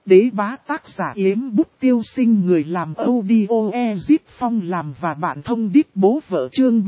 Đế bá tác giả Yếm Bút Tiêu Sinh, người làm audio Ezip Phong làm và bạn thông đít bố vợ, chương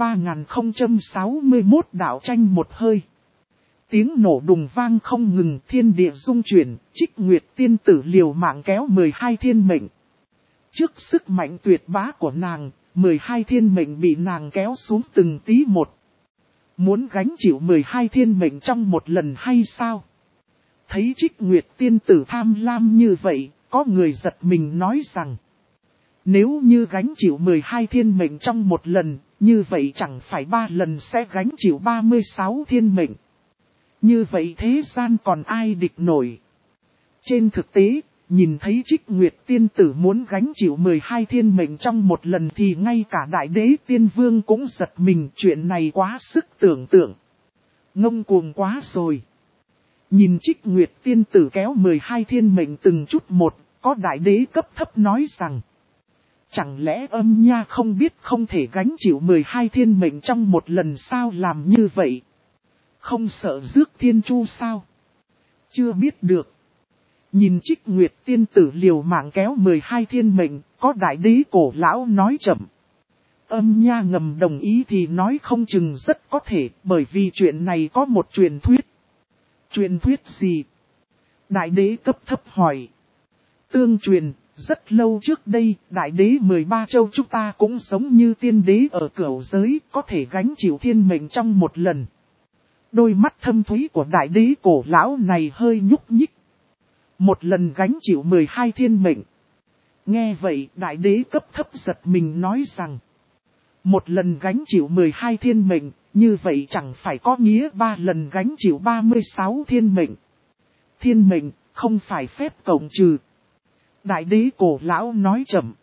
3061 đảo tranh một hơi. Tiếng nổ đùng vang không ngừng, thiên địa rung chuyển, Trích Nguyệt tiên tử liều mạng kéo 12 thiên mệnh. Trước sức mạnh tuyệt bá của nàng, 12 thiên mệnh bị nàng kéo xuống từng tí một. Muốn gánh chịu 12 thiên mệnh trong một lần hay sao? Thấy Trích Nguyệt tiên tử tham lam như vậy, có người giật mình nói rằng, nếu như gánh chịu 12 thiên mệnh trong một lần, như vậy chẳng phải 3 lần sẽ gánh chịu 36 thiên mệnh. Như vậy thế gian còn ai địch nổi? Trên thực tế, nhìn thấy Trích Nguyệt tiên tử muốn gánh chịu 12 thiên mệnh trong một lần thì ngay cả Đại Đế Tiên Vương cũng giật mình, chuyện này quá sức tưởng tượng. Ngông cuồng quá rồi. Nhìn Trích Nguyệt tiên tử kéo 12 thiên mệnh từng chút một, có đại đế cấp thấp nói rằng, chẳng lẽ Âm Nha không biết không thể gánh chịu 12 thiên mệnh trong một lần sao, làm như vậy? Không sợ rước thiên chu sao? Chưa biết được. Nhìn Trích Nguyệt tiên tử liều mạng kéo 12 thiên mệnh, có đại đế cổ lão nói chậm. Âm Nha ngầm đồng ý thì nói không chừng rất có thể, bởi vì chuyện này có một truyền thuyết. Truyền thuyết gì? Đại đế cấp thấp hỏi. Tương truyền, rất lâu trước đây, đại đế 13 châu chúng ta cũng giống như tiên đế ở cửu giới, có thể gánh chịu thiên mệnh trong một lần. Đôi mắt thâm thúy của đại đế cổ lão này hơi nhúc nhích. Một lần gánh chịu 12 thiên mệnh. Nghe vậy, đại đế cấp thấp giật mình nói rằng, một lần gánh chịu 12 thiên mệnh, như vậy chẳng phải có nghĩa 3 lần gánh chịu 36 thiên mệnh. Thiên mệnh, không phải phép cộng trừ. Đại đế cổ lão nói chậm.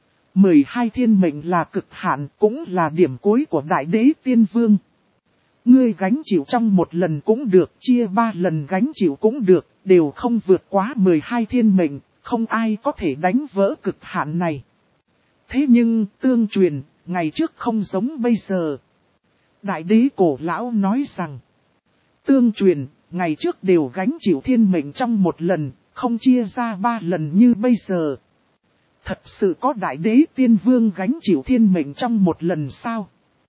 12 thiên mệnh là cực hạn, cũng là điểm cuối của Đại Đế Tiên Vương. Ngươi gánh chịu trong một lần cũng được, chia 3 lần gánh chịu cũng được, đều không vượt quá 12 thiên mệnh, không ai có thể đánh vỡ cực hạn này. Thế nhưng, tương truyền, ngày trước không giống bây giờ. Đại đế cổ lão nói rằng, tương truyền, ngày trước đều gánh chịu thiên mệnh trong một lần, không chia ra 3 lần như bây giờ. Thật sự có Đại Đế Tiên Vương gánh chịu thiên mệnh trong một lần sao?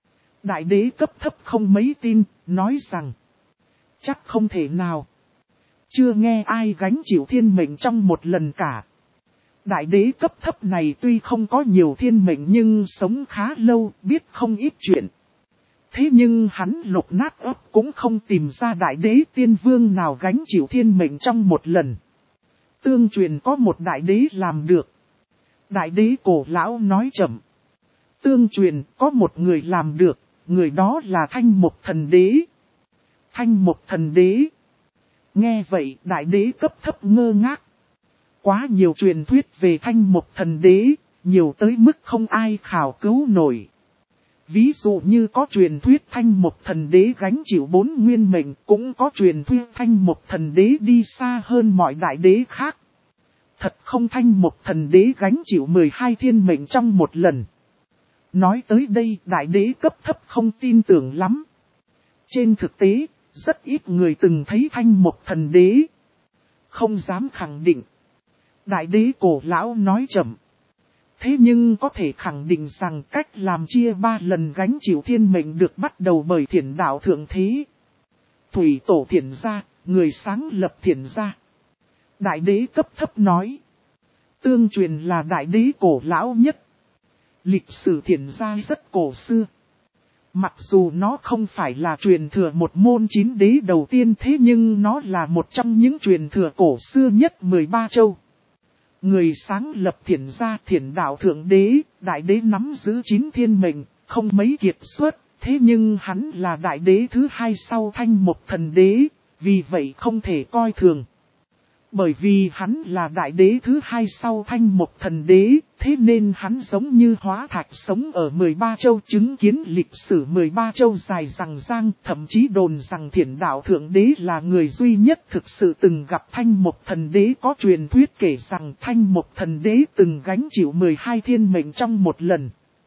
Đại đế cấp thấp không mấy tin, nói rằng, chắc không thể nào. Chưa nghe ai gánh chịu thiên mệnh trong một lần cả. Đại đế cấp thấp này tuy không có nhiều thiên mệnh nhưng sống khá lâu, biết không ít chuyện. Thế nhưng hắn lục nát ấp cũng không tìm ra Đại Đế Tiên Vương nào gánh chịu thiên mệnh trong một lần. Tương truyền có một đại đế làm được. Đại đế cổ lão nói chậm. Tương truyền có một người làm được, người đó là Thanh Mục Thần Đế. Thanh Mục Thần Đế. Nghe vậy đại đế cấp thấp ngơ ngác. Quá nhiều truyền thuyết về Thanh Mục Thần Đế, nhiều tới mức không ai khảo cứu nổi. Ví dụ như có truyền thuyết Thanh Mục Thần Đế gánh chịu 4 nguyên mệnh, cũng có truyền thuyết Thanh Mục Thần Đế đi xa hơn mọi đại đế khác. Thật không, Thanh Mục Thần Đế gánh chịu 12 thiên mệnh trong một lần. Nói tới đây đại đế cấp thấp không tin tưởng lắm. Trên thực tế, rất ít người từng thấy Thanh Mục Thần Đế. Không dám khẳng định. Đại đế cổ lão nói chậm. Thế nhưng có thể khẳng định rằng cách làm chia 3 lần gánh chịu thiên mệnh được bắt đầu bởi Thiển Đạo Thượng Thế. Thủy Tổ Thiển Gia, người sáng lập Thiển Gia. Đại đế cấp thấp nói. Tương truyền là đại đế cổ lão nhất. Lịch sử Thiển Gia rất cổ xưa. Mặc dù nó không phải là truyền thừa một môn 9 đế đầu tiên, thế nhưng nó là một trong những truyền thừa cổ xưa nhất 13 châu. Người sáng lập Thiển Gia Thiển Đạo Thượng Đế, đại đế nắm giữ 9 thiên mệnh, không mấy kiệt xuất, thế nhưng hắn là đại đế thứ 2 sau Thanh Mục Thần Đế, vì vậy không thể coi thường. Bởi vì hắn là đại đế thứ 2 sau Thanh Mục Thần Đế, thế nên hắn giống như hóa thạch sống ở 13 châu, chứng kiến lịch sử 13 châu dài rằng rang, thậm chí đồn rằng Thiển Đạo Thượng Đế là người duy nhất thực sự từng gặp Thanh Mục Thần Đế. Có truyền thuyết kể rằng Thanh Mục Thần Đế từng gánh chịu 12 thiên mệnh trong một lần.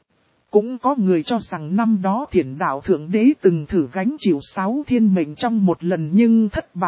Cũng có người cho rằng năm đó Thiển Đạo Thượng Đế từng thử gánh chịu 6 thiên mệnh trong một lần nhưng thất bại.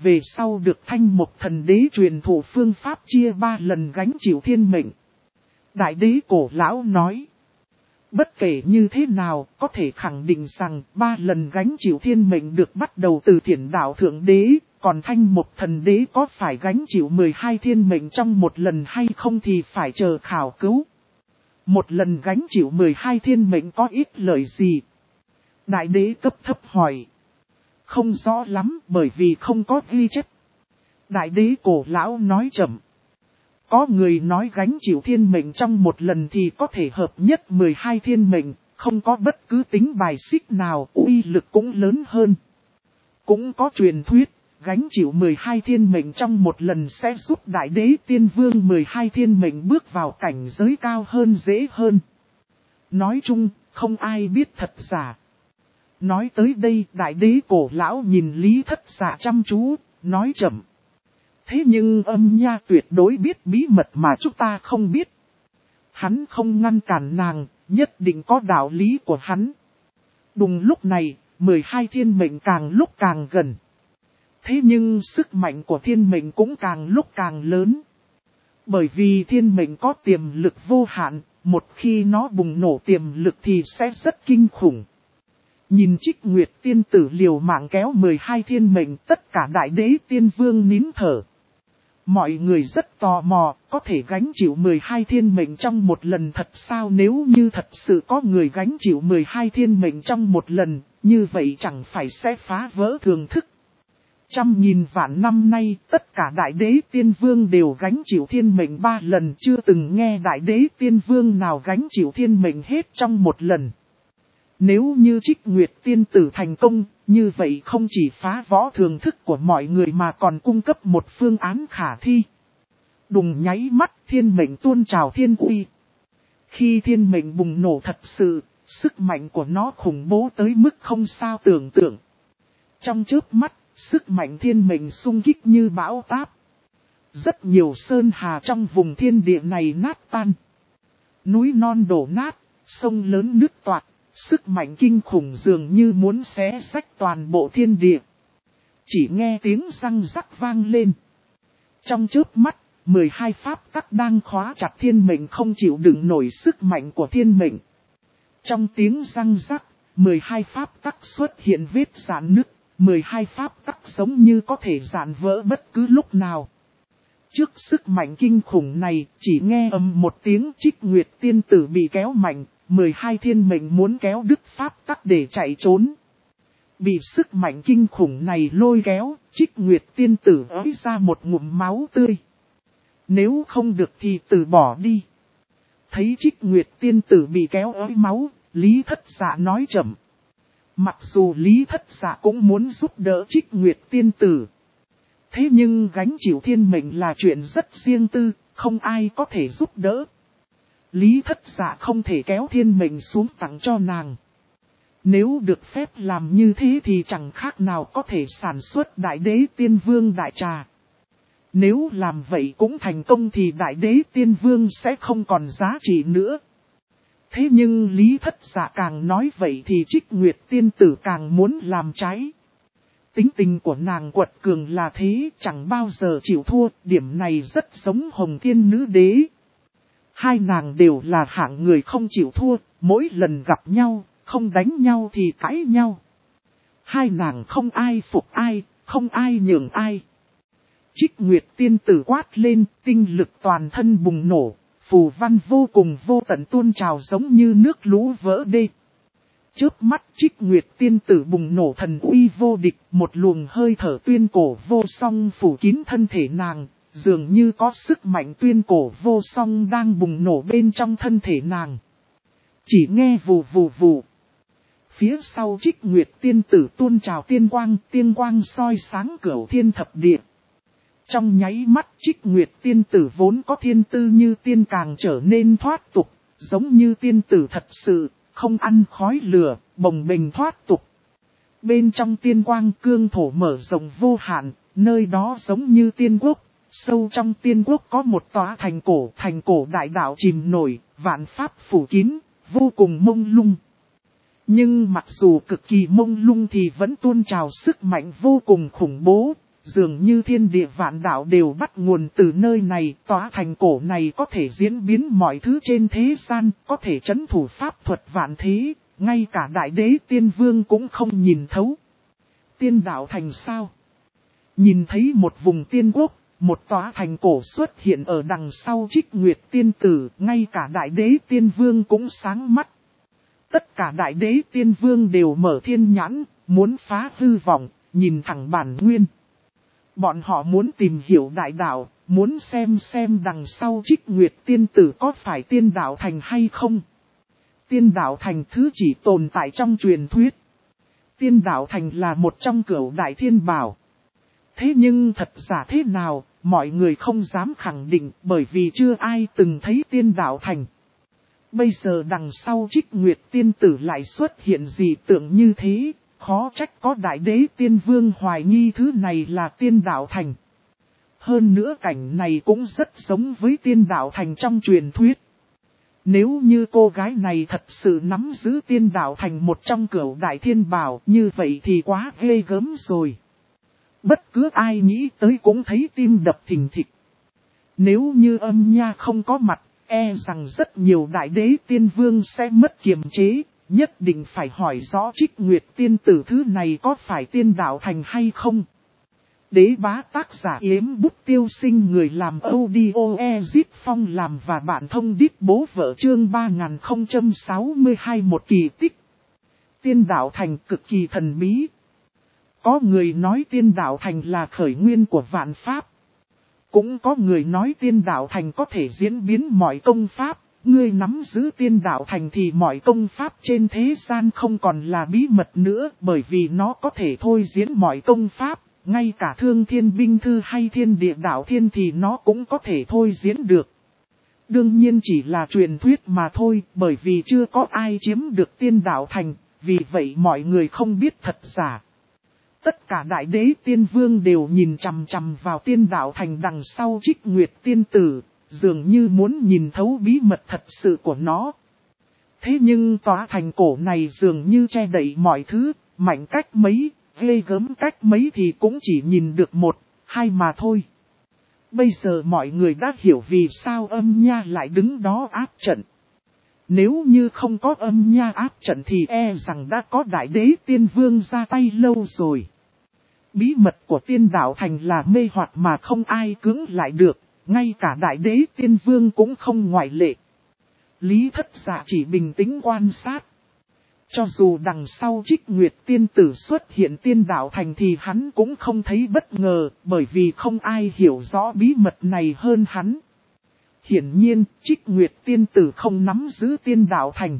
về sau được Thanh Mộc Thần Đế truyền thụ phương pháp chia 3 lần gánh chịu thiên mệnh. Đại đế cổ lão nói, bất kể như thế nào, có thể khẳng định rằng 3 lần gánh chịu thiên mệnh được bắt đầu từ Thiển Đạo Thượng Đế, còn Thanh Mộc Thần Đế có phải gánh chịu 12 thiên mệnh trong một lần hay không thì phải chờ khảo cứu. Một lần gánh chịu 12 thiên mệnh có ít lợi gì? Đại đế cấp thấp hỏi. Không rõ lắm bởi vì không có ghi chép. Đại đế cổ lão nói chậm. Có người nói gánh chịu thiên mệnh trong một lần thì có thể hợp nhất 12 thiên mệnh, không có bất cứ tính bài xích nào, uy lực cũng lớn hơn. Cũng có truyền thuyết, gánh chịu 12 thiên mệnh trong một lần sẽ giúp đại đế tiên vương 12 thiên mệnh bước vào cảnh giới cao hơn dễ hơn. Nói chung, không ai biết thật giả. Nói tới đây, đại đế cổ lão nhìn Lý Thất Dạ chăm chú, nói chậm. Thế nhưng Âm Nha tuyệt đối biết bí mật mà chúng ta không biết. Hắn không ngăn cản nàng, nhất định có đạo lý của hắn. Đúng lúc này, 12 thiên mệnh càng lúc càng gần. Thế nhưng sức mạnh của thiên mệnh cũng càng lúc càng lớn. Bởi vì thiên mệnh có tiềm lực vô hạn, một khi nó bùng nổ tiềm lực thì sẽ rất kinh khủng. Nhìn Trích Nguyệt tiên tử liều mạng kéo 12 thiên mệnh, tất cả đại đế tiên vương nín thở. Mọi người rất tò mò, có thể gánh chịu 12 thiên mệnh trong một lần thật sao? Nếu như thật sự có người gánh chịu 12 thiên mệnh trong một lần, như vậy chẳng phải sẽ phá vỡ thường thức. Trăm nghìn vạn năm nay, tất cả đại đế tiên vương đều gánh chịu thiên mệnh 3 lần, chưa từng nghe đại đế tiên vương nào gánh chịu thiên mệnh hết trong một lần. Nếu như Trích Nguyệt tiên tử thành công, như vậy không chỉ phá võ thường thức của mọi người mà còn cung cấp một phương án khả thi. Đùng nháy mắt, thiên mệnh tuôn trào thiên uy. Khi thiên mệnh bùng nổ thật sự, sức mạnh của nó khủng bố tới mức không sao tưởng tượng. Trong chớp mắt, sức mạnh thiên mệnh xung kích như bão táp. Rất nhiều sơn hà trong vùng thiên địa này nát tan. Núi non đổ nát, sông lớn nứt toạc. Sức mạnh kinh khủng dường như muốn xé rách toàn bộ thiên địa. Chỉ nghe tiếng răng rắc vang lên. Trong chớp mắt, 12 pháp tắc đang khóa chặt thiên mệnh không chịu đựng nổi sức mạnh của thiên mệnh. Trong tiếng răng rắc, 12 pháp tắc xuất hiện vết rạn nứt. 12 pháp tắc giống như có thể rạn vỡ bất cứ lúc nào. Trước sức mạnh kinh khủng này, chỉ nghe ầm một tiếng Trích Nguyệt tiên tử bị kéo mạnh. 12 thiên mệnh muốn kéo đứt pháp tắc để chạy trốn. Bị sức mạnh kinh khủng này lôi kéo, Trích Nguyệt tiên tử ới ra một ngụm máu tươi. Nếu không được thì từ bỏ đi. Thấy Trích Nguyệt tiên tử bị kéo ới máu, Lý Thất Dạ nói chậm. Mặc dù Lý Thất Dạ cũng muốn giúp đỡ Trích Nguyệt tiên tử. Thế nhưng gánh chịu thiên mệnh là chuyện rất riêng tư, không ai có thể giúp đỡ. Lý Thất Dạ không thể kéo thiên mệnh xuống tặng cho nàng. Nếu được phép làm như thế thì chẳng khác nào có thể sản xuất đại đế tiên vương đại trà. Nếu làm vậy cũng thành công thì đại đế tiên vương sẽ không còn giá trị nữa. Thế nhưng Lý Thất Dạ càng nói vậy thì Trích Nguyệt tiên tử càng muốn làm trái. Tính tình của nàng quật cường là thế, chẳng bao giờ chịu thua, điểm này rất giống Hồng Thiên Nữ Đế. Hai nàng đều là hạng người không chịu thua, mỗi lần gặp nhau, không đánh nhau thì cãi nhau. Hai nàng không ai phục ai, không ai nhường ai. Trích Nguyệt tiên tử quát lên, tinh lực toàn thân bùng nổ, phù văn vô cùng vô tận tuôn trào giống như nước lũ vỡ đê. Chớp mắt Trích Nguyệt tiên tử bùng nổ thần uy vô địch, một luồng hơi thở tuyên cổ vô song phủ kín thân thể nàng. Dường như có sức mạnh tuyên cổ vô song đang bùng nổ bên trong thân thể nàng. Chỉ nghe vù vù vù. Phía sau Trích Nguyệt tiên tử tuôn trào tiên quang soi sáng cửu thiên thập địa. Trong nháy mắt Trích Nguyệt tiên tử vốn có thiên tư như tiên càng trở nên thoát tục, giống như tiên tử thật sự, không ăn khói lửa, bồng bềnh thoát tục. Bên trong tiên quang cương thổ mở rộng vô hạn, nơi đó giống như tiên quốc. Sâu trong tiên quốc có một tòa thành cổ đại đạo chìm nổi, vạn pháp phủ kín, vô cùng mông lung. Nhưng mặc dù cực kỳ mông lung thì vẫn tuôn trào sức mạnh vô cùng khủng bố, dường như thiên địa vạn đạo đều bắt nguồn từ nơi này, tòa thành cổ này có thể diễn biến mọi thứ trên thế gian, có thể trấn thủ pháp thuật vạn thế, ngay cả đại đế tiên vương cũng không nhìn thấu. Tiên đạo thành sao? Nhìn thấy một vùng tiên quốc, một tòa thành cổ xuất hiện ở đằng sau Trích Nguyệt tiên tử, ngay cả đại đế tiên vương cũng sáng mắt. Tất cả đại đế tiên vương đều mở thiên nhãn, muốn phá hư vọng, nhìn thẳng bản nguyên. Bọn họ muốn tìm hiểu đại đạo, muốn xem đằng sau Trích Nguyệt tiên tử có phải tiên đạo thành hay không. Tiên đạo thành thứ chỉ tồn tại trong truyền thuyết. Tiên đạo thành là một trong cửu đại thiên bảo. Thế nhưng thật giả thế nào, mọi người không dám khẳng định bởi vì chưa ai từng thấy tiên đạo thành. Bây giờ đằng sau Trích Nguyệt tiên tử lại xuất hiện dị tượng như thế, khó trách có đại đế tiên vương hoài nghi thứ này là tiên đạo thành. Hơn nữa cảnh này cũng rất giống với tiên đạo thành trong truyền thuyết. Nếu như cô gái này thật sự nắm giữ tiên đạo thành một trong cửu đại thiên bảo, như vậy thì quá ghê gớm rồi. Bất cứ ai nghĩ tới cũng thấy tim đập thình thịch. Nếu như Âm Nha không có mặt, e rằng rất nhiều đại đế tiên vương sẽ mất kiềm chế, nhất định phải hỏi rõ Trích Nguyệt tiên tử thứ này có phải tiên đạo thành hay không. Đế bá tác giả Yếm Bút Tiêu Sinh, người làm audio Ezit Phong làm và bạn thông đít bố vợ, chương 3062, một kỳ tích. Tiên đạo thành cực kỳ thần bí. Có người nói tiên đạo thành là khởi nguyên của vạn pháp. Cũng có người nói tiên đạo thành có thể diễn biến mọi công pháp. Ngươi nắm giữ tiên đạo thành thì mọi công pháp trên thế gian không còn là bí mật nữa, bởi vì nó có thể thôi diễn mọi công pháp. Ngay cả Thương Thiên Binh Thư hay Thiên Địa Đạo Thiên thì nó cũng có thể thôi diễn được. Đương nhiên chỉ là truyền thuyết mà thôi, bởi vì chưa có ai chiếm được tiên đạo thành, vì vậy mọi người không biết thật giả. Tất cả đại đế tiên vương đều nhìn chằm chằm vào tiên đạo thành đằng sau Trích Nguyệt tiên tử, dường như muốn nhìn thấu bí mật thật sự của nó. Thế nhưng tòa thành cổ này dường như che đậy mọi thứ, mạnh cách mấy, ghê gớm cách mấy thì cũng chỉ nhìn được một, hai mà thôi. Bây giờ mọi người đã hiểu vì sao Âm Nha lại đứng đó áp trận. Nếu như không có Âm Nha áp trận thì e rằng đã có đại đế tiên vương ra tay lâu rồi. Bí mật của tiên đạo thành là mê hoặc mà không ai cưỡng lại được, ngay cả đại đế tiên vương cũng không ngoại lệ. Lý Thất Dạ chỉ bình tĩnh quan sát. Cho dù đằng sau Trích Nguyệt tiên tử xuất hiện tiên đạo thành thì hắn cũng không thấy bất ngờ, bởi vì không ai hiểu rõ bí mật này hơn hắn. Hiển nhiên, Trích Nguyệt tiên tử không nắm giữ tiên đạo thành.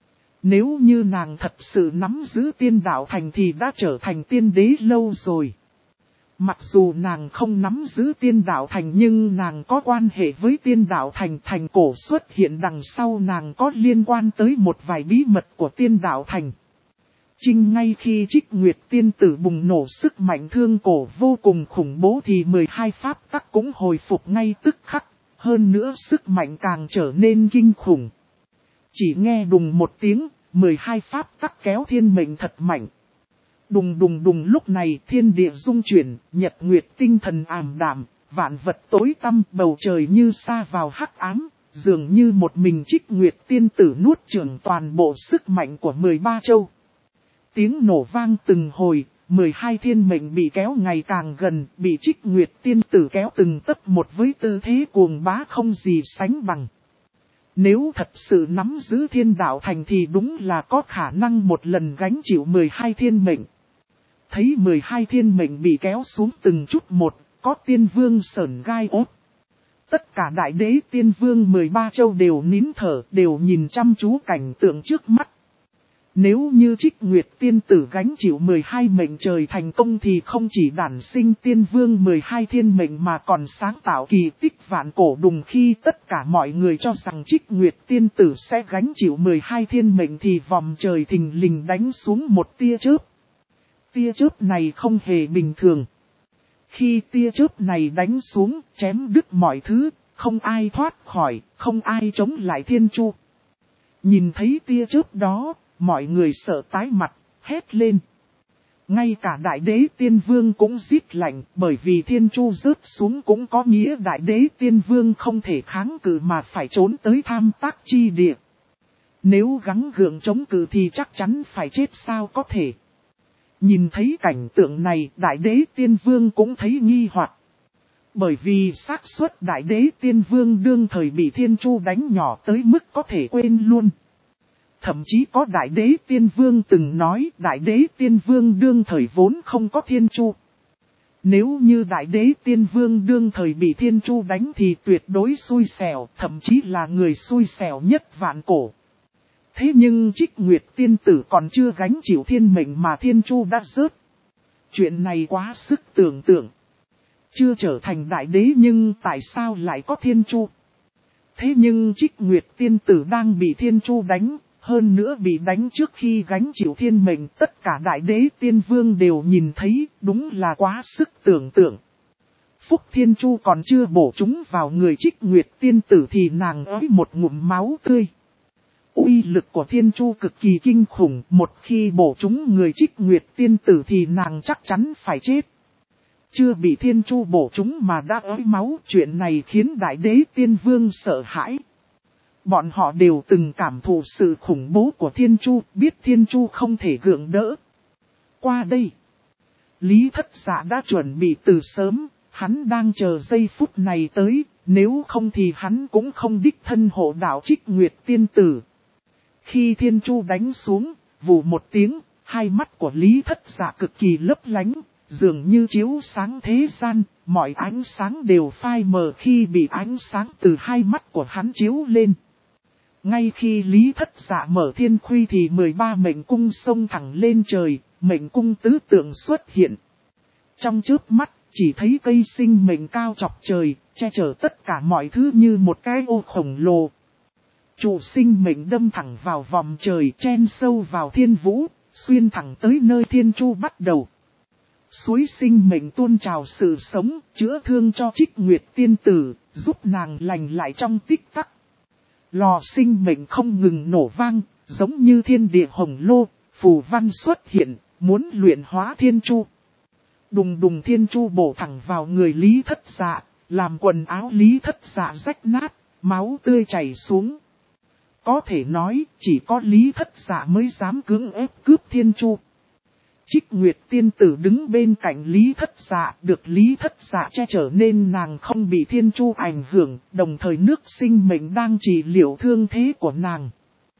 Nếu như nàng thật sự nắm giữ tiên đạo thành thì đã trở thành tiên đế lâu rồi. Mặc dù nàng không nắm giữ tiên đạo thành nhưng nàng có quan hệ với tiên đạo thành. Thành cổ xuất hiện đằng sau nàng có liên quan tới một vài bí mật của tiên đạo thành. Chính ngay khi Trích Nguyệt tiên tử bùng nổ sức mạnh thương cổ vô cùng khủng bố thì 12 pháp tắc cũng hồi phục ngay tức khắc. Hơn nữa sức mạnh càng trở nên kinh khủng. Chỉ nghe đùng một tiếng, 12 pháp tắc kéo thiên mệnh thật mạnh. Đùng đùng đùng, lúc này thiên địa rung chuyển, nhật nguyệt tinh thần ảm đạm, vạn vật tối tăm, bầu trời như sa vào hắc ám, dường như một mình Trích Nguyệt tiên tử nuốt chửng toàn bộ sức mạnh của 13 châu. Tiếng nổ vang từng hồi, 12 thiên mệnh bị kéo ngày càng gần, bị Trích Nguyệt tiên tử kéo từng tấc một với tư thế cuồng bá không gì sánh bằng. Nếu thật sự nắm giữ thiên đạo thành thì đúng là có khả năng một lần gánh chịu 12 thiên mệnh. Thấy 12 thiên mệnh bị kéo xuống từng chút một, có tiên vương sởn gai ốt. Tất cả đại đế tiên vương 13 châu đều nín thở, đều nhìn chăm chú cảnh tượng trước mắt. Nếu như Trích Nguyệt tiên tử gánh chịu 12 mệnh trời thành công thì không chỉ đản sinh tiên vương 12 thiên mệnh mà còn sáng tạo kỳ tích vạn cổ đùng. Khi tất cả mọi người cho rằng Trích Nguyệt tiên tử sẽ gánh chịu 12 thiên mệnh thì vòng trời thình lình đánh xuống một tia chớp. Tia chớp này không hề bình thường. Khi tia chớp này đánh xuống, chém đứt mọi thứ, không ai thoát khỏi, không ai chống lại thiên chu. Nhìn thấy tia chớp đó, mọi người sợ tái mặt, hét lên. Ngay cả đại đế tiên vương cũng rít lạnh, bởi vì thiên chu rớt xuống cũng có nghĩa đại đế tiên vương không thể kháng cự mà phải trốn tới tham tác chi địa. Nếu gắng gượng chống cự thì chắc chắn phải chết sao có thể. Nhìn thấy cảnh tượng này, đại đế tiên vương cũng thấy nghi hoặc. Bởi vì xác suất đại đế tiên vương đương thời bị thiên chu đánh nhỏ tới mức có thể quên luôn. Thậm chí có đại đế tiên vương từng nói đại đế tiên vương đương thời vốn không có thiên chu. Nếu như đại đế tiên vương đương thời bị thiên chu đánh thì tuyệt đối xui xẻo, thậm chí là người xui xẻo nhất vạn cổ. Thế nhưng Trích Nguyệt tiên tử còn chưa gánh chịu thiên mệnh mà thiên chu đã rớt. Chuyện này quá sức tưởng tượng. Chưa trở thành đại đế nhưng tại sao lại có thiên chu? Thế nhưng Trích Nguyệt tiên tử đang bị thiên chu đánh, hơn nữa bị đánh trước khi gánh chịu thiên mệnh, tất cả đại đế tiên vương đều nhìn thấy, đúng là quá sức tưởng tượng. Phúc thiên chu còn chưa bổ chúng vào người Trích Nguyệt tiên tử thì nàng ói một ngụm máu tươi. Uy lực của thiên chu cực kỳ kinh khủng, một khi bổ chúng người Trích Nguyệt tiên tử thì nàng chắc chắn phải chết. Chưa bị thiên chu bổ chúng mà đã ói máu, chuyện này khiến đại đế tiên vương sợ hãi. Bọn họ đều từng cảm thụ sự khủng bố của thiên chu, biết thiên chu không thể gượng đỡ. Qua đây, Lý Thất Dạ đã chuẩn bị từ sớm, hắn đang chờ giây phút này tới, nếu không thì hắn cũng không đích thân hộ đạo Trích Nguyệt tiên tử. Khi thiên chu đánh xuống, vù một tiếng, hai mắt của Lý Thất Dạ cực kỳ lấp lánh, dường như chiếu sáng thế gian, mọi ánh sáng đều phai mờ khi bị ánh sáng từ hai mắt của hắn chiếu lên. Ngay khi Lý Thất Dạ mở thiên khuy thì 13 mệnh cung xông thẳng lên trời, mệnh cung tứ tượng xuất hiện. Trong chớp mắt, chỉ thấy cây sinh mệnh cao chọc trời, che chở tất cả mọi thứ như một cái ô khổng lồ. Trụ sinh mệnh đâm thẳng vào vòng trời, chen sâu vào thiên vũ, xuyên thẳng tới nơi thiên chu bắt đầu. Suối sinh mệnh tuôn trào sự sống, chữa thương cho Trích Nguyệt tiên tử, giúp nàng lành lại trong tích tắc. Lò sinh mệnh không ngừng nổ vang, giống như thiên địa hồng lô, phù văn xuất hiện, muốn luyện hóa thiên chu. Đùng đùng thiên chu bổ thẳng vào người Lý Thất Dạ, làm quần áo Lý Thất Dạ rách nát, máu tươi chảy xuống. Có thể nói, chỉ có Lý Thất Dạ mới dám cưỡng ép cướp thiên chu. Trích Nguyệt tiên tử đứng bên cạnh Lý Thất Dạ, được Lý Thất Dạ che chở nên nàng không bị thiên chu ảnh hưởng, đồng thời nước sinh mệnh đang trị liệu thương thế của nàng.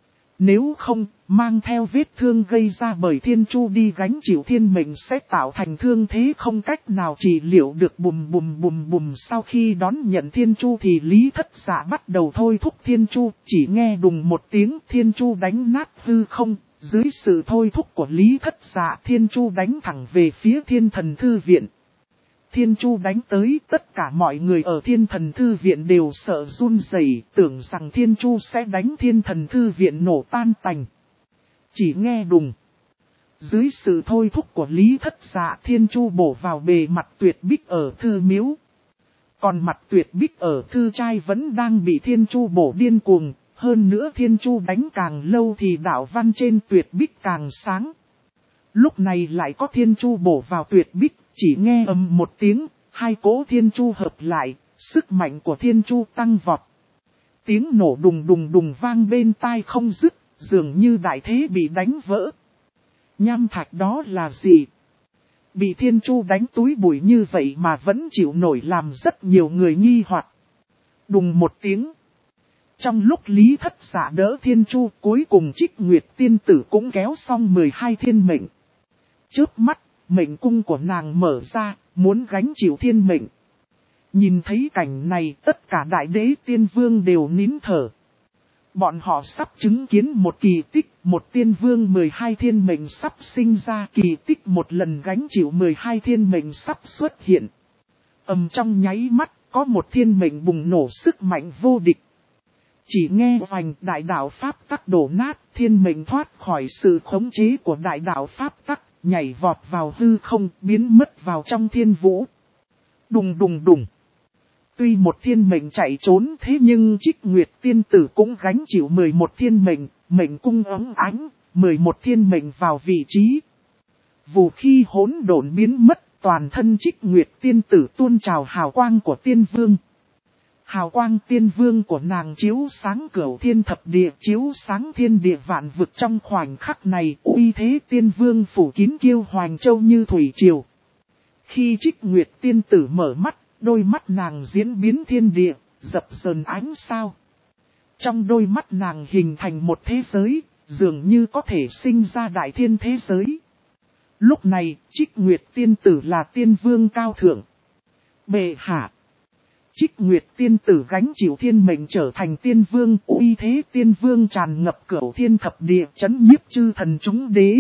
Nếu không, mang theo vết thương gây ra bởi thiên chu đi gánh chịu thiên mệnh sẽ tạo thành thương thế không cách nào trị liệu được. Bùm bùm bùm bùm. Sau khi đón nhận thiên chu thì Lý Thất Dạ bắt đầu thôi thúc thiên chu, chỉ nghe đùng một tiếng thiên chu đánh nát hư không. Dưới sự thôi thúc của Lý Thất Dạ, thiên chu đánh thẳng về phía Thiên Thần Thư Viện. Thiên chu đánh tới, tất cả mọi người ở Thiên Thần Thư Viện đều sợ run rẩy, tưởng rằng thiên chu sẽ đánh Thiên Thần Thư Viện nổ tan tành. Chỉ nghe đùng. Dưới sự thôi thúc của Lý Thất Dạ, thiên chu bổ vào bề mặt tuyệt bích ở thư miếu. Còn mặt tuyệt bích ở thư trai vẫn đang bị thiên chu bổ điên cuồng. Hơn nữa thiên chu đánh càng lâu thì đạo văn trên tuyệt bích càng sáng. Lúc này lại có thiên chu bổ vào tuyệt bích, chỉ nghe ầm một tiếng, hai cỗ thiên chu hợp lại, sức mạnh của thiên chu tăng vọt. Tiếng nổ đùng đùng đùng vang bên tai không dứt, dường như đại thế bị đánh vỡ. Nham thạch đó là gì? Bị thiên chu đánh túi bụi như vậy mà vẫn chịu nổi, làm rất nhiều người nghi hoặc. Đùng một tiếng. Trong lúc Lý Thất Dạ đỡ thiên chu, cuối cùng Trích Nguyệt tiên tử cũng kéo xong 12 thiên mệnh. Chớp mắt, mệnh cung của nàng mở ra, muốn gánh chịu thiên mệnh. Nhìn thấy cảnh này, tất cả đại đế tiên vương đều nín thở. Bọn họ sắp chứng kiến một kỳ tích, một tiên vương 12 thiên mệnh sắp sinh ra, kỳ tích một lần gánh chịu 12 thiên mệnh sắp xuất hiện. Trong nháy mắt, có một thiên mệnh bùng nổ sức mạnh vô địch. Chỉ nghe vành đại đạo pháp tắc đổ nát, thiên mệnh thoát khỏi sự khống chế của đại đạo pháp tắc, nhảy vọt vào hư không, biến mất vào trong thiên vũ. Đùng đùng đùng. Tuy một thiên mệnh chạy trốn thế nhưng Trích Nguyệt tiên tử cũng gánh chịu 11 thiên mệnh, mệnh cung ấm ánh, 11 thiên mệnh vào vị trí. Vù khi hỗn độn biến mất, toàn thân Trích Nguyệt tiên tử tuôn trào hào quang của tiên vương. Hào quang tiên vương của nàng chiếu sáng cửu thiên thập địa, chiếu sáng thiên địa vạn vực. Trong khoảnh khắc này, uy thế tiên vương phủ kín Kiêu Hoành Châu như thủy triều. Khi Trích Nguyệt tiên tử mở mắt, đôi mắt nàng diễn biến thiên địa, dập dờn ánh sao. Trong đôi mắt nàng hình thành một thế giới, dường như có thể sinh ra đại thiên thế giới. Lúc này, Trích Nguyệt tiên tử là tiên vương cao thượng. Bệ hạ. Trích Nguyệt tiên tử gánh chịu thiên mệnh trở thành tiên vương, uy thế tiên vương tràn ngập cửu thiên thập địa, chấn nhiếp chư thần chúng đế.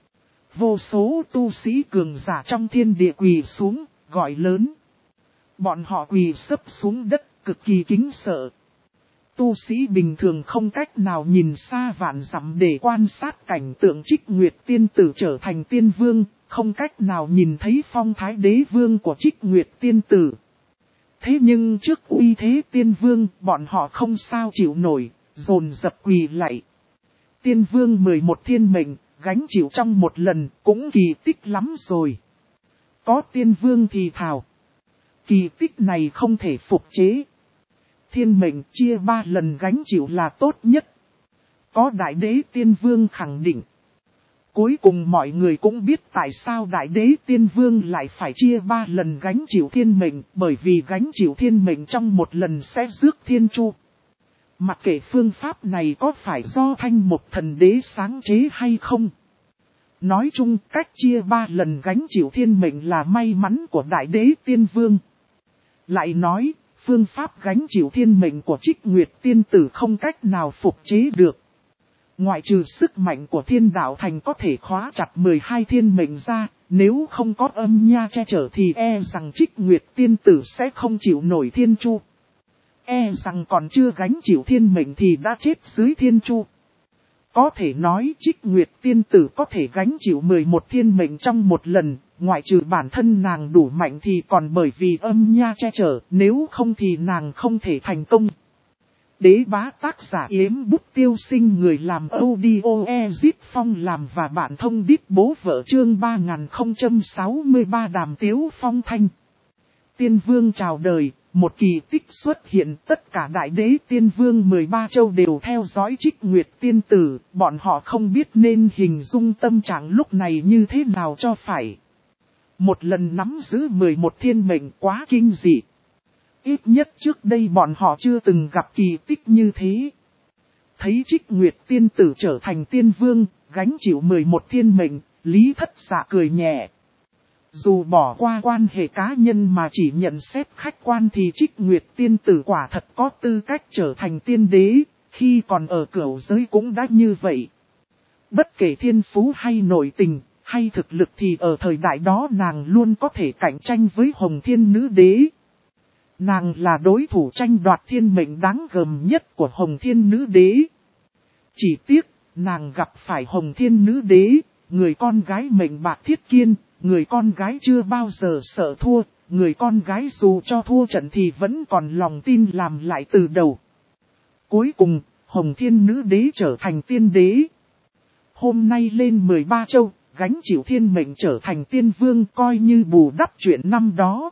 Vô số tu sĩ cường giả trong thiên địa quỳ xuống, gọi lớn. Bọn họ quỳ sấp xuống đất, cực kỳ kính sợ. Tu sĩ bình thường không cách nào nhìn xa vạn dặm để quan sát cảnh tượng Trích Nguyệt tiên tử trở thành tiên vương, không cách nào nhìn thấy phong thái đế vương của Trích Nguyệt tiên tử. Thế nhưng trước uy thế tiên vương, bọn họ không sao chịu nổi, dồn dập quỳ lạy. Tiên vương 11 thiên mệnh, gánh chịu trong một lần, cũng kỳ tích lắm rồi. Có tiên vương thì thào. Kỳ tích này không thể phục chế. Thiên mệnh chia 3 lần gánh chịu là tốt nhất. Có đại đế tiên vương khẳng định. Cuối cùng mọi người cũng biết tại sao đại đế tiên vương lại phải chia 3 lần gánh chịu thiên mệnh, bởi vì gánh chịu thiên mệnh trong một lần sẽ rước thiên chu. Mặc kệ phương pháp này có phải do Thanh Một thần đế sáng chế hay không. Nói chung cách chia 3 lần gánh chịu thiên mệnh là may mắn của đại đế tiên vương. Lại nói, phương pháp gánh chịu thiên mệnh của Trích Nguyệt tiên tử không cách nào phục chế được. Ngoại trừ sức mạnh của thiên đạo thành có thể khóa chặt 12 thiên mệnh ra, nếu không có âm nha che chở thì rằng Trích Nguyệt tiên tử sẽ không chịu nổi thiên chu. Rằng còn chưa gánh chịu thiên mệnh thì đã chết dưới thiên chu. Có thể nói Trích Nguyệt tiên tử có thể gánh chịu 11 thiên mệnh trong một lần, ngoại trừ bản thân nàng đủ mạnh thì còn bởi vì âm nha che chở, nếu không thì nàng không thể thành công. Đế bá tác giả Yếm Bút Tiêu Sinh, người làm audio Ezit Phong làm và bạn thông đít bố vợ chương 3063 Đàm Tiếu Phong Thanh. Tiên vương chào đời, một kỳ tích xuất hiện, tất cả đại đế tiên vương 13 châu đều theo dõi Trích Nguyệt tiên tử, bọn họ không biết nên hình dung tâm trạng lúc này như thế nào cho phải. Một lần nắm giữ 11 thiên mệnh quá kinh dị. Ít nhất trước đây bọn họ chưa từng gặp kỳ tích như thế. Thấy Trích Nguyệt tiên tử trở thành tiên vương, gánh chịu 11 thiên mệnh, Lý Thất Dạ cười nhẹ. Dù bỏ qua quan hệ cá nhân mà chỉ nhận xét khách quan thì Trích Nguyệt tiên tử quả thật có tư cách trở thành tiên đế, khi còn ở cửu giới cũng đã như vậy. Bất kể thiên phú hay nội tình, hay thực lực thì ở thời đại đó nàng luôn có thể cạnh tranh với Hồng Thiên Nữ Đế. Nàng là đối thủ tranh đoạt thiên mệnh đáng gờm nhất của Hồng Thiên Nữ Đế. Chỉ tiếc, nàng gặp phải Hồng Thiên Nữ Đế, người con gái mệnh bạc thiết kiên, người con gái chưa bao giờ sợ thua, người con gái dù cho thua trận thì vẫn còn lòng tin làm lại từ đầu. Cuối cùng, Hồng Thiên Nữ Đế trở thành tiên đế. Hôm nay lên 13 châu, gánh chịu thiên mệnh trở thành tiên vương coi như bù đắp chuyện năm đó.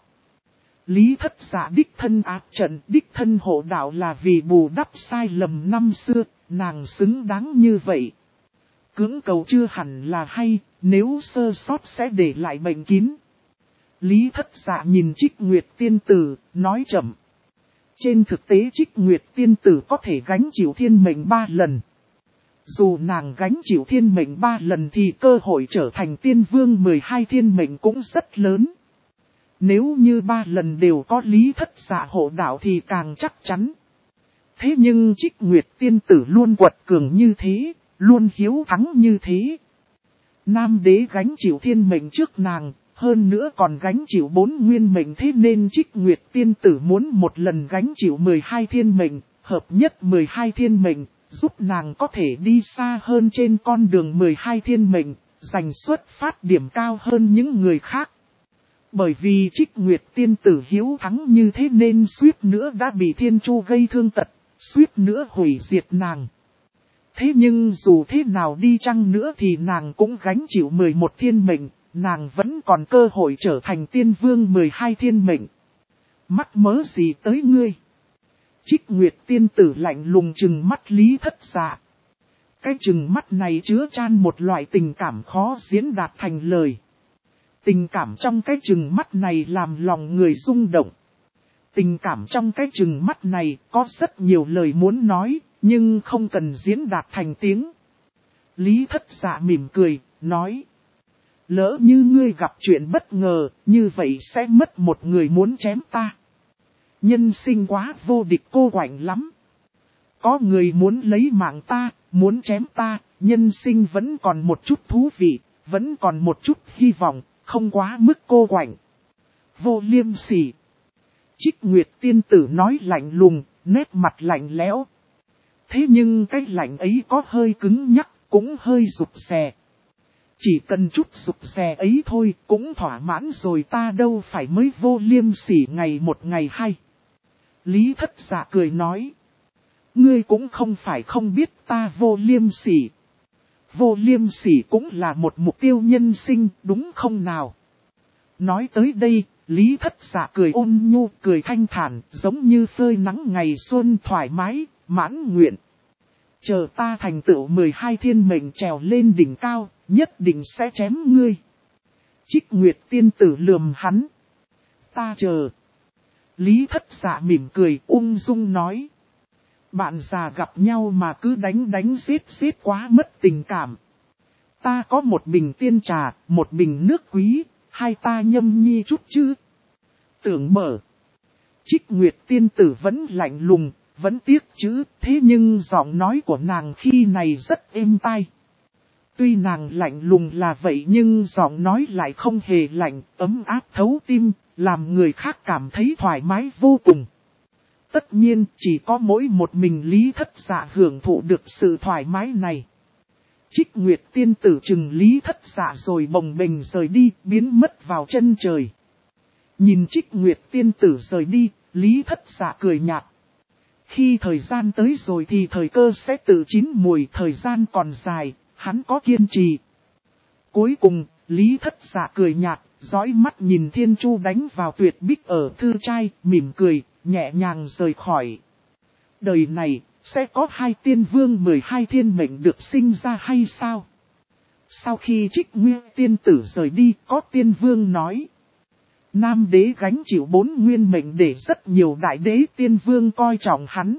Lý Thất Dạ đích thân áp trận, đích thân hộ đạo là vì bù đắp sai lầm năm xưa, nàng xứng đáng như vậy. Cưỡng cầu chưa hẳn là hay, nếu sơ sót sẽ để lại bệnh kín. Lý Thất Dạ nhìn Trích Nguyệt tiên tử, nói chậm. Trên thực tế Trích Nguyệt tiên tử có thể gánh chịu thiên mệnh 3 lần. Dù nàng gánh chịu thiên mệnh 3 lần thì cơ hội trở thành tiên vương 12 thiên mệnh cũng rất lớn. Nếu như 3 lần đều có Lý Thất Dạ hộ đạo thì càng chắc chắn. Thế nhưng Trích Nguyệt tiên tử luôn quật cường như thế, luôn hiếu thắng như thế. Nam đế gánh chịu thiên mệnh trước nàng, hơn nữa còn gánh chịu 4 nguyên mệnh, thế nên Trích Nguyệt tiên tử muốn một lần gánh chịu 12 thiên mệnh, hợp nhất 12 thiên mệnh, giúp nàng có thể đi xa hơn trên con đường 12 thiên mệnh, giành xuất phát điểm cao hơn những người khác. Bởi vì Trích Nguyệt tiên tử hiếu thắng như thế nên suýt nữa đã bị thiên chu gây thương tật, suýt nữa hủy diệt nàng. Thế nhưng dù thế nào đi chăng nữa thì nàng cũng gánh chịu 11 thiên mệnh, nàng vẫn còn cơ hội trở thành tiên vương 12 thiên mệnh. Mắc mớ gì tới ngươi? Trích Nguyệt tiên tử lạnh lùng trừng mắt Lý Thất Dạ. Cái trừng mắt này chứa chan một loại tình cảm khó diễn đạt thành lời. Tình cảm trong cái trừng mắt này làm lòng người rung động. Tình cảm trong cái trừng mắt này có rất nhiều lời muốn nói, nhưng không cần diễn đạt thành tiếng. Lý Thất Dạ mỉm cười, nói. Lỡ như ngươi gặp chuyện bất ngờ, như vậy sẽ mất một người muốn chém ta. Nhân sinh quá vô địch cô quạnh lắm. Có người muốn lấy mạng ta, muốn chém ta, nhân sinh vẫn còn một chút thú vị, vẫn còn một chút hy vọng, không quá mức cô quạnh. Vô liêm sỉ. Trích Nguyệt tiên tử nói lạnh lùng, nét mặt lạnh lẽo. Thế nhưng cái lạnh ấy có hơi cứng nhắc, cũng hơi rụt rè. Chỉ cần chút rụt rè ấy thôi, cũng thỏa mãn rồi, ta đâu phải mới vô liêm sỉ ngày một ngày hai. Lý Thất Dạ cười nói. Ngươi cũng không phải không biết ta vô liêm sỉ. Vô liêm sỉ cũng là một mục tiêu nhân sinh, đúng không nào? Nói tới đây, Lý Thất Dạ cười ôn nhu, cười thanh thản, giống như phơi nắng ngày xuân thoải mái, mãn nguyện. Chờ ta thành tựu 12 thiên mệnh trèo lên đỉnh cao, nhất định sẽ chém ngươi. Trích Nguyệt tiên tử lườm hắn. Ta chờ. Lý Thất Dạ mỉm cười ung dung nói. Bạn già gặp nhau mà cứ đánh giết quá mất tình cảm. Ta có một bình tiên trà, một bình nước quý, hai ta nhâm nhi chút chứ. Tưởng mở. Trích Nguyệt tiên tử vẫn lạnh lùng, vẫn tiếc chứ, thế nhưng giọng nói của nàng khi này rất êm tai. Tuy nàng lạnh lùng là vậy nhưng giọng nói lại không hề lạnh, ấm áp thấu tim, làm người khác cảm thấy thoải mái vô cùng. Tất nhiên chỉ có mỗi một mình Lý Thất Dạ hưởng thụ được sự thoải mái này. Trích Nguyệt tiên tử chừng Lý Thất Dạ rồi bồng bềnh rời đi, biến mất vào chân trời. Nhìn Trích Nguyệt tiên tử rời đi, Lý Thất Dạ cười nhạt. Khi thời gian tới rồi thì thời cơ sẽ tự chín mùi, thời gian còn dài, hắn có kiên trì. Cuối cùng, Lý Thất Dạ cười nhạt, dõi mắt nhìn Thiên Chu đánh vào tuyệt bích ở thư trai, mỉm cười, nhẹ nhàng rời khỏi. Đời này, sẽ có hai tiên vương 12 thiên mệnh được sinh ra hay sao? Sau khi Trích Nguyệt tiên tử rời đi, có tiên vương nói. Nam đế gánh chịu 4 nguyên mệnh để rất nhiều đại đế tiên vương coi trọng hắn.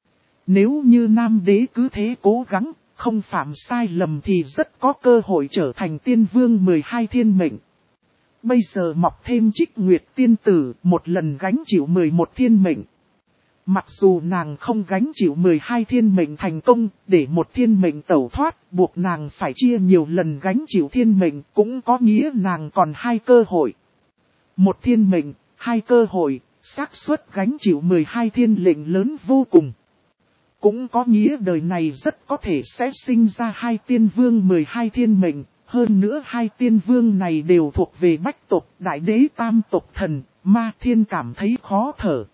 Nếu như Nam đế cứ thế cố gắng, không phạm sai lầm thì rất có cơ hội trở thành tiên vương 12 thiên mệnh. Bây giờ mọc thêm Trích Nguyệt tiên tử, một lần gánh chịu 11 thiên mệnh. Mặc dù nàng không gánh chịu 12 thiên mệnh thành công, để một thiên mệnh tẩu thoát, buộc nàng phải chia nhiều lần gánh chịu thiên mệnh, cũng có nghĩa nàng còn 2 cơ hội. Một thiên mệnh, 2 cơ hội, xác suất gánh chịu 12 thiên lệnh lớn vô cùng. Cũng có nghĩa đời này rất có thể sẽ sinh ra 2 tiên vương 12 thiên mệnh, hơn nữa 2 tiên vương này đều thuộc về bách tộc, đại đế tam tộc thần, ma thiên cảm thấy khó thở.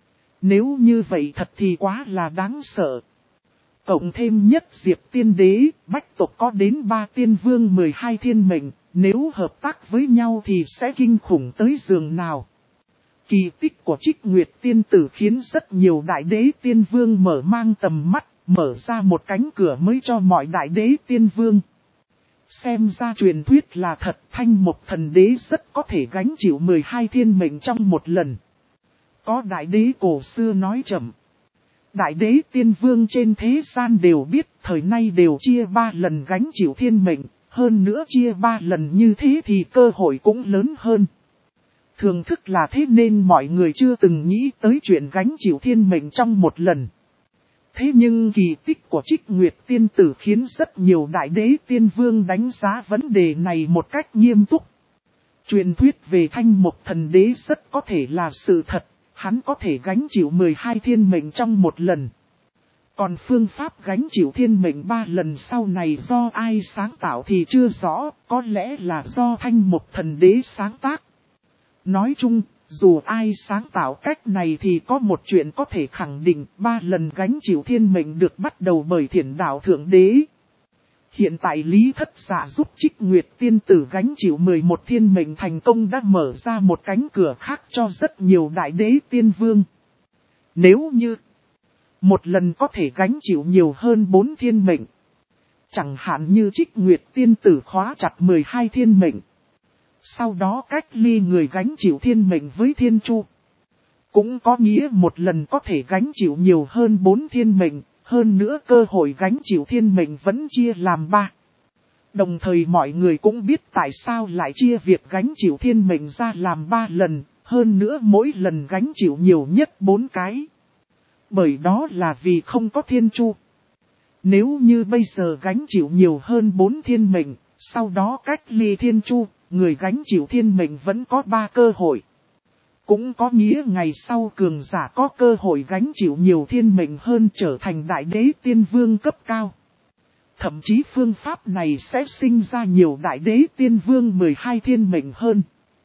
Nếu như vậy thật thì quá là đáng sợ. Cộng thêm nhất diệp tiên đế, bách tộc có đến 3 tiên vương 12 thiên mệnh, nếu hợp tác với nhau thì sẽ kinh khủng tới giường nào. Kỳ tích của Trích Nguyệt tiên tử khiến rất nhiều đại đế tiên vương mở mang tầm mắt, mở ra một cánh cửa mới cho mọi đại đế tiên vương. Xem ra truyền thuyết là thật, Thanh Mộc thần đế rất có thể gánh chịu 12 thiên mệnh trong một lần. Có đại đế cổ xưa nói chậm. Đại đế tiên vương trên thế gian đều biết thời nay đều chia 3 lần gánh chịu thiên mệnh, hơn nữa chia 3 lần như thế thì cơ hội cũng lớn hơn. Thường thức là thế nên mọi người chưa từng nghĩ tới chuyện gánh chịu thiên mệnh trong một lần. Thế nhưng kỳ tích của Trích Nguyệt tiên tử khiến rất nhiều đại đế tiên vương đánh giá vấn đề này một cách nghiêm túc. Truyền thuyết về Thanh Mộc thần đế rất có thể là sự thật, hắn có thể gánh chịu 12 thiên mệnh trong một lần. Còn phương pháp gánh chịu thiên mệnh 3 lần sau này do ai sáng tạo thì chưa rõ, có lẽ là do Thanh Mộc thần đế sáng tác. Nói chung, dù ai sáng tạo cách này thì có một chuyện có thể khẳng định, 3 lần gánh chịu thiên mệnh được bắt đầu bởi Thiển Đạo Thượng Đế. Hiện tại Lý Thất Dạ giúp Trích Nguyệt tiên tử gánh chịu 11 thiên mệnh thành công đã mở ra một cánh cửa khác cho rất nhiều đại đế tiên vương. Nếu như một lần có thể gánh chịu nhiều hơn 4 thiên mệnh, chẳng hạn như Trích Nguyệt tiên tử khóa chặt 12 thiên mệnh, sau đó cách ly người gánh chịu thiên mệnh với Thiên Chu, cũng có nghĩa một lần có thể gánh chịu nhiều hơn 4 thiên mệnh. Hơn nữa cơ hội gánh chịu thiên mệnh vẫn chia làm 3. Đồng thời mọi người cũng biết tại sao lại chia việc gánh chịu thiên mệnh ra làm 3 lần, hơn nữa mỗi lần gánh chịu nhiều nhất 4 cái. Bởi đó là vì không có Thiên Chu. Nếu như bây giờ gánh chịu nhiều hơn 4 thiên mệnh, sau đó cách ly Thiên Chu, người gánh chịu thiên mệnh vẫn có 3 cơ hội. Cũng có nghĩa ngày sau cường giả có cơ hội gánh chịu nhiều thiên mệnh hơn trở thành đại đế tiên vương cấp cao. Thậm chí phương pháp này sẽ sinh ra nhiều đại đế tiên vương 12 thiên mệnh hơn.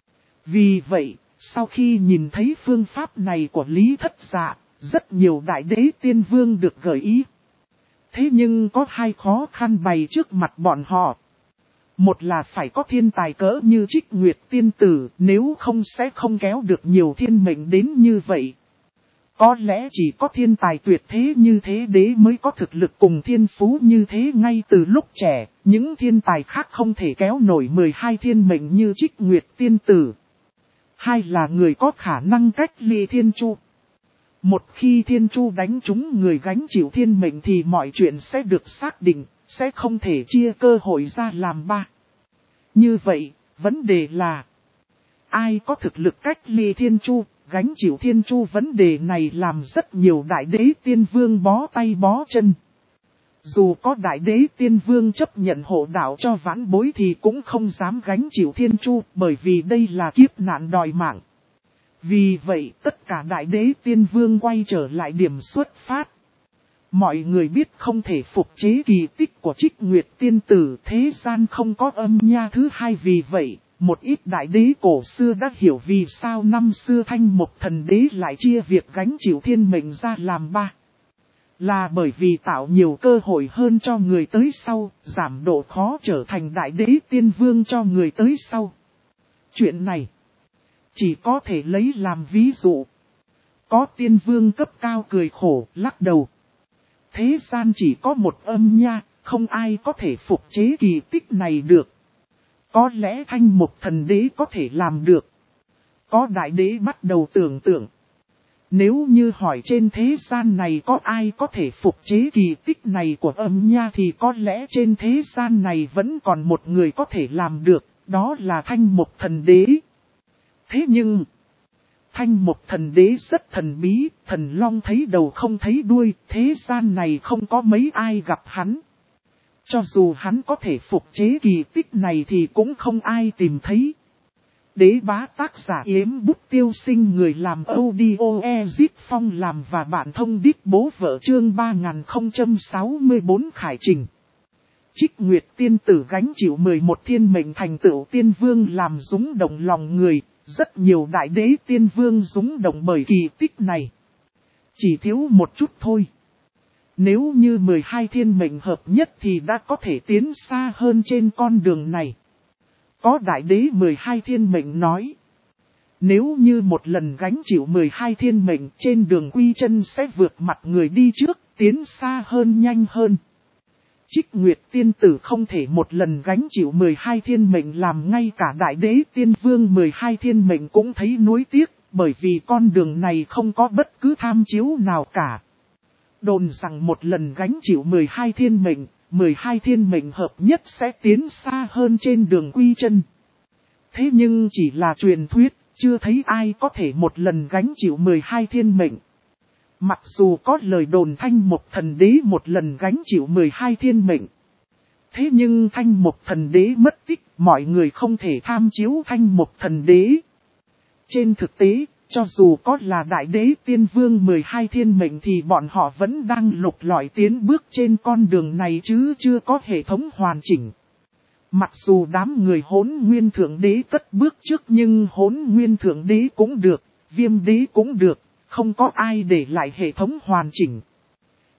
Vì vậy, sau khi nhìn thấy phương pháp này của Lý Thất Dạ, rất nhiều đại đế tiên vương được gợi ý. Thế nhưng có 2 khó khăn bày trước mặt bọn họ. Một là phải có thiên tài cỡ như Trích Nguyệt tiên tử, nếu không sẽ không kéo được nhiều thiên mệnh đến như vậy. Có lẽ chỉ có thiên tài tuyệt thế như thế đế mới có thực lực cùng thiên phú như thế ngay từ lúc trẻ, những thiên tài khác không thể kéo nổi 12 thiên mệnh như Trích Nguyệt tiên tử. Hai là người có khả năng cách ly Thiên Chu. Một khi Thiên Chu đánh trúng người gánh chịu thiên mệnh thì mọi chuyện sẽ được xác định, sẽ không thể chia cơ hội ra làm 3. Như vậy, vấn đề là ai có thực lực cách ly Thiên Chu, gánh chịu Thiên Chu, vấn đề này làm rất nhiều đại đế tiên vương bó tay bó chân. Dù có đại đế tiên vương chấp nhận hộ đạo cho vãn bối thì cũng không dám gánh chịu Thiên Chu, bởi vì đây là kiếp nạn đòi mạng. Vì vậy tất cả đại đế tiên vương quay trở lại điểm xuất phát. Mọi người biết không thể phục chế kỳ tích của Trích Nguyệt tiên tử, thế gian không có âm nha thứ hai. Vì vậy, một ít đại đế cổ xưa đã hiểu vì sao năm xưa Thanh Mục Thần Đế lại chia việc gánh chịu thiên mệnh ra làm 3. Là bởi vì tạo nhiều cơ hội hơn cho người tới sau, giảm độ khó trở thành đại đế tiên vương cho người tới sau. Chuyện này chỉ có thể lấy làm ví dụ. Có tiên vương cấp cao cười khổ, lắc đầu. Thế gian chỉ có một âm nha, không ai có thể phục chế kỳ tích này được. Có lẽ Thanh Mục Thần Đế có thể làm được. Có đại đế bắt đầu tưởng tượng. Nếu như hỏi trên thế gian này có ai có thể phục chế kỳ tích này của âm nha thì có lẽ trên thế gian này vẫn còn một người có thể làm được, đó là Thanh Mục Thần Đế. Thế nhưng, Thanh Mục Thần Đế rất thần bí, thần long thấy đầu không thấy đuôi, thế gian này không có mấy ai gặp hắn. Cho dù hắn có thể phục chế kỳ tích này thì cũng không ai tìm thấy. Đế bá tác giả Yếm Bút Tiêu Sinh, người làm audio Ezit Phong làm và bạn thông đít bố vợ, chương 3064 khải trình. Trích Nguyệt tiên tử gánh chịu 11 thiên mệnh thành tựu tiên vương làm rúng động lòng người, rất nhiều đại đế tiên vương rúng động bởi kỳ tích này. Chỉ thiếu một chút thôi. Nếu như 12 thiên mệnh hợp nhất thì đã có thể tiến xa hơn trên con đường này. Có đại đế 12 thiên mệnh nói, nếu như một lần gánh chịu 12 thiên mệnh trên đường quy chân sẽ vượt mặt người đi trước, tiến xa hơn nhanh hơn. Trích Nguyệt tiên tử không thể một lần gánh chịu 12 thiên mệnh làm ngay cả đại đế tiên vương 12 thiên mệnh cũng thấy nuối tiếc, bởi vì con đường này không có bất cứ tham chiếu nào cả. Đồn rằng một lần gánh chịu 12 thiên mệnh, 12 thiên mệnh hợp nhất sẽ tiến xa hơn trên đường quy chân. Thế nhưng chỉ là truyền thuyết, chưa thấy ai có thể một lần gánh chịu 12 thiên mệnh. Mặc dù có lời đồn Thanh Mục Thần Đế một lần gánh chịu 12 thiên mệnh. Thế nhưng Thanh Mục Thần Đế mất tích, mọi người không thể tham chiếu Thanh Mục Thần Đế. Trên thực tế, cho dù có là đại đế tiên vương 12 thiên mệnh thì bọn họ vẫn đang lục lọi tiến bước trên con đường này chứ chưa có hệ thống hoàn chỉnh. Mặc dù đám người Hỗn Nguyên Thượng Đế cất bước trước nhưng Hỗn Nguyên Thượng Đế cũng được, Viêm Đế cũng được, không có ai để lại hệ thống hoàn chỉnh.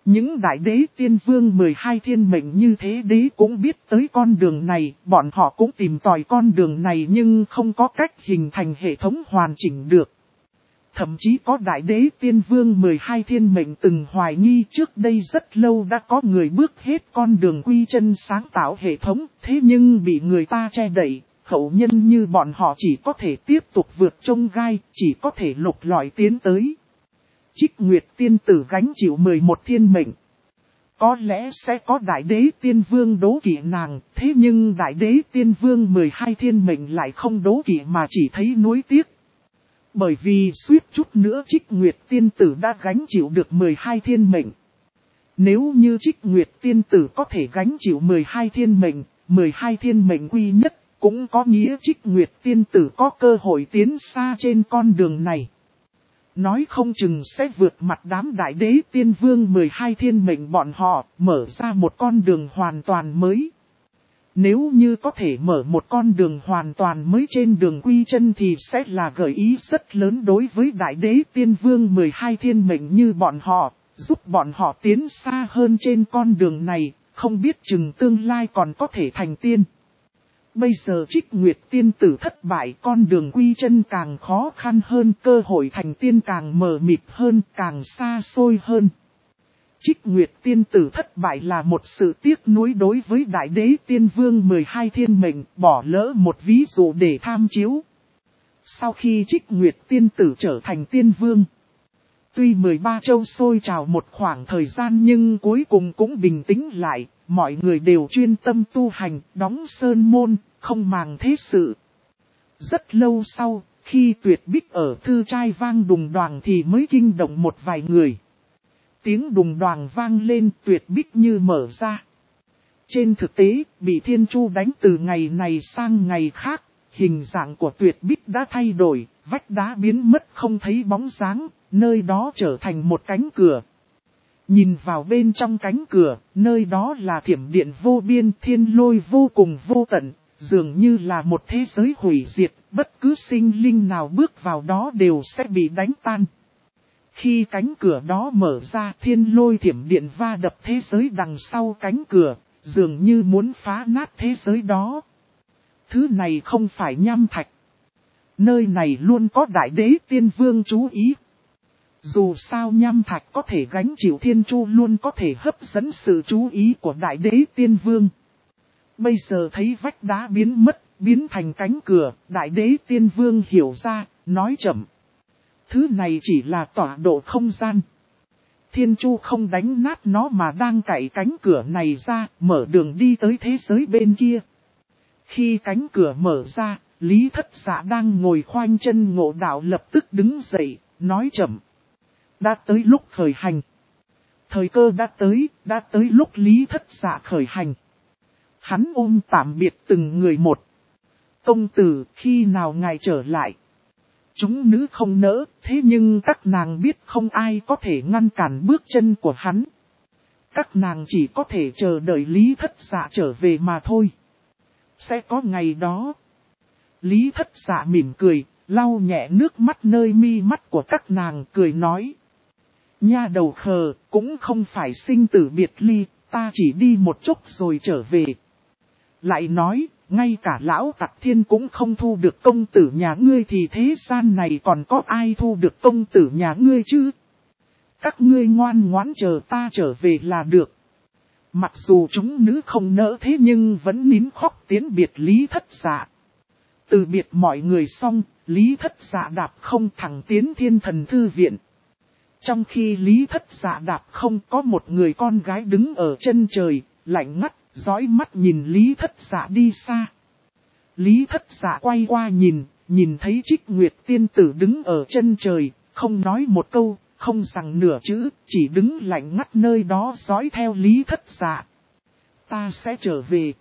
Những đại đế tiên vương 12 thiên mệnh như thế đế cũng biết tới con đường này, bọn họ cũng tìm tòi con đường này nhưng không có cách hình thành hệ thống hoàn chỉnh được. Thậm chí có đại đế tiên vương 12 thiên mệnh từng hoài nghi trước đây rất lâu đã có người bước hết con đường quy chân sáng tạo hệ thống, thế nhưng bị người ta che đậy, hậu nhân như bọn họ chỉ có thể tiếp tục vượt chông gai, chỉ có thể lục lọi tiến tới. Trích Nguyệt tiên tử gánh chịu 11 thiên mệnh. Có lẽ sẽ có đại đế tiên vương đố kỵ nàng, thế nhưng đại đế tiên vương 12 thiên mệnh lại không đố kỵ mà chỉ thấy nuối tiếc. Bởi vì suýt chút nữa Trích Nguyệt tiên tử đã gánh chịu được 12 thiên mệnh. Nếu như Trích Nguyệt tiên tử có thể gánh chịu 12 thiên mệnh quy nhất, cũng có nghĩa Trích Nguyệt tiên tử có cơ hội tiến xa trên con đường này. Nói không chừng sẽ vượt mặt đám đại đế tiên vương 12 thiên mệnh bọn họ, mở ra một con đường hoàn toàn mới. Nếu như có thể mở một con đường hoàn toàn mới trên đường quy chân thì sẽ là gợi ý rất lớn đối với đại đế tiên vương 12 thiên mệnh như bọn họ, giúp bọn họ tiến xa hơn trên con đường này, không biết chừng tương lai còn có thể thành tiên. Bây giờ Trích Nguyệt tiên tử thất bại, con đường quy chân càng khó khăn hơn, cơ hội thành tiên càng mờ mịt hơn, càng xa xôi hơn. Trích Nguyệt tiên tử thất bại là một sự tiếc nuối đối với đại đế tiên vương 12 thiên mệnh, bỏ lỡ một ví dụ để tham chiếu. Sau khi Trích Nguyệt tiên tử trở thành tiên vương, tuy 13 châu sôi trào một khoảng thời gian nhưng cuối cùng cũng bình tĩnh lại, mọi người đều chuyên tâm tu hành, đóng sơn môn, không màng thế sự. Rất lâu sau, khi Tuyệt Bích ở Thư Trai vang đùng đoàng thì mới kinh động một vài người. Tiếng đùng đoàng vang lên, Tuyệt Bích như mở ra. Trên thực tế, bị Thiên Chu đánh từ ngày này sang ngày khác, hình dạng của Tuyệt Bích đã thay đổi, vách đá biến mất không thấy bóng dáng, nơi đó trở thành một cánh cửa. Nhìn vào bên trong cánh cửa, nơi đó là thiểm điện vô biên, thiên lôi vô cùng vô tận, dường như là một thế giới hủy diệt, bất cứ sinh linh nào bước vào đó đều sẽ bị đánh tan. Khi cánh cửa đó mở ra, thiên lôi thiểm điện va đập thế giới đằng sau cánh cửa, dường như muốn phá nát thế giới đó. Thứ này không phải nham thạch. Nơi này luôn có đại đế tiên vương chú ý. Dù sao nham thạch có thể gánh chịu thiên chu luôn có thể hấp dẫn sự chú ý của đại đế tiên vương. Bây giờ thấy vách đá biến mất, biến thành cánh cửa, đại đế tiên vương hiểu ra, nói chậm. Thứ này chỉ là tọa độ không gian. Thiên chu không đánh nát nó mà đang cạy cánh cửa này ra, mở đường đi tới thế giới bên kia. Khi cánh cửa mở ra, Lý Thất Dạ đang ngồi khoanh chân ngộ đạo lập tức đứng dậy, nói chậm. Đã tới lúc khởi hành. Thời cơ đã tới lúc Lý Thất Dạ khởi hành. Hắn ôm tạm biệt từng người một. Công tử, khi nào ngài trở lại? Chúng nữ không nỡ, thế nhưng các nàng biết không ai có thể ngăn cản bước chân của hắn. Các nàng chỉ có thể chờ đợi Lý Thất Dạ trở về mà thôi. Sẽ có ngày đó. Lý Thất Dạ mỉm cười, lau nhẹ nước mắt nơi mi mắt của các nàng, cười nói. Nha đầu khờ, cũng không phải sinh tử biệt ly, ta chỉ đi một chút rồi trở về. Lại nói, ngay cả lão Tặc Thiên cũng không thu được công tử nhà ngươi thì thế gian này còn có ai thu được công tử nhà ngươi chứ? Các ngươi ngoan ngoãn chờ ta trở về là được. Mặc dù chúng nữ không nỡ thế nhưng vẫn nín khóc tiến biệt Lý Thất Dạ. Từ biệt mọi người xong, Lý Thất Dạ đạp không thẳng tiến Thiên Thần Thư Viện. Trong khi Lý Thất Dạ đạp không có một người con gái đứng ở chân trời, lạnh ngắt, dõi mắt nhìn Lý Thất Dạ đi xa. Lý Thất Dạ quay qua nhìn thấy Trích Nguyệt tiên tử đứng ở chân trời, không nói một câu, không rằng nửa chữ, chỉ đứng lạnh ngắt nơi đó dõi theo Lý Thất Dạ. Ta sẽ trở về.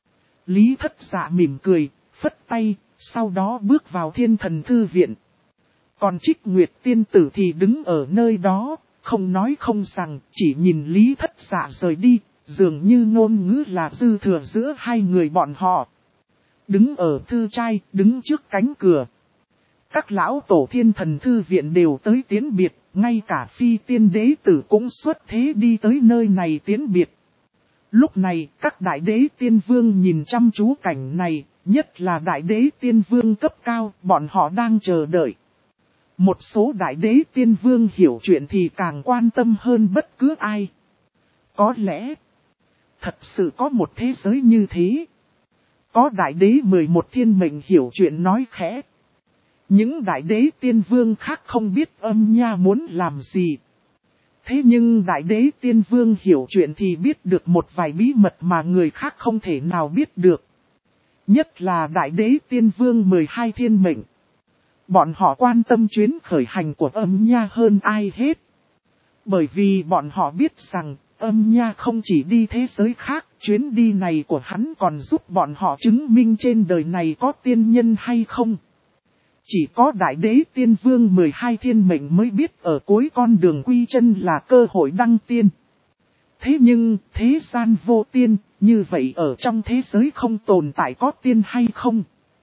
Lý Thất Dạ mỉm cười, phất tay, sau đó bước vào Thiên Thần Thư Viện. Còn Trích Nguyệt tiên tử thì đứng ở nơi đó, không nói không rằng, chỉ nhìn Lý Thất Dạ rời đi, dường như ngôn ngữ là dư thừa giữa hai người bọn họ. Đứng ở thư trai, đứng trước cánh cửa. Các lão tổ Thiên Thần Thư Viện đều tới tiến biệt, ngay cả phi tiên đế tử cũng xuất thế đi tới nơi này tiễn biệt. Lúc này các đại đế tiên vương nhìn chăm chú cảnh này, nhất là đại đế tiên vương cấp cao, bọn họ đang chờ đợi. Một số đại đế tiên vương hiểu chuyện thì càng quan tâm hơn bất cứ ai. Có lẽ, thật sự có một thế giới như thế. Có đại đế 11 thiên mệnh hiểu chuyện nói khẽ. Những đại đế tiên vương khác không biết Âm Nha muốn làm gì. Thế nhưng đại đế tiên vương hiểu chuyện thì biết được một vài bí mật mà người khác không thể nào biết được. Nhất là đại đế tiên vương 12 thiên mệnh. Bọn họ quan tâm chuyến khởi hành của Âm Nha hơn ai hết. Bởi vì bọn họ biết rằng Âm Nha không chỉ đi thế giới khác, chuyến đi này của hắn còn giúp bọn họ chứng minh trên đời này có tiên nhân hay không. Chỉ có đại đế tiên vương 12 thiên mệnh mới biết ở cuối con đường quy chân là cơ hội đăng tiên. Thế nhưng, thế gian vô tiên, như vậy ở trong thế giới không tồn tại có tiên hay không?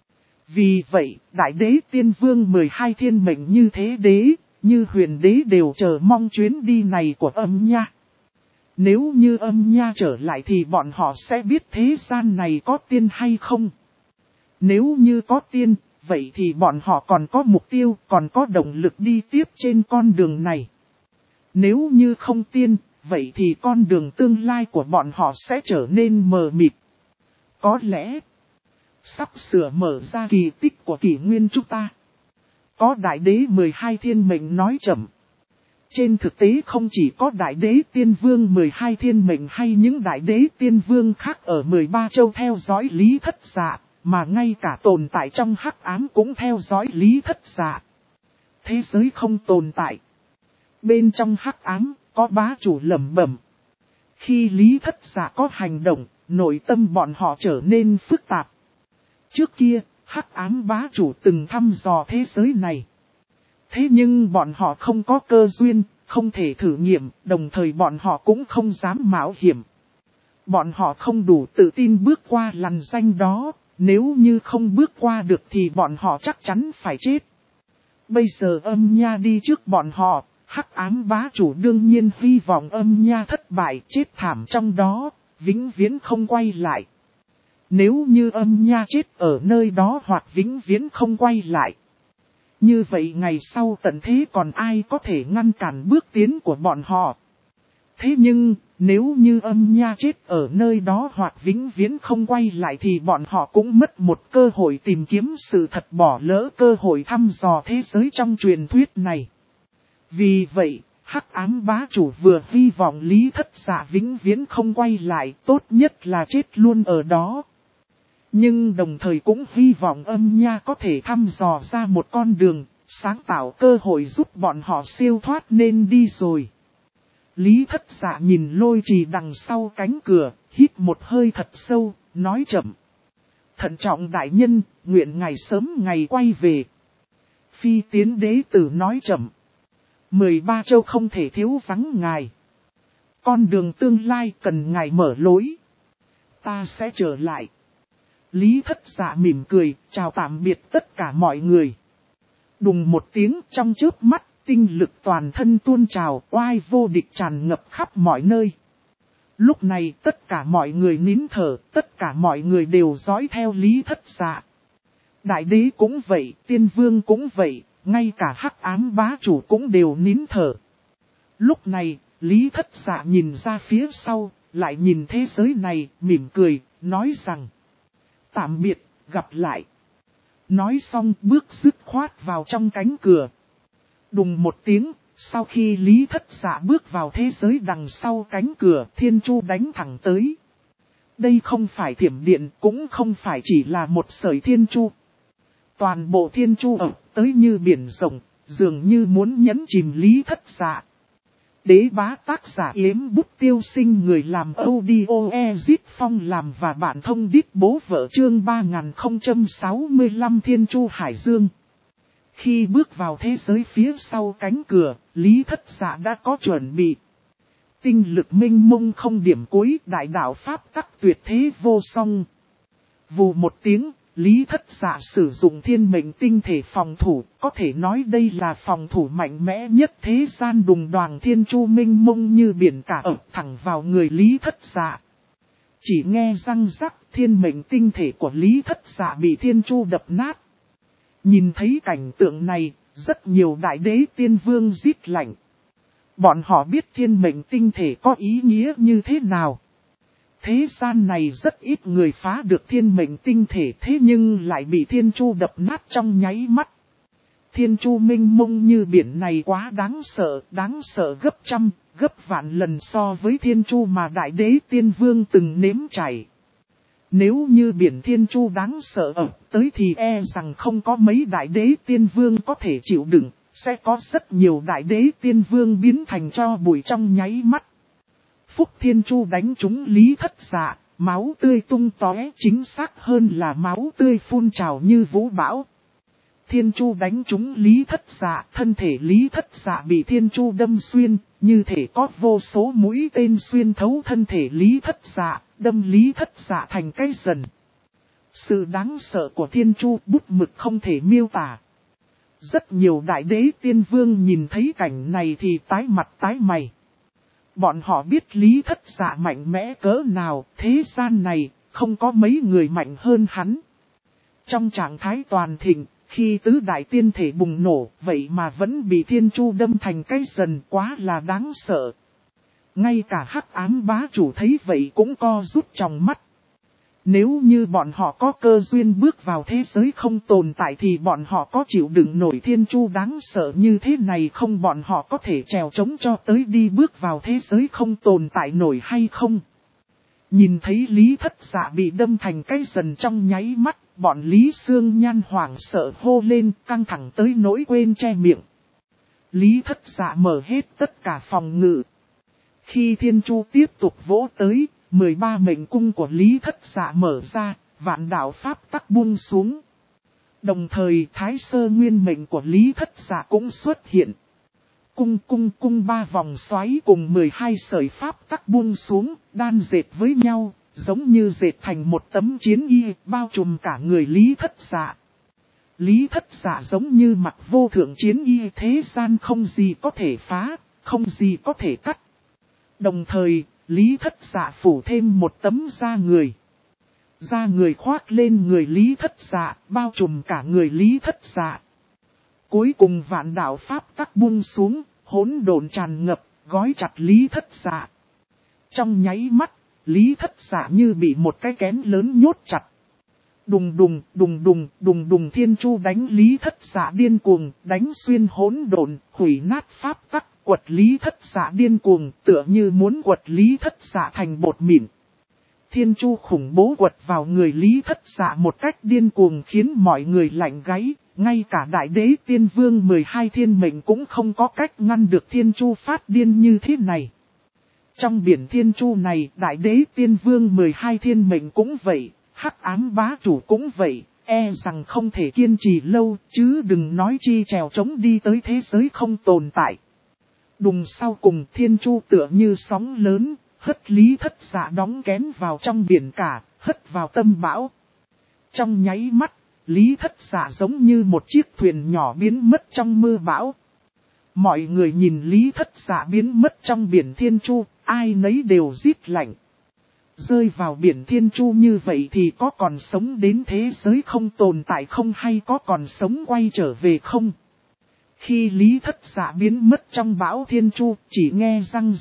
Vì vậy, đại đế tiên vương 12 thiên mệnh như thế đế, như huyền đế đều chờ mong chuyến đi này của Âm Nha. Nếu như Âm Nha trở lại thì bọn họ sẽ biết thế gian này có tiên hay không? Nếu như có tiên, vậy thì bọn họ còn có mục tiêu, còn có động lực đi tiếp trên con đường này. Nếu như không tiên, vậy thì con đường tương lai của bọn họ sẽ trở nên mờ mịt. Có lẽ, sắp sửa mở ra kỳ tích của kỷ nguyên chúng ta. Có đại đế 12 thiên mệnh nói chậm. Trên thực tế không chỉ có đại đế tiên vương 12 thiên mệnh hay những đại đế tiên vương khác ở 13 châu theo dõi Lý Thất Dạ, mà ngay cả tồn tại trong hắc ám cũng theo dõi Lý Thất Dạ. Thế giới không tồn tại. Bên trong hắc ám có bá chủ lẩm bẩm. Khi Lý Thất Dạ có hành động, nội tâm bọn họ trở nên phức tạp. Trước kia, hắc ám bá chủ từng thăm dò thế giới này. Thế nhưng bọn họ không có cơ duyên, không thể thử nghiệm, đồng thời bọn họ cũng không dám mạo hiểm. Bọn họ không đủ tự tin bước qua lằn ranh đó, nếu như không bước qua được thì bọn họ chắc chắn phải chết. Bây giờ Âm Nha đi trước bọn họ, hắc ám bá chủ đương nhiên hy vọng Âm Nha thất bại chết thảm trong đó, vĩnh viễn không quay lại. Nếu như Âm Nha chết ở nơi đó hoặc vĩnh viễn không quay lại. Như vậy ngày sau tận thế còn ai có thể ngăn cản bước tiến của bọn họ. Thế nhưng, nếu như Âm Nha chết ở nơi đó hoặc vĩnh viễn không quay lại thì bọn họ cũng mất một cơ hội tìm kiếm sự thật, bỏ lỡ cơ hội thăm dò thế giới trong truyền thuyết này. Vì vậy, hắc ám bá chủ vừa hy vọng Lý Thất Dạ vĩnh viễn không quay lại, tốt nhất là chết luôn ở đó. Nhưng đồng thời cũng hy vọng Âm Nha có thể thăm dò ra một con đường, sáng tạo cơ hội giúp bọn họ siêu thoát nên đi rồi. Lý Thất Dạ nhìn Lôi Trì đằng sau cánh cửa, hít một hơi thật sâu, nói chậm. Thận trọng đại nhân, nguyện ngài sớm ngày quay về. Phi tiến đế tử nói chậm. 13 châu không thể thiếu vắng ngài. Con đường tương lai cần ngài mở lối. Ta sẽ trở lại. Lý Thất Dạ mỉm cười, chào tạm biệt tất cả mọi người. Đùng một tiếng, trong chớp mắt, tinh lực toàn thân tuôn trào, oai vô địch tràn ngập khắp mọi nơi. Lúc này tất cả mọi người nín thở, tất cả mọi người đều dõi theo Lý Thất Dạ. Đại đế cũng vậy, tiên vương cũng vậy, ngay cả hắc ám bá chủ cũng đều nín thở. Lúc này, Lý Thất Dạ nhìn ra phía sau, lại nhìn thế giới này, mỉm cười, nói rằng: tạm biệt, gặp lại. Nói xong bước dứt khoát vào trong cánh cửa. Đùng một tiếng, sau khi Lý Thất Dạ bước vào thế giới đằng sau cánh cửa, thiên chu đánh thẳng tới. Đây không phải thiểm điện, cũng không phải chỉ là một sợi thiên chu. Toàn bộ thiên chu ập tới như biển rộng, dường như muốn nhấn chìm Lý Thất Dạ. Đế bá tác giả Yếm Bút Tiêu Sinh, người làm audio Ezit Phong làm và bạn thông đít bố vợ, chương 3065 Thiên Chu Hải Dương. Khi bước vào thế giới phía sau cánh cửa, Lý Thất Dạ đã có chuẩn bị. Tinh lực minh mông không điểm cuối, đại đạo pháp tắc tuyệt thế vô song. Vù một tiếng, Lý Thất Dạ sử dụng thiên mệnh tinh thể phòng thủ, có thể nói đây là phòng thủ mạnh mẽ nhất thế gian. Đùng đoàng thiên chu minh mông như biển cả ập thẳng vào người Lý Thất Dạ. Chỉ nghe răng rắc, thiên mệnh tinh thể của Lý Thất Dạ bị thiên chu đập nát. Nhìn thấy cảnh tượng này, rất nhiều đại đế tiên vương rít lạnh. Bọn họ biết thiên mệnh tinh thể có ý nghĩa như thế nào. Thế gian này rất ít người phá được thiên mệnh tinh thể, thế nhưng lại bị thiên chu đập nát trong nháy mắt. Thiên chu minh mông như biển này quá đáng sợ gấp trăm, gấp vạn lần so với thiên chu mà đại đế tiên vương từng nếm trải. Nếu như biển thiên chu đáng sợ ập tới thì e rằng không có mấy đại đế tiên vương có thể chịu đựng, sẽ có rất nhiều đại đế tiên vương biến thành tro bụi trong nháy mắt. Phúc thiên chu đánh trúng Lý Thất Dạ, máu tươi tung tóe, chính xác hơn là máu tươi phun trào như vũ bão. Thiên chu đánh trúng Lý Thất Dạ, thân thể Lý Thất Dạ bị thiên chu đâm xuyên, như thể có vô số mũi tên xuyên thấu thân thể Lý Thất Dạ, đâm Lý Thất Dạ thành cái dần. Sự đáng sợ của thiên chu bút mực không thể miêu tả. Rất nhiều đại đế tiên vương nhìn thấy cảnh này thì tái mặt tái mày. Bọn họ biết Lý Thất Dạ mạnh mẽ cỡ nào, thế gian này không có mấy người mạnh hơn hắn. Trong trạng thái toàn thịnh, khi tứ đại tiên thể bùng nổ, vậy mà vẫn bị thiên chu đâm thành cái dần, quá là đáng sợ. Ngay cả Hắc Ám bá chủ thấy vậy cũng co rút trong mắt. Nếu như bọn họ có cơ duyên bước vào thế giới không tồn tại thì bọn họ có chịu đựng nổi thiên chu đáng sợ như thế này không, bọn họ có thể trèo trống cho tới đi bước vào thế giới không tồn tại nổi hay không. Nhìn thấy Lý Thất Dạ bị đâm thành cái dần trong nháy mắt, bọn Lý Sương Nhan hoảng sợ hô lên, căng thẳng tới nỗi quên che miệng. Lý Thất Dạ mở hết tất cả phòng ngự. Khi thiên chu tiếp tục vỗ tới, 13 mệnh cung của Lý Thất Dạ mở ra, vạn đạo pháp tắc buông xuống. Đồng thời Thái Sơ Nguyên mệnh của Lý Thất Dạ cũng xuất hiện. Cung ba vòng xoáy cùng 12 sợi pháp tắc buông xuống, đan dệt với nhau, giống như dệt thành một tấm chiến y, bao trùm cả người Lý Thất Dạ. Lý Thất Dạ giống như mặc vô thượng chiến y, thế gian không gì có thể phá, không gì có thể cắt. Đồng thời, Lý Thất Dạ phủ thêm một tấm da người. Da người khoác lên người Lý Thất Dạ, bao trùm cả người Lý Thất Dạ. Cuối cùng vạn đạo pháp tắc buông xuống, hỗn độn tràn ngập, gói chặt Lý Thất Dạ. Trong nháy mắt, Lý Thất Dạ như bị một cái kén lớn nhốt chặt. Đùng đùng thiên chu đánh Lý Thất Dạ điên cuồng, đánh xuyên hỗn độn, hủy nát pháp tắc. Quật Lý Thất Dạ điên cuồng, tựa như muốn quật Lý Thất Dạ thành bột mịn. Thiên chu khủng bố quật vào người Lý Thất Dạ một cách điên cuồng khiến mọi người lạnh gáy, ngay cả đại đế tiên vương 12 thiên mệnh cũng không có cách ngăn được thiên chu phát điên như thế này. Trong biển thiên chu này, đại đế tiên vương 12 thiên mệnh cũng vậy, Hắc Ám bá chủ cũng vậy, e rằng không thể kiên trì lâu, chứ đừng nói chi trèo trống đi tới thế giới không tồn tại. Đùng sau cùng thiên chu tựa như sóng lớn, hất Lý Thất Dạ đóng kén vào trong biển cả, hất vào tâm bão. Trong nháy mắt, Lý Thất Dạ giống như một chiếc thuyền nhỏ biến mất trong mưa bão. Mọi người nhìn Lý Thất Dạ biến mất trong biển thiên chu, ai nấy đều rít lạnh. Rơi vào biển thiên chu như vậy thì có còn sống đến thế giới không tồn tại không, hay có còn sống quay trở về không? Khi Lý Thất Dạ biến mất trong bão thiên chu, chỉ nghe răng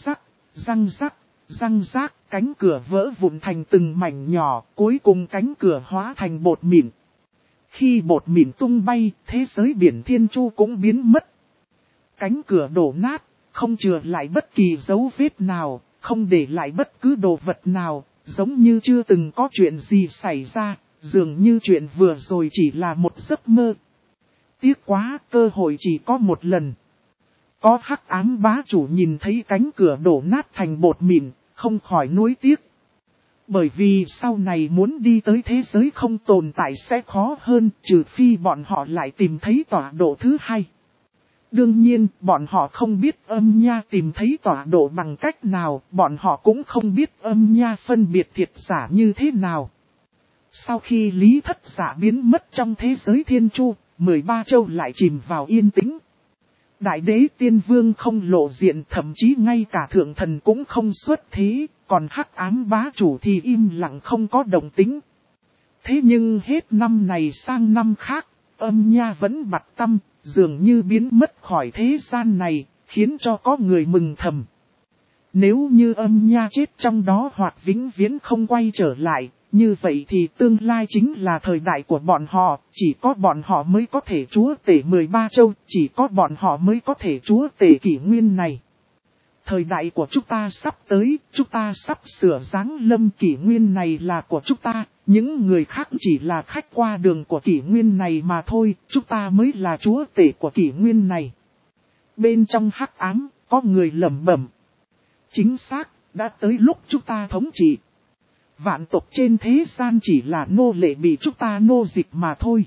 rắc, cánh cửa vỡ vụn thành từng mảnh nhỏ, cuối cùng cánh cửa hóa thành bột mịn. Khi bột mịn tung bay, thế giới biển thiên chu cũng biến mất. Cánh cửa đổ nát, không chừa lại bất kỳ dấu vết nào, không để lại bất cứ đồ vật nào, giống như chưa từng có chuyện gì xảy ra, dường như chuyện vừa rồi chỉ là một giấc mơ. Tiếc quá, cơ hội chỉ có một lần. Có Hắc Ám bá chủ nhìn thấy cánh cửa đổ nát thành bột mịn, không khỏi nuối tiếc. Bởi vì sau này muốn đi tới thế giới không tồn tại sẽ khó hơn, trừ phi bọn họ lại tìm thấy tọa độ thứ hai. Đương nhiên, bọn họ không biết Âm Nha tìm thấy tọa độ bằng cách nào, bọn họ cũng không biết Âm Nha phân biệt thiệt giả như thế nào. Sau khi Lý Thất Dạ biến mất trong thế giới thiên chu, 13 châu lại chìm vào yên tĩnh. Đại đế tiên vương không lộ diện, thậm chí ngay cả thượng thần cũng không xuất thế, còn hắc ám bá chủ thì im lặng không có động tĩnh. Thế nhưng hết năm này sang năm khác, Âm Nha vẫn bặt tâm, dường như biến mất khỏi thế gian này, khiến cho có người mừng thầm. Nếu như Âm Nha chết trong đó hoặc vĩnh viễn không quay trở lại, như vậy thì tương lai chính là thời đại của bọn họ, chỉ có bọn họ mới có thể chúa tể 13 châu, chỉ có bọn họ mới có thể chúa tể kỷ nguyên này. Thời đại của chúng ta sắp tới, chúng ta sắp sửa giáng lâm kỷ nguyên này là của chúng ta, những người khác chỉ là khách qua đường của kỷ nguyên này mà thôi, chúng ta mới là chúa tể của kỷ nguyên này. Bên trong hắc ám, có người lẩm bẩm. Chính xác, đã tới lúc chúng ta thống trị. Vạn tộc trên thế gian chỉ là nô lệ bị chúng ta nô dịch mà thôi.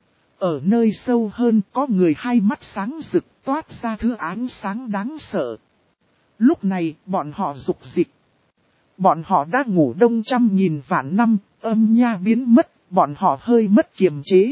Ở nơi sâu hơn có người hai mắt sáng rực toát ra thứ ánh sáng đáng sợ. Lúc này bọn họ dục dịch. Bọn họ đã ngủ đông trăm nghìn vạn năm, Âm Nha biến mất, bọn họ hơi mất kiềm chế.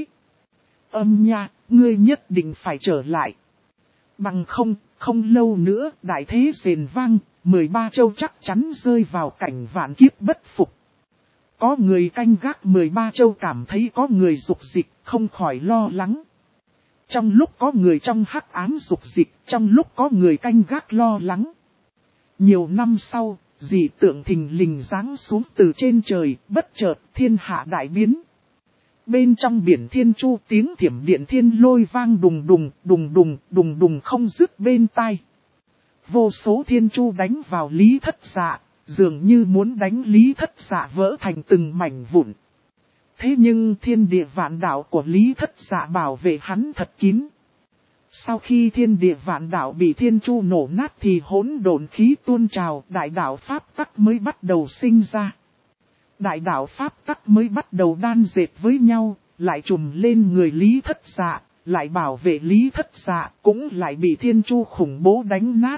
Âm Nha, ngươi nhất định phải trở lại. Bằng không lâu nữa đại thế rền vang, 13 châu chắc chắn rơi vào cảnh vạn kiếp bất phục. Có người canh gác 13 châu cảm thấy có người dục dịch, không khỏi lo lắng. Trong lúc có người trong hắc ám dục dịch, trong lúc có người canh gác lo lắng. Nhiều năm sau, dị tượng thình lình giáng xuống từ trên trời, bất chợt thiên hạ đại biến. Bên trong biển thiên chu tiếng thiểm điện thiên lôi vang đùng đùng, đùng đùng, đùng đùng không dứt bên tai. Vô số thiên chu đánh vào Lý Thất Dạ, dường như muốn đánh Lý Thất Dạ vỡ thành từng mảnh vụn. Thế nhưng thiên địa vạn đạo của Lý Thất Dạ bảo vệ hắn thật kín. Sau khi thiên địa vạn đạo bị thiên chu nổ nát thì hỗn độn khí tuôn trào, đại đạo pháp tắc mới bắt đầu sinh ra. Đại đạo pháp tắc mới bắt đầu đan dệt với nhau, lại trùm lên người Lý Thất Dạ, lại bảo vệ Lý Thất Dạ, cũng lại bị thiên chu khủng bố đánh nát.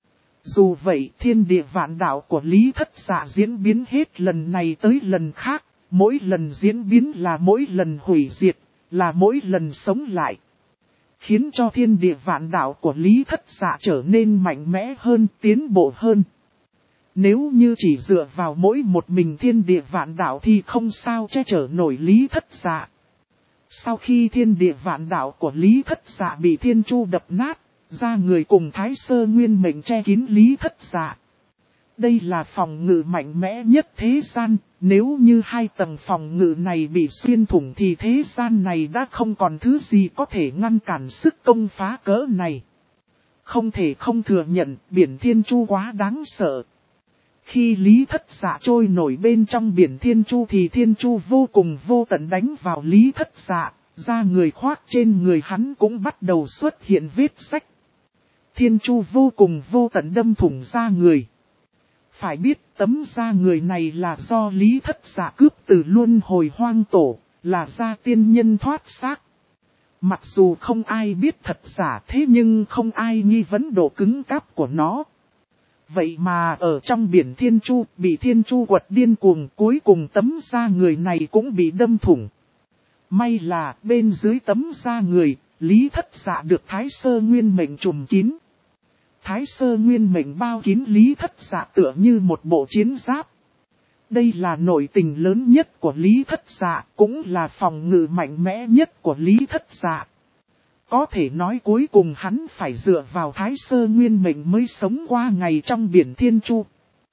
Dù vậy, thiên địa vạn đạo của Lý Thất Dạ diễn biến hết lần này tới lần khác, mỗi lần diễn biến là mỗi lần hủy diệt, là mỗi lần sống lại. Khiến cho thiên địa vạn đạo của Lý Thất Dạ trở nên mạnh mẽ hơn, tiến bộ hơn. Nếu như chỉ dựa vào mỗi một mình thiên địa vạn đạo thì không sao che chở nổi Lý Thất Dạ. Sau khi thiên địa vạn đạo của Lý Thất Dạ bị thiên chu đập nát, ra người cùng Thái Sơ Nguyên Mệnh che kín Lý Thất Dạ. Đây là phòng ngự mạnh mẽ nhất thế gian, nếu như hai tầng phòng ngự này bị xuyên thủng thì thế gian này đã không còn thứ gì có thể ngăn cản sức công phá cỡ này. Không thể không thừa nhận biển thiên chu quá đáng sợ. Khi Lý Thất Dạ trôi nổi bên trong biển thiên chu thì thiên chu vô cùng vô tận đánh vào Lý Thất Dạ, da người khoác trên người hắn cũng bắt đầu xuất hiện vết rách. Thiên chu vô cùng vô tận đâm thủng da người. Phải biết tấm da người này là do Lý Thất Dạ cướp từ luân hồi hoang tổ, là da tiên nhân thoát xác. Mặc dù không ai biết thật giả thế nhưng không ai nghi vấn độ cứng cáp của nó. Vậy mà ở trong biển thiên chu, bị thiên chu quật điên cuồng, cuối cùng tấm da người này cũng bị đâm thủng. May là bên dưới tấm da người, Lý Thất Dạ được Thái Sơ Nguyên Mệnh trùm kín. Thái Sơ Nguyên Mệnh bao kín Lý Thất Dạ tựa như một bộ chiến giáp. Đây là nội tình lớn nhất của Lý Thất Dạ, cũng là phòng ngự mạnh mẽ nhất của Lý Thất Dạ. Có thể nói cuối cùng hắn phải dựa vào Thái Sơ Nguyên Mệnh mới sống qua ngày trong biển thiên chu.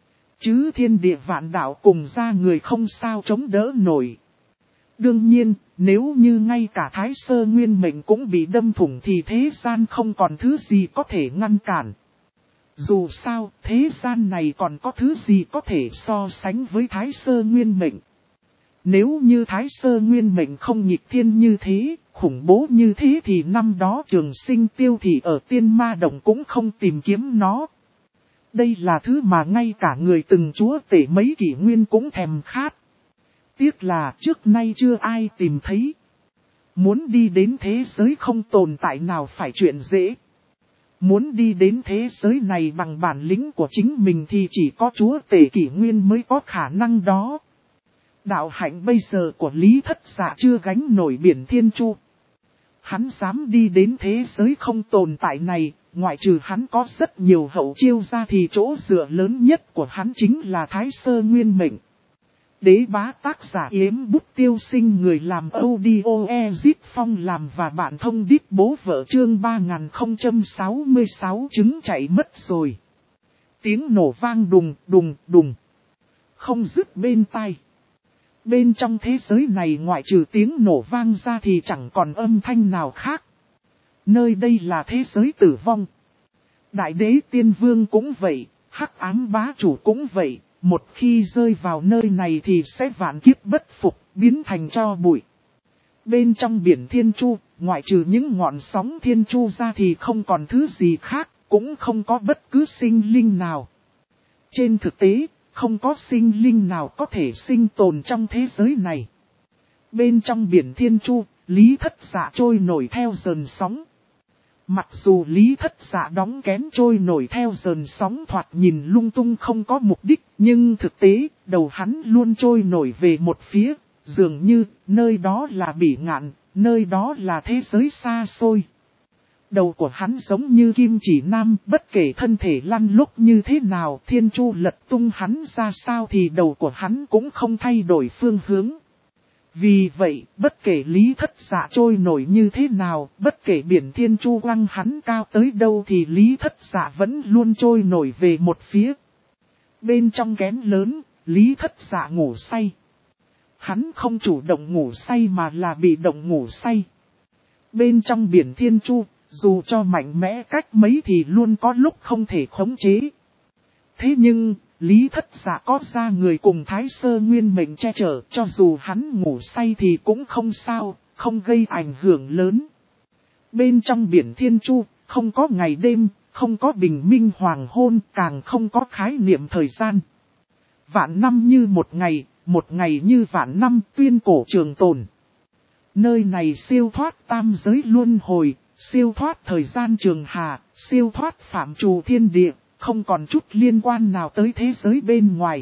Chứ thiên địa vạn đạo cùng ra người không sao chống đỡ nổi. Đương nhiên, nếu như ngay cả Thái Sơ Nguyên Mệnh cũng bị đâm thủng thì thế gian không còn thứ gì có thể ngăn cản. Dù sao, thế gian này còn có thứ gì có thể so sánh với Thái Sơ Nguyên Mệnh. Nếu như Thái Sơ Nguyên Mệnh không nghịch thiên như thế, khủng bố như thế thì năm đó Trường Sinh Tiêu Thị ở Tiên Ma Động cũng không tìm kiếm nó. Đây là thứ mà ngay cả người từng chúa tể mấy kỷ nguyên cũng thèm khát. Tiếc là trước nay chưa ai tìm thấy. Muốn đi đến thế giới không tồn tại nào phải chuyện dễ. Muốn đi đến thế giới này bằng bản lĩnh của chính mình thì chỉ có chúa tể kỷ nguyên mới có khả năng đó. Đạo hạnh bây giờ của Lý Thất Dạ chưa gánh nổi biển thiên chu. Hắn dám đi đến thế giới không tồn tại này, ngoại trừ hắn có rất nhiều hậu chiêu ra thì chỗ dựa lớn nhất của hắn chính là Thái Sơ Nguyên Mệnh. Đế bá tác giả Yếm Bút Tiêu Sinh, người làm audio Ezit Phong làm và bạn thông đít bố vợ, chương 3066 trứng chạy mất rồi. Tiếng nổ vang đùng đùng đùng, không dứt bên tai. Bên trong thế giới này ngoại trừ tiếng nổ vang ra thì chẳng còn âm thanh nào khác. Nơi đây là thế giới tử vong. Đại đế tiên vương cũng vậy, hắc ám bá chủ cũng vậy. Một khi rơi vào nơi này thì sẽ vạn kiếp bất phục, biến thành tro bụi. Bên trong biển thiên chu, ngoại trừ những ngọn sóng thiên chu ra thì không còn thứ gì khác, cũng không có bất cứ sinh linh nào. Trên thực tế, không có sinh linh nào có thể sinh tồn trong thế giới này. Bên trong biển thiên chu, Lý Thất Dạ trôi nổi theo dần sóng. Mặc dù Lý Thất Dạ đóng kén trôi nổi theo dần sóng thoạt nhìn lung tung không có mục đích, nhưng thực tế, đầu hắn luôn trôi nổi về một phía, dường như nơi đó là Bỉ Ngạn, nơi đó là thế giới xa xôi. Đầu của hắn giống như kim chỉ nam, bất kể thân thể lăn lúc như thế nào, thiên chu lật tung hắn ra sao thì đầu của hắn cũng không thay đổi phương hướng. Vì vậy, bất kể Lý Thất Dạ trôi nổi như thế nào, bất kể biển thiên chu quăng hắn cao tới đâu thì Lý Thất Dạ vẫn luôn trôi nổi về một phía. Bên trong kén lớn, Lý Thất Dạ ngủ say. Hắn không chủ động ngủ say mà là bị động ngủ say. Bên trong biển thiên chu, dù cho mạnh mẽ cách mấy thì luôn có lúc không thể khống chế. Thế nhưng, Lý Thất Dạ có ra người cùng Thái Sơ Nguyên Mệnh che chở, cho dù hắn ngủ say thì cũng không sao, không gây ảnh hưởng lớn. Bên trong biển thiên chu, không có ngày đêm, không có bình minh hoàng hôn, càng không có khái niệm thời gian. Vạn năm như một ngày như vạn năm, tuyên cổ trường tồn. Nơi này siêu thoát tam giới luân hồi, siêu thoát thời gian trường hà, siêu thoát phạm trù thiên địa, không còn chút liên quan nào tới thế giới bên ngoài.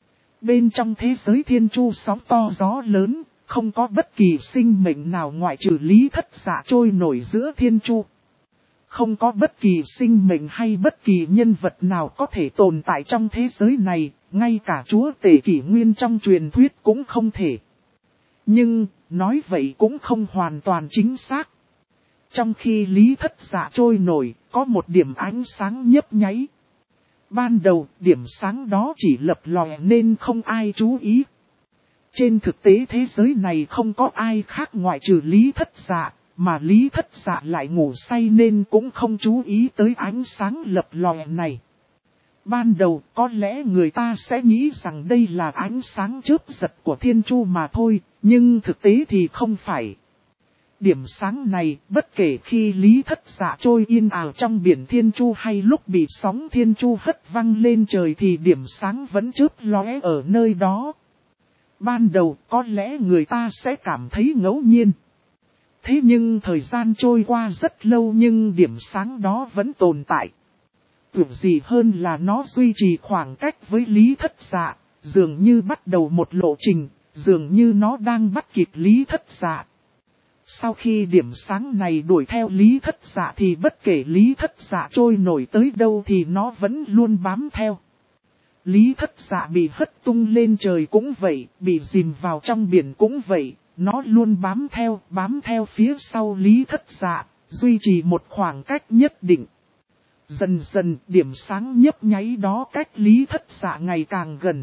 Bên trong thế giới thiên chu sóng to gió lớn, không có bất kỳ sinh mệnh nào ngoại trừ Lý Thất Dạ trôi nổi giữa thiên chu. Không có bất kỳ sinh mệnh hay bất kỳ nhân vật nào có thể tồn tại trong thế giới này, ngay cả chúa tể kỷ nguyên trong truyền thuyết cũng không thể. Nhưng, nói vậy cũng không hoàn toàn chính xác. Trong khi Lý Thất Dạ trôi nổi, có một điểm ánh sáng nhấp nháy. Ban đầu, điểm sáng đó chỉ lập lòe nên không ai chú ý. Trên thực tế thế giới này không có ai khác ngoại trừ Lý Thất Dạ, mà Lý Thất Dạ lại ngủ say nên cũng không chú ý tới ánh sáng lập lòe này. Ban đầu có lẽ người ta sẽ nghĩ rằng đây là ánh sáng chớp giật của thiên chu mà thôi, nhưng thực tế thì không phải. Điểm sáng này, bất kể khi Lý Thất Dạ trôi yên ảo trong biển thiên chu hay lúc bị sóng thiên chu hất văng lên trời thì điểm sáng vẫn chớp lóe ở nơi đó. Ban đầu có lẽ người ta sẽ cảm thấy ngẫu nhiên. Thế nhưng thời gian trôi qua rất lâu nhưng điểm sáng đó vẫn tồn tại. Tưởng gì hơn là nó duy trì khoảng cách với Lý Thất Dạ, dường như bắt đầu một lộ trình, dường như nó đang bắt kịp Lý Thất Dạ. Sau khi điểm sáng này đuổi theo Lý Thất Dạ thì bất kể Lý Thất Dạ trôi nổi tới đâu thì nó vẫn luôn bám theo. Lý Thất Dạ bị hất tung lên trời cũng vậy, bị dìm vào trong biển cũng vậy, nó luôn bám theo phía sau Lý Thất Dạ, duy trì một khoảng cách nhất định. Dần dần điểm sáng nhấp nháy đó cách Lý Thất Dạ ngày càng gần.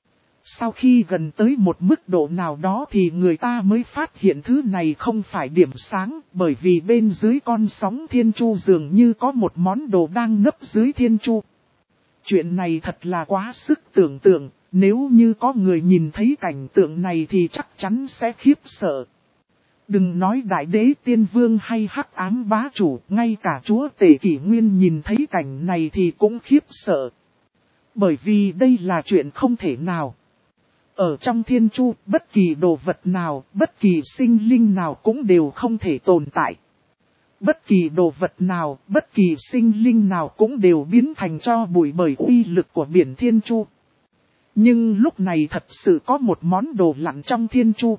Sau khi gần tới một mức độ nào đó thì người ta mới phát hiện thứ này không phải điểm sáng, bởi vì bên dưới con sóng thiên chu dường như có một món đồ đang nấp dưới thiên chu. Chuyện này thật là quá sức tưởng tượng, nếu như có người nhìn thấy cảnh tượng này thì chắc chắn sẽ khiếp sợ. Đừng nói đại đế tiên vương hay hắc ám bá chủ, ngay cả chúa tể kỷ nguyên nhìn thấy cảnh này thì cũng khiếp sợ. Bởi vì đây là chuyện không thể nào. Ở trong thiên chu, bất kỳ đồ vật nào, bất kỳ sinh linh nào cũng đều không thể tồn tại. Bất kỳ đồ vật nào, bất kỳ sinh linh nào cũng đều biến thành tro bụi bởi uy lực của biển thiên chu. Nhưng lúc này thật sự có một món đồ lặn trong thiên chu.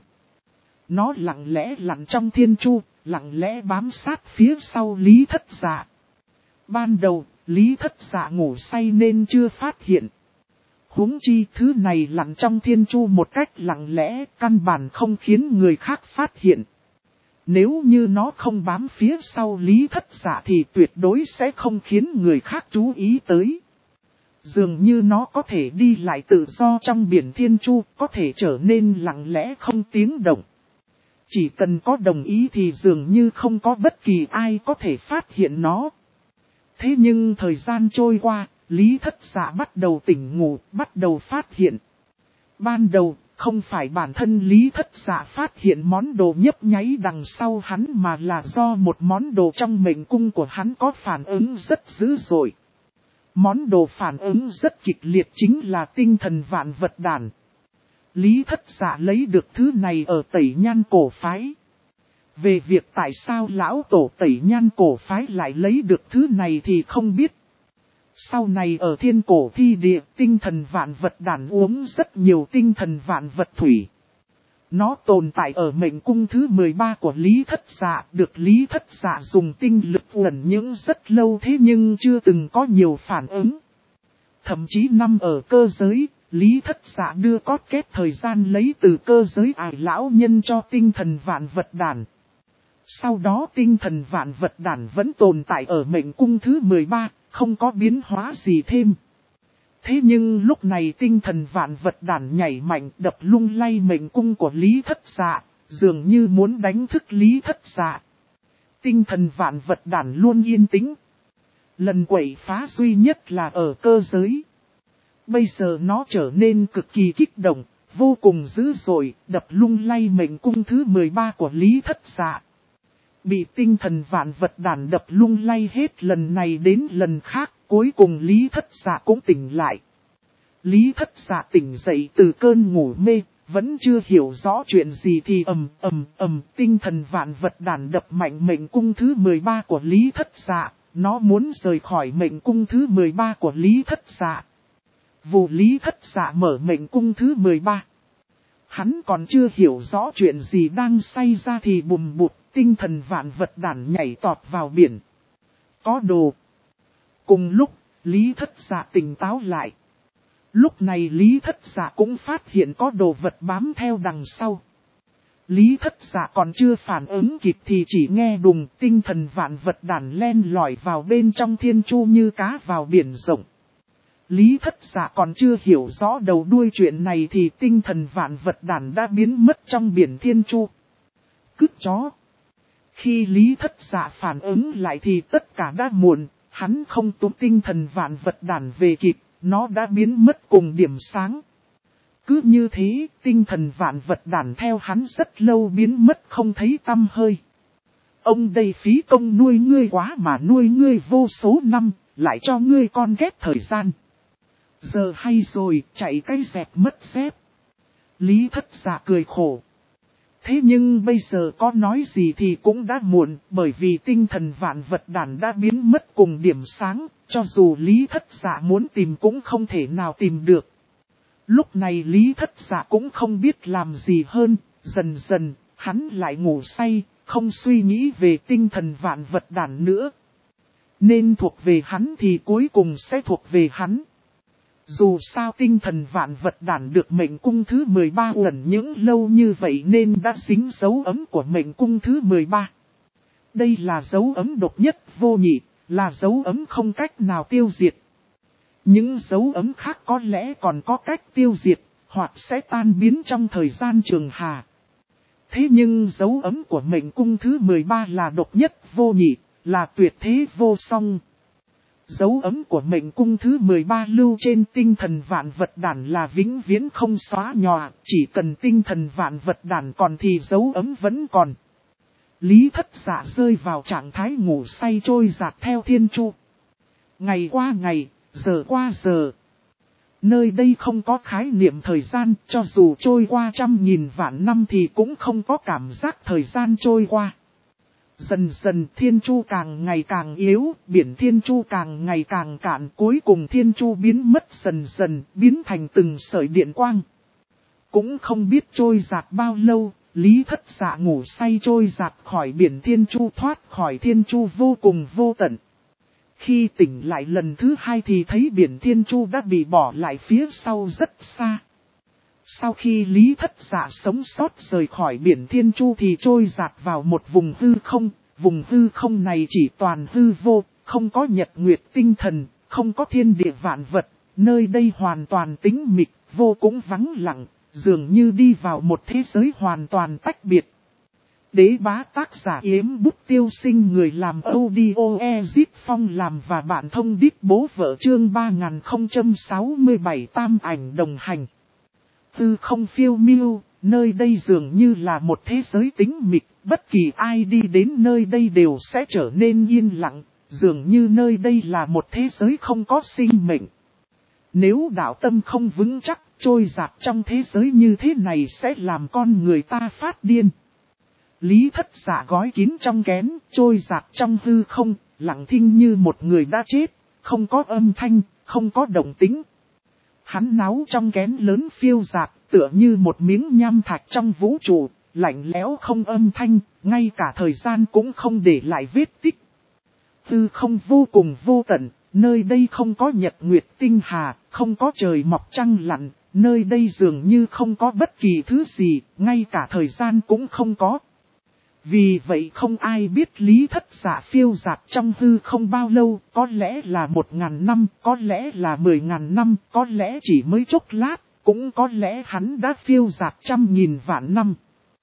Nó lặng lẽ lặn trong thiên chu, lặng lẽ bám sát phía sau Lý Thất Dạ. Ban đầu, Lý Thất Dạ ngủ say nên chưa phát hiện. Huống chi thứ này lặn trong thiên chu một cách lặng lẽ, căn bản không khiến người khác phát hiện. Nếu như nó không bám phía sau Lý Thất Dạ thì tuyệt đối sẽ không khiến người khác chú ý tới. Dường như nó có thể đi lại tự do trong biển thiên chu, có thể trở nên lặng lẽ không tiếng động. Chỉ cần có đồng ý thì dường như không có bất kỳ ai có thể phát hiện nó. Thế nhưng thời gian trôi qua, Lý Thất Dạ bắt đầu tỉnh ngủ, bắt đầu phát hiện. Ban đầu, không phải bản thân Lý Thất Dạ phát hiện món đồ nhấp nháy đằng sau hắn mà là do một món đồ trong mệnh cung của hắn có phản ứng rất dữ dội. Món đồ phản ứng rất kịch liệt chính là tinh thần vạn vật đàn. Lý Thất Dạ lấy được thứ này ở Tẩy Nhan cổ phái. Về việc tại sao lão tổ Tẩy Nhan cổ phái lại lấy được thứ này thì không biết. Sau này ở thiên cổ thi địa, tinh thần vạn vật đàn uống rất nhiều tinh thần vạn vật thủy. Nó tồn tại ở mệnh cung thứ 13 của Lý Thất Dạ, được Lý Thất Dạ dùng tinh lực uẩn nhưỡng rất lâu thế nhưng chưa từng có nhiều phản ứng. Thậm chí năm ở cơ giới, Lý Thất Dạ đưa cót kết thời gian lấy từ cơ giới ải lão nhân cho tinh thần vạn vật đàn. Sau đó tinh thần vạn vật đàn vẫn tồn tại ở mệnh cung thứ 13, không có biến hóa gì thêm. Thế nhưng lúc này tinh thần vạn vật đàn nhảy mạnh đập lung lay mệnh cung của Lý Thất Dạ, dường như muốn đánh thức Lý Thất Dạ. Tinh thần vạn vật đàn luôn yên tĩnh. Lần quậy phá duy nhất là ở cơ giới. Bây giờ nó trở nên cực kỳ kích động, vô cùng dữ dội, đập lung lay mệnh cung thứ 13 của Lý Thất Dạ. Bị tinh thần vạn vật đàn đập lung lay hết lần này đến lần khác, cuối cùng Lý Thất Dạ cũng tỉnh lại. Lý Thất Dạ tỉnh dậy từ cơn ngủ mê, vẫn chưa hiểu rõ chuyện gì thì tinh thần vạn vật đàn đập mạnh mệnh cung thứ 13 của Lý Thất Dạ, nó muốn rời khỏi mệnh cung thứ 13 của Lý Thất Dạ. Vụ Lý Thất Dạ mở mệnh cung thứ 13. Hắn còn chưa hiểu rõ chuyện gì đang xảy ra thì bùm bụt, tinh thần vạn vật đàn nhảy tọt vào biển. Có đồ. Cùng lúc, Lý Thất Dạ tỉnh táo lại. Lúc này Lý Thất Dạ cũng phát hiện có đồ vật bám theo đằng sau. Lý Thất Dạ còn chưa phản ứng kịp thì chỉ nghe đùng tinh thần vạn vật đàn len lỏi vào bên trong thiên chu như cá vào biển rộng. Lý Thất Dạ còn chưa hiểu rõ đầu đuôi chuyện này thì tinh thần vạn vật đàn đã biến mất trong biển thiên chu. Cứt chó. Khi Lý Thất Dạ phản ứng lại thì tất cả đã muộn, hắn không túm tinh thần vạn vật đàn về kịp, nó đã biến mất cùng điểm sáng. Cứ như thế, tinh thần vạn vật đàn theo hắn rất lâu biến mất không thấy tăm hơi. Ông đây phí công nuôi ngươi quá mà nuôi ngươi vô số năm, lại cho ngươi con ghét thời gian. Giờ hay rồi, chạy cái dẹp mất dép. Lý Thất Dạ cười khổ. Thế nhưng bây giờ có nói gì thì cũng đã muộn, bởi vì tinh thần vạn vật đàn đã biến mất cùng điểm sáng, cho dù Lý Thất Dạ muốn tìm cũng không thể nào tìm được. Lúc này Lý Thất Dạ cũng không biết làm gì hơn, dần dần, hắn lại ngủ say, không suy nghĩ về tinh thần vạn vật đàn nữa. Nên thuộc về hắn thì cuối cùng sẽ thuộc về hắn. Dù sao tinh thần vạn vật đàn được mệnh cung thứ 13 uẩn những lâu như vậy nên đã dính dấu ấm của mệnh cung thứ 13. Đây là dấu ấm độc nhất vô nhị, là dấu ấm không cách nào tiêu diệt. Những dấu ấm khác có lẽ còn có cách tiêu diệt, hoặc sẽ tan biến trong thời gian trường hà. Thế nhưng dấu ấm của mệnh cung thứ 13 là độc nhất vô nhị, là tuyệt thế vô song. Dấu ấm của mệnh cung thứ 13 lưu trên tinh thần vạn vật đàn là vĩnh viễn không xóa nhòa, chỉ cần tinh thần vạn vật đàn còn thì dấu ấm vẫn còn. Lý Thất Dạ rơi vào trạng thái ngủ say trôi dạt theo thiên chu. Ngày qua ngày, giờ qua giờ. Nơi đây không có khái niệm thời gian, cho dù trôi qua trăm nghìn vạn năm thì cũng không có cảm giác thời gian trôi qua. Dần dần thiên chu càng ngày càng yếu, biển thiên chu càng ngày càng cạn, cuối cùng thiên chu biến mất dần dần, biến thành từng sợi điện quang. Cũng không biết trôi giạt bao lâu, Lý Thất Dạ ngủ say trôi giạt khỏi biển thiên chu, thoát khỏi thiên chu vô cùng vô tận. Khi tỉnh lại lần thứ hai thì thấy biển thiên chu đã bị bỏ lại phía sau rất xa. Sau khi Lý Thất Dạ sống sót rời khỏi biển thiên chu thì trôi giạt vào một vùng hư không này chỉ toàn hư vô, không có nhật nguyệt tinh thần, không có thiên địa vạn vật, nơi đây hoàn toàn tĩnh mịch, vô cùng vắng lặng, dường như đi vào một thế giới hoàn toàn tách biệt. Đế bá tác giả Yếm Bút Tiêu Sinh, người làm audio Ezit Phong làm và bạn thông đít bố vợ, chương 3067 tam ảnh đồng hành. Tư không phiêu miêu, nơi đây dường như là một thế giới tĩnh mịch, bất kỳ ai đi đến nơi đây đều sẽ trở nên yên lặng, dường như nơi đây là một thế giới không có sinh mệnh. Nếu đạo tâm không vững chắc, trôi dạt trong thế giới như thế này sẽ làm con người ta phát điên. Lý Thất Dạ gói kín trong kén, trôi dạt trong hư không, lặng thinh như một người đã chết, không có âm thanh, không có động tĩnh. Hắn náu trong kén lớn phiêu dạt, tựa như một miếng nham thạch trong vũ trụ, lạnh lẽo không âm thanh, ngay cả thời gian cũng không để lại vết tích. Hư không vô cùng vô tận, nơi đây không có nhật nguyệt tinh hà, không có trời mọc trăng lặn, nơi đây dường như không có bất kỳ thứ gì, ngay cả thời gian cũng không có. Vì vậy không ai biết Lý Thất Dạ phiêu dạt trong hư không bao lâu, có lẽ là 1000 năm, có lẽ là 10.000 năm, có lẽ chỉ mới chốc lát, cũng có lẽ hắn đã phiêu dạt 100.000 vạn năm.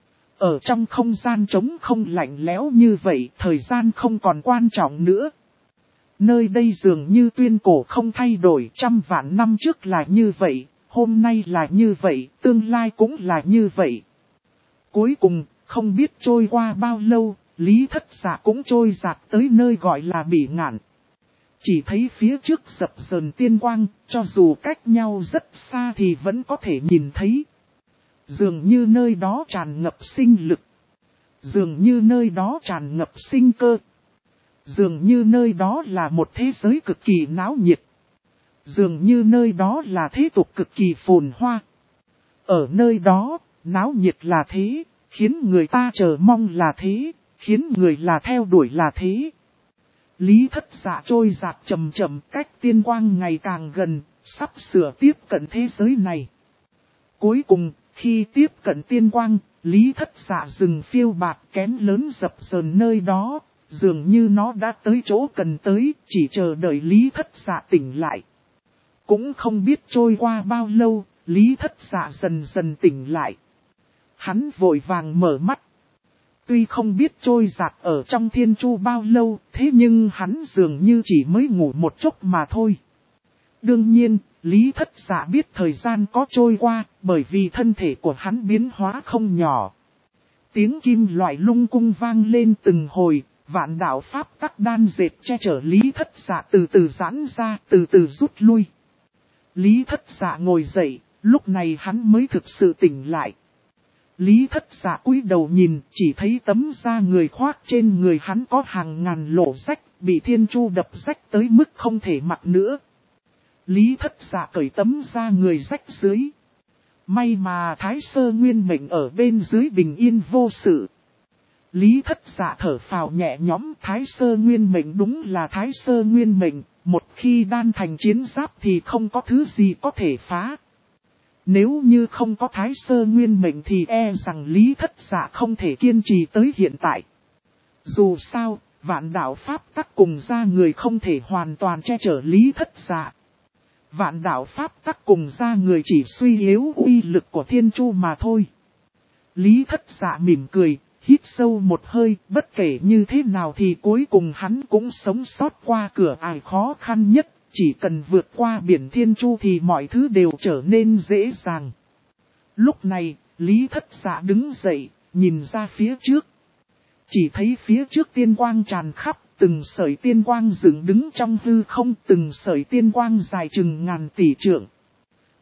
Ở trong không gian trống không lạnh lẽo như vậy, thời gian không còn quan trọng nữa. Nơi đây dường như tuyên cổ không thay đổi, 100 vạn năm trước là như vậy, hôm nay là như vậy, tương lai cũng là như vậy. Cuối cùng, không biết trôi qua bao lâu, Lý Thất Dạ cũng trôi dạt tới nơi gọi là Bỉ Ngạn. Chỉ thấy phía trước dập dờn tiên quang, cho dù cách nhau rất xa thì vẫn có thể nhìn thấy. Dường như nơi đó tràn ngập sinh lực. Dường như nơi đó tràn ngập sinh cơ. Dường như nơi đó là một thế giới cực kỳ náo nhiệt. Dường như nơi đó là thế tục cực kỳ phồn hoa. Ở nơi đó, náo nhiệt là thế, khiến người ta chờ mong là thế, khiến người là theo đuổi là thế. Lý Thất Dạ trôi dạt chậm chậm, cách tiên quang ngày càng gần, sắp sửa tiếp cận thế giới này. Cuối cùng, khi tiếp cận tiên quang, Lý Thất Dạ dừng phiêu bạt, kén lớn dập dờn nơi đó, dường như nó đã tới chỗ cần tới, chỉ chờ đợi Lý Thất Dạ tỉnh lại. Cũng không biết trôi qua bao lâu, Lý Thất Dạ dần dần tỉnh lại. Hắn vội vàng mở mắt. Tuy không biết trôi dạt ở trong thiên chu bao lâu, thế nhưng hắn dường như chỉ mới ngủ một chút mà thôi. Đương nhiên, Lý Thất Dạ biết thời gian có trôi qua, bởi vì thân thể của hắn biến hóa không nhỏ. Tiếng kim loại lung cung vang lên từng hồi, vạn đạo pháp tắc đan dệt che chở Lý Thất Dạ từ từ giãn ra, từ từ rút lui. Lý Thất Dạ ngồi dậy, lúc này hắn mới thực sự tỉnh lại. Lý Thất Dạ cúi đầu nhìn, chỉ thấy tấm da người khoác trên người hắn có hàng ngàn lỗ rách, bị thiên chu đập rách tới mức không thể mặc nữa. Lý Thất Dạ cởi tấm da người rách dưới. May mà Thái Sơ Nguyên Mệnh ở bên dưới bình yên vô sự. Lý Thất Dạ thở phào nhẹ nhõm, Thái Sơ Nguyên Mệnh đúng là Thái Sơ Nguyên Mệnh, một khi đan thành chiến giáp thì không có thứ gì có thể phá. Nếu như không có Thái Sơ Nguyên Mệnh thì e rằng Lý Thất Dạ không thể kiên trì tới hiện tại. Dù sao, vạn đạo pháp tắc cùng ra người không thể hoàn toàn che chở Lý Thất Dạ. Vạn đạo pháp tắc cùng ra người chỉ suy yếu uy lực của thiên chu mà thôi. Lý Thất Dạ mỉm cười, hít sâu một hơi, bất kể như thế nào thì cuối cùng hắn cũng sống sót qua cửa ải khó khăn nhất. Chỉ cần vượt qua biển thiên chu thì mọi thứ đều trở nên dễ dàng. Lúc này, Lý Thất Dạ đứng dậy, nhìn ra phía trước. Chỉ thấy phía trước tiên quang tràn khắp, từng sợi tiên quang dựng đứng trong hư không, từng sợi tiên quang dài chừng ngàn tỷ trượng.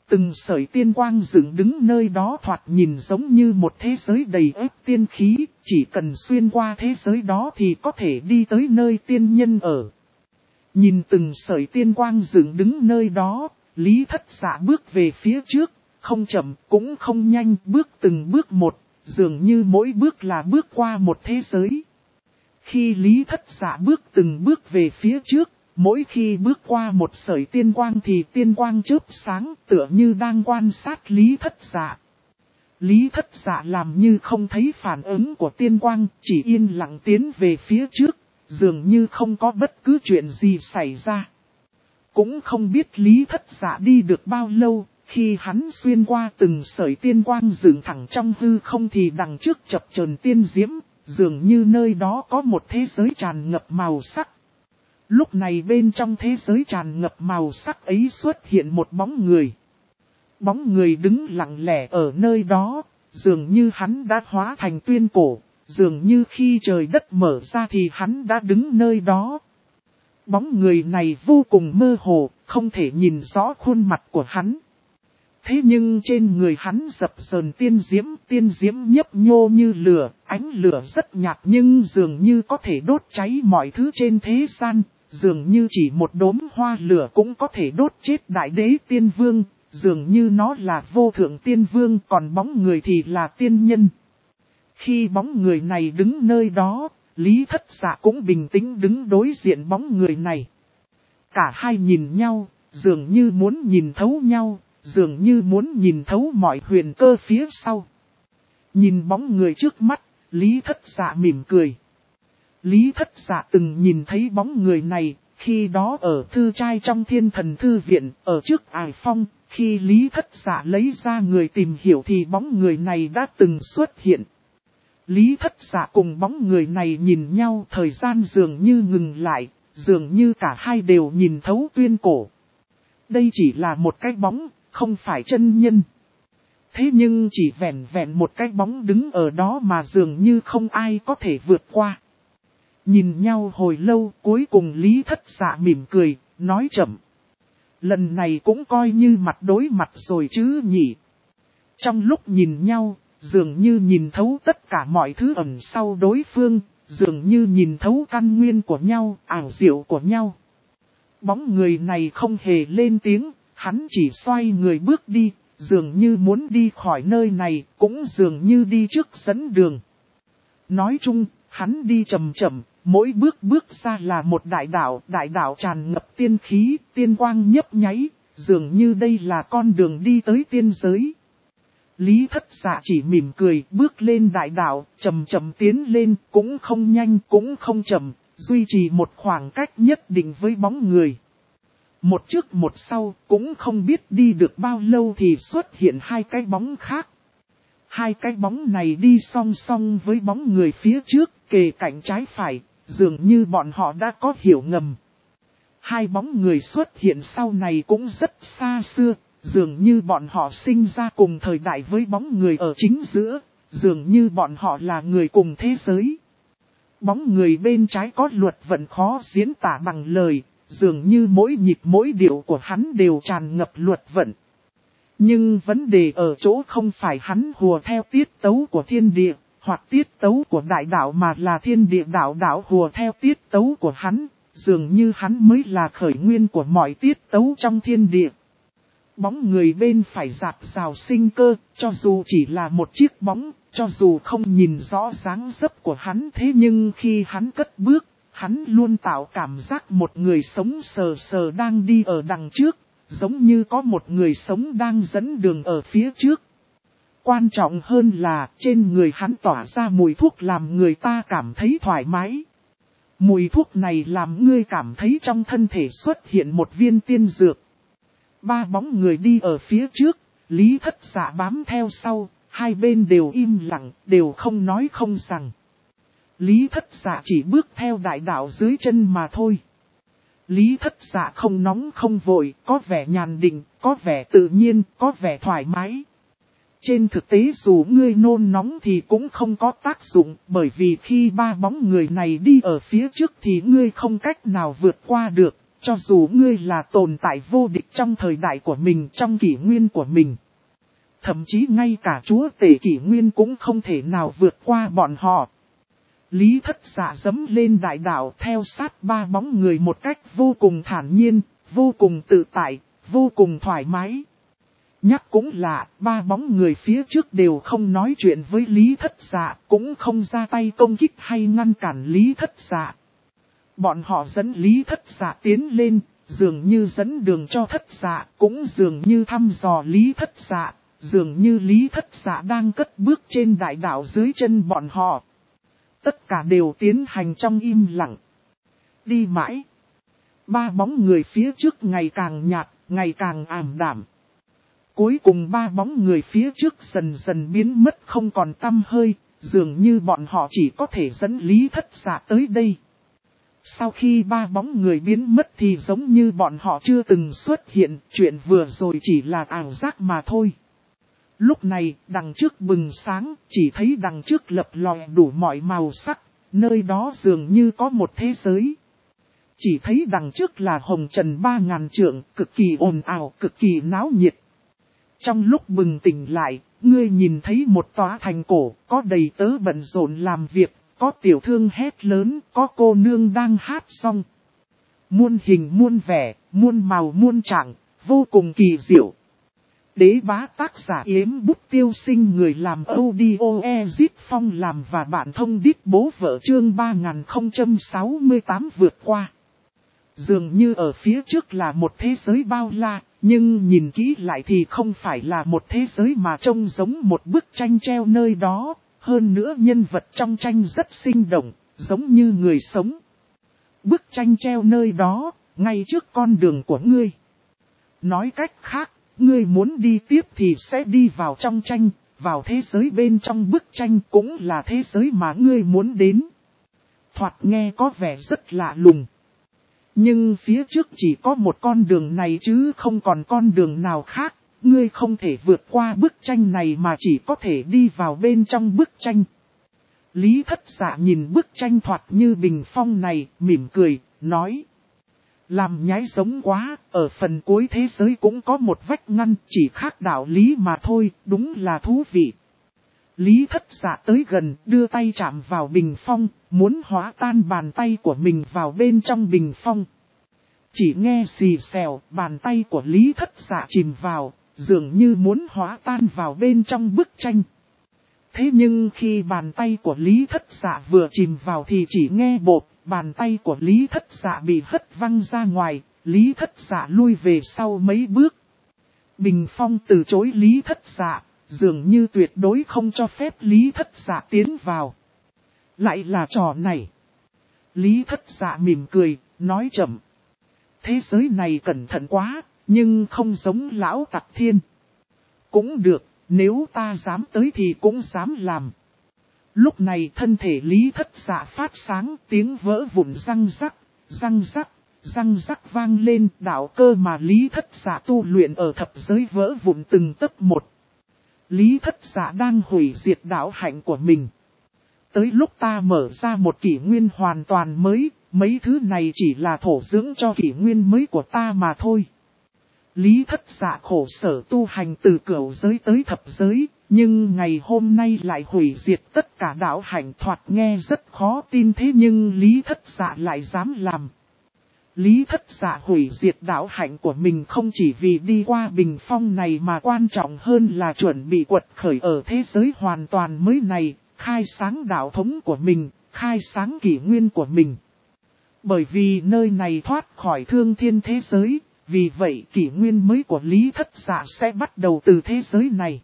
Từng sợi tiên quang dựng đứng nơi đó thoạt nhìn giống như một thế giới đầy ếp tiên khí, chỉ cần xuyên qua thế giới đó thì có thể đi tới nơi tiên nhân ở. Nhìn từng sợi tiên quang dựng đứng nơi đó, Lý Thất Dạ bước về phía trước, không chậm cũng không nhanh, bước từng bước một, dường như mỗi bước là bước qua một thế giới. Khi Lý Thất Dạ bước từng bước về phía trước, mỗi khi bước qua một sợi tiên quang thì tiên quang chớp sáng tựa như đang quan sát Lý Thất Dạ. Lý Thất Dạ làm như không thấy phản ứng của tiên quang, chỉ yên lặng tiến về phía trước, dường như không có bất cứ chuyện gì xảy ra. Cũng không biết Lý Thất Dạ đi được bao lâu, khi hắn xuyên qua từng sợi tiên quang dựng thẳng trong hư không thì đằng trước chập chờn tiên diễm, dường như nơi đó có một thế giới tràn ngập màu sắc. Lúc này bên trong thế giới tràn ngập màu sắc ấy xuất hiện một bóng người. Bóng người đứng lặng lẽ ở nơi đó, dường như hắn đã hóa thành tuyên cổ, dường như khi trời đất mở ra thì hắn đã đứng nơi đó. Bóng người này vô cùng mơ hồ, không thể nhìn rõ khuôn mặt của hắn. Thế nhưng trên người hắn dập dờn tiên diễm nhấp nhô như lửa, ánh lửa rất nhạt nhưng dường như có thể đốt cháy mọi thứ trên thế gian, dường như chỉ một đốm hoa lửa cũng có thể đốt chết đại đế tiên vương, dường như nó là vô thượng tiên vương còn bóng người thì là tiên nhân. Khi bóng người này đứng nơi đó, Lý Thất Dạ cũng bình tĩnh đứng đối diện bóng người này. Cả hai nhìn nhau, dường như muốn nhìn thấu nhau, dường như muốn nhìn thấu mọi huyền cơ phía sau. Nhìn bóng người trước mắt, Lý Thất Dạ mỉm cười. Lý Thất Dạ từng nhìn thấy bóng người này, khi đó ở thư trai trong Thiên Thần Thư Viện, ở trước Ải Phong, khi Lý Thất Dạ lấy ra người tìm hiểu thì bóng người này đã từng xuất hiện. Lý Thất Dạ cùng bóng người này nhìn nhau, thời gian dường như ngừng lại, dường như cả hai đều nhìn thấu tuyên cổ. Đây chỉ là một cái bóng, không phải chân nhân. Thế nhưng chỉ vẹn vẹn một cái bóng đứng ở đó mà dường như không ai có thể vượt qua. Nhìn nhau hồi lâu, cuối cùng Lý Thất Dạ mỉm cười, nói chậm. Lần này cũng coi như mặt đối mặt rồi chứ nhỉ. Trong lúc nhìn nhau, dường như nhìn thấu tất cả mọi thứ ẩn sau đối phương, dường như nhìn thấu căn nguyên của nhau, ảo diệu của nhau. Bóng người này không hề lên tiếng, hắn chỉ xoay người bước đi, dường như muốn đi khỏi nơi này, cũng dường như đi trước dẫn đường. Nói chung, hắn đi chậm chậm, mỗi bước ra là một đại đạo tràn ngập tiên khí, tiên quang nhấp nháy, dường như đây là con đường đi tới tiên giới. Lý Thất Dạ chỉ mỉm cười, bước lên đại đạo, chậm chậm tiến lên, cũng không nhanh cũng không chậm, duy trì một khoảng cách nhất định với bóng người. Một trước một sau, cũng không biết đi được bao lâu thì xuất hiện hai cái bóng khác. Hai cái bóng này đi song song với bóng người phía trước, kề cạnh trái phải, dường như bọn họ đã có hiểu ngầm. Hai bóng người xuất hiện sau này cũng rất xa xưa, dường như bọn họ sinh ra cùng thời đại với bóng người ở chính giữa, dường như bọn họ là người cùng thế giới. Bóng người bên trái có luật vận khó diễn tả bằng lời, dường như mỗi nhịp mỗi điệu của hắn đều tràn ngập luật vận. Nhưng vấn đề ở chỗ không phải hắn hùa theo tiết tấu của thiên địa, hoặc tiết tấu của đại đạo mà là thiên địa đạo hùa theo tiết tấu của hắn, dường như hắn mới là khởi nguyên của mọi tiết tấu trong thiên địa. Bóng người bên phải rạt rào sinh cơ, cho dù chỉ là một chiếc bóng, cho dù không nhìn rõ dáng dấp của hắn thế nhưng khi hắn cất bước, hắn luôn tạo cảm giác một người sống sờ sờ đang đi ở đằng trước, giống như có một người sống đang dẫn đường ở phía trước. Quan trọng hơn là trên người hắn tỏa ra mùi thuốc làm người ta cảm thấy thoải mái. Mùi thuốc này làm ngươi cảm thấy trong thân thể xuất hiện một viên tiên dược. Ba bóng người đi ở phía trước, Lý Thất Dạ bám theo sau, hai bên đều im lặng, đều không nói không rằng. Lý Thất Dạ chỉ bước theo đại đạo dưới chân mà thôi. Lý Thất Dạ không nóng không vội, có vẻ nhàn định, có vẻ tự nhiên, có vẻ thoải mái. Trên thực tế dù ngươi nôn nóng thì cũng không có tác dụng, bởi vì khi ba bóng người này đi ở phía trước thì ngươi không cách nào vượt qua được, Cho dù ngươi là tồn tại vô địch trong thời đại của mình, trong kỷ nguyên của mình. Thậm chí ngay cả chúa tể kỷ nguyên cũng không thể nào vượt qua bọn họ. Lý Thất Dạ dẫm lên đại đạo theo sát ba bóng người một cách vô cùng thản nhiên, vô cùng tự tại, vô cùng thoải mái. Nhắc cũng lạ, ba bóng người phía trước đều không nói chuyện với Lý Thất Dạ, cũng không ra tay công kích hay ngăn cản Lý Thất Dạ. Bọn họ dẫn Lý Thất Dạ tiến lên, dường như dẫn đường cho Thất Dạ, cũng dường như thăm dò Lý Thất Dạ, dường như Lý Thất Dạ đang cất bước trên đại đạo dưới chân bọn họ. Tất cả đều tiến hành trong im lặng. Đi mãi. Ba bóng người phía trước ngày càng nhạt, ngày càng ảm đạm. Cuối cùng ba bóng người phía trước dần dần biến mất không còn tăm hơi, dường như bọn họ chỉ có thể dẫn Lý Thất Dạ tới đây. Sau khi ba bóng người biến mất thì giống như bọn họ chưa từng xuất hiện, chuyện vừa rồi chỉ là ảo giác mà thôi. Lúc này, đằng trước bừng sáng, chỉ thấy đằng trước lập lòe đủ mọi màu sắc, nơi đó dường như có một thế giới. Chỉ thấy đằng trước là hồng trần 3000 trượng, cực kỳ ồn ào, cực kỳ náo nhiệt. Trong lúc bừng tỉnh lại, ngươi nhìn thấy một tòa thành cổ, có đầy tớ bận rộn làm việc, có tiểu thương hét lớn, có cô nương đang hát song. Muôn hình muôn vẻ, muôn màu muôn trạng, vô cùng kỳ diệu. Đế bá tác giả Yếm Bút Tiêu Sinh, người làm audio Ezit Phong làm và bạn thông đít bố vợ chương 3068 vượt qua. Dường như ở phía trước là một thế giới bao la, nhưng nhìn kỹ lại thì không phải là một thế giới mà trông giống một bức tranh treo nơi đó. Hơn nữa nhân vật trong tranh rất sinh động, giống như người sống. Bức tranh treo nơi đó, ngay trước con đường của ngươi. Nói cách khác, ngươi muốn đi tiếp thì sẽ đi vào trong tranh, vào thế giới bên trong bức tranh cũng là thế giới mà ngươi muốn đến. Thoạt nghe có vẻ rất lạ lùng. Nhưng phía trước chỉ có một con đường này chứ không còn con đường nào khác. Ngươi không thể vượt qua bức tranh này mà chỉ có thể đi vào bên trong bức tranh. Lý Thất Dạ nhìn bức tranh thoạt như bình phong này, mỉm cười, nói. Làm nhái giống quá, ở phần cuối thế giới cũng có một vách ngăn, chỉ khác đạo lý mà thôi, đúng là thú vị. Lý Thất Dạ tới gần, đưa tay chạm vào bình phong, muốn hóa tan bàn tay của mình vào bên trong bình phong. Chỉ nghe xì xèo, bàn tay của Lý Thất Dạ chìm vào, dường như muốn hóa tan vào bên trong bức tranh. Thế nhưng khi bàn tay của Lý Thất Dạ vừa chìm vào thì chỉ nghe bột, bàn tay của Lý Thất Dạ bị hất văng ra ngoài, Lý Thất Dạ lui về sau mấy bước. Bình phong từ chối Lý Thất Dạ, dường như tuyệt đối không cho phép Lý Thất Dạ tiến vào. Lại là trò này. Lý Thất Dạ mỉm cười, nói chậm. Thế giới này cẩn thận quá, nhưng không giống lão tặc thiên. Cũng được, nếu ta dám tới thì cũng dám làm. Lúc này thân thể Lý Thất Dạ phát sáng, tiếng vỡ vụn răng rắc, răng rắc, răng rắc vang lên. Đạo cơ mà Lý Thất Dạ tu luyện ở thập giới vỡ vụn từng tấc một. Lý Thất Dạ đang hủy diệt đạo hạnh của mình. Tới lúc ta mở ra một kỷ nguyên hoàn toàn mới, mấy thứ này chỉ là thổ dưỡng cho kỷ nguyên mới của ta mà thôi. Lý Thất Dạ khổ sở tu hành từ cửu giới tới thập giới, nhưng ngày hôm nay lại hủy diệt tất cả đạo hạnh, thoạt nghe rất khó tin, thế nhưng Lý Thất Dạ lại dám làm. Lý Thất Dạ hủy diệt đạo hạnh của mình không chỉ vì đi qua bình phong này mà quan trọng hơn là chuẩn bị quật khởi ở thế giới hoàn toàn mới này, khai sáng đạo thống của mình, khai sáng kỷ nguyên của mình. Bởi vì nơi này thoát khỏi thương thiên thế giới, vì vậy kỷ nguyên mới của Lý Thất Dạ sẽ bắt đầu từ thế giới này.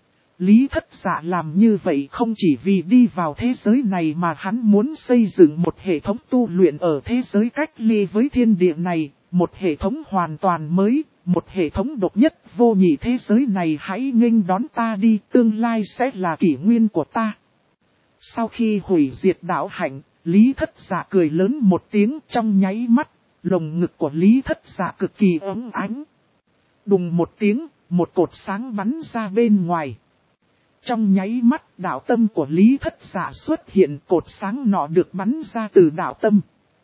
Lý Thất Dạ làm như vậy không chỉ vì đi vào thế giới này mà hắn muốn xây dựng một hệ thống tu luyện ở thế giới cách ly với thiên địa này, một hệ thống hoàn toàn mới, một hệ thống độc nhất vô nhị. Thế giới này hãy nghênh đón ta đi, tương lai sẽ là kỷ nguyên của ta. Sau khi hủy diệt đạo hạnh, Lý Thất Dạ cười lớn một tiếng, trong nháy mắt, lồng ngực của Lý Thất Dạ cực kỳ ấm ánh. Đùng một tiếng, một cột sáng bắn ra bên ngoài. Trong nháy mắt, đạo tâm của Lý Thất Dạ xuất hiện, cột sáng nọ được bắn ra từ đạo tâm.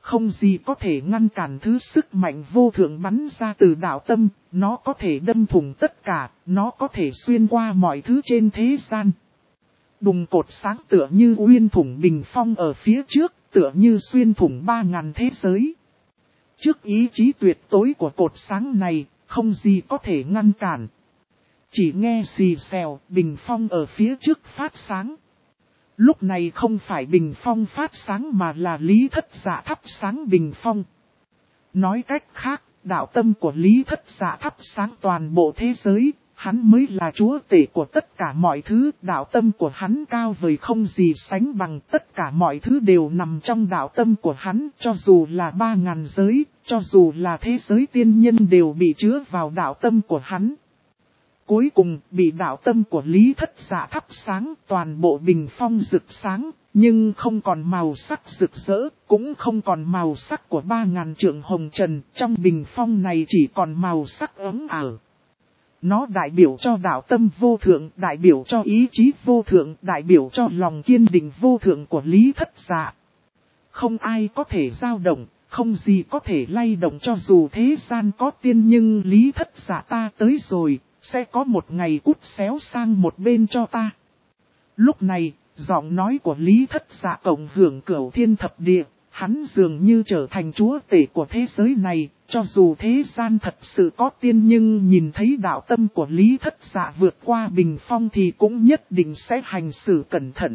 Không gì có thể ngăn cản thứ sức mạnh vô thượng bắn ra từ đạo tâm, nó có thể đâm thủng tất cả, nó có thể xuyên qua mọi thứ trên thế gian. Đùng cột sáng tựa như uyên thủng bình phong ở phía trước, tựa như xuyên thủng 3000 thế giới. Trước ý chí tuyệt tối của cột sáng này, không gì có thể ngăn cản. Chỉ nghe xì xèo, bình phong ở phía trước phát sáng. Lúc này không phải bình phong phát sáng mà là Lý Thất Dạ thắp sáng bình phong. Nói cách khác, đạo tâm của Lý Thất Dạ thắp sáng toàn bộ thế giới, hắn mới là chúa tể của tất cả mọi thứ. Đạo tâm của hắn cao vời không gì sánh bằng, tất cả mọi thứ đều nằm trong đạo tâm của hắn, cho dù là 3000 giới, cho dù là thế giới tiên nhân đều bị chứa vào đạo tâm của hắn. Cuối cùng, bị đạo tâm của Lý Thất Dạ thắp sáng, toàn bộ bình phong rực sáng, nhưng không còn màu sắc rực rỡ, cũng không còn màu sắc của 3000 trượng hồng trần, trong bình phong này chỉ còn màu sắc ấm ảo. Nó đại biểu cho đạo tâm vô thượng, đại biểu cho ý chí vô thượng, đại biểu cho lòng kiên định vô thượng của Lý Thất Dạ. Không ai có thể dao động, không gì có thể lay động cho dù thế gian có tiên, nhưng Lý Thất Dạ ta tới rồi. Sẽ có một ngày cút xéo sang một bên cho ta. Lúc này, giọng nói của Lý Thất Dạ cộng hưởng cửu thiên thập địa, hắn dường như trở thành chúa tể của thế giới này, cho dù thế gian thật sự có tiên nhưng nhìn thấy đạo tâm của Lý Thất Dạ vượt qua bình phong thì cũng nhất định sẽ hành xử cẩn thận.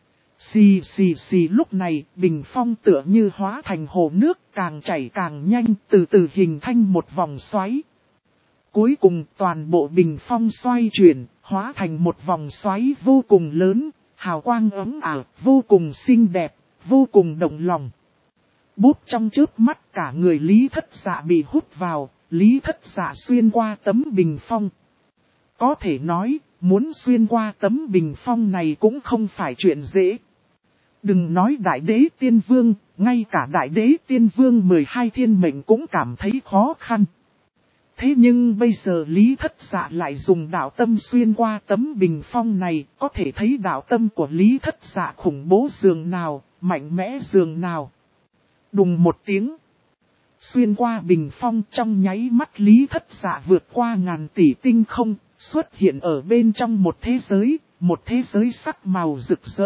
Xì xì xì, lúc này, bình phong tựa như hóa thành hồ nước, càng chảy càng nhanh, từ từ hình thành một vòng xoáy. Cuối cùng toàn bộ bình phong xoay chuyển, hóa thành một vòng xoáy vô cùng lớn, hào quang ấm ảo, vô cùng xinh đẹp, vô cùng động lòng. Bút trong chớp mắt cả người Lý Thất Dạ bị hút vào, Lý Thất Dạ xuyên qua tấm bình phong. Có thể nói, muốn xuyên qua tấm bình phong này cũng không phải chuyện dễ. Đừng nói đại đế tiên vương, ngay cả đại đế tiên vương 12 thiên mệnh cũng cảm thấy khó khăn. Thế nhưng bây giờ Lý Thất Dạ lại dùng đạo tâm xuyên qua tấm bình phong này, có thể thấy đạo tâm của Lý Thất Dạ khủng bố dường nào, mạnh mẽ dường nào. Đùng một tiếng. Xuyên qua bình phong, trong nháy mắt Lý Thất Dạ vượt qua ngàn tỷ tinh không, xuất hiện ở bên trong một thế giới sắc màu rực rỡ.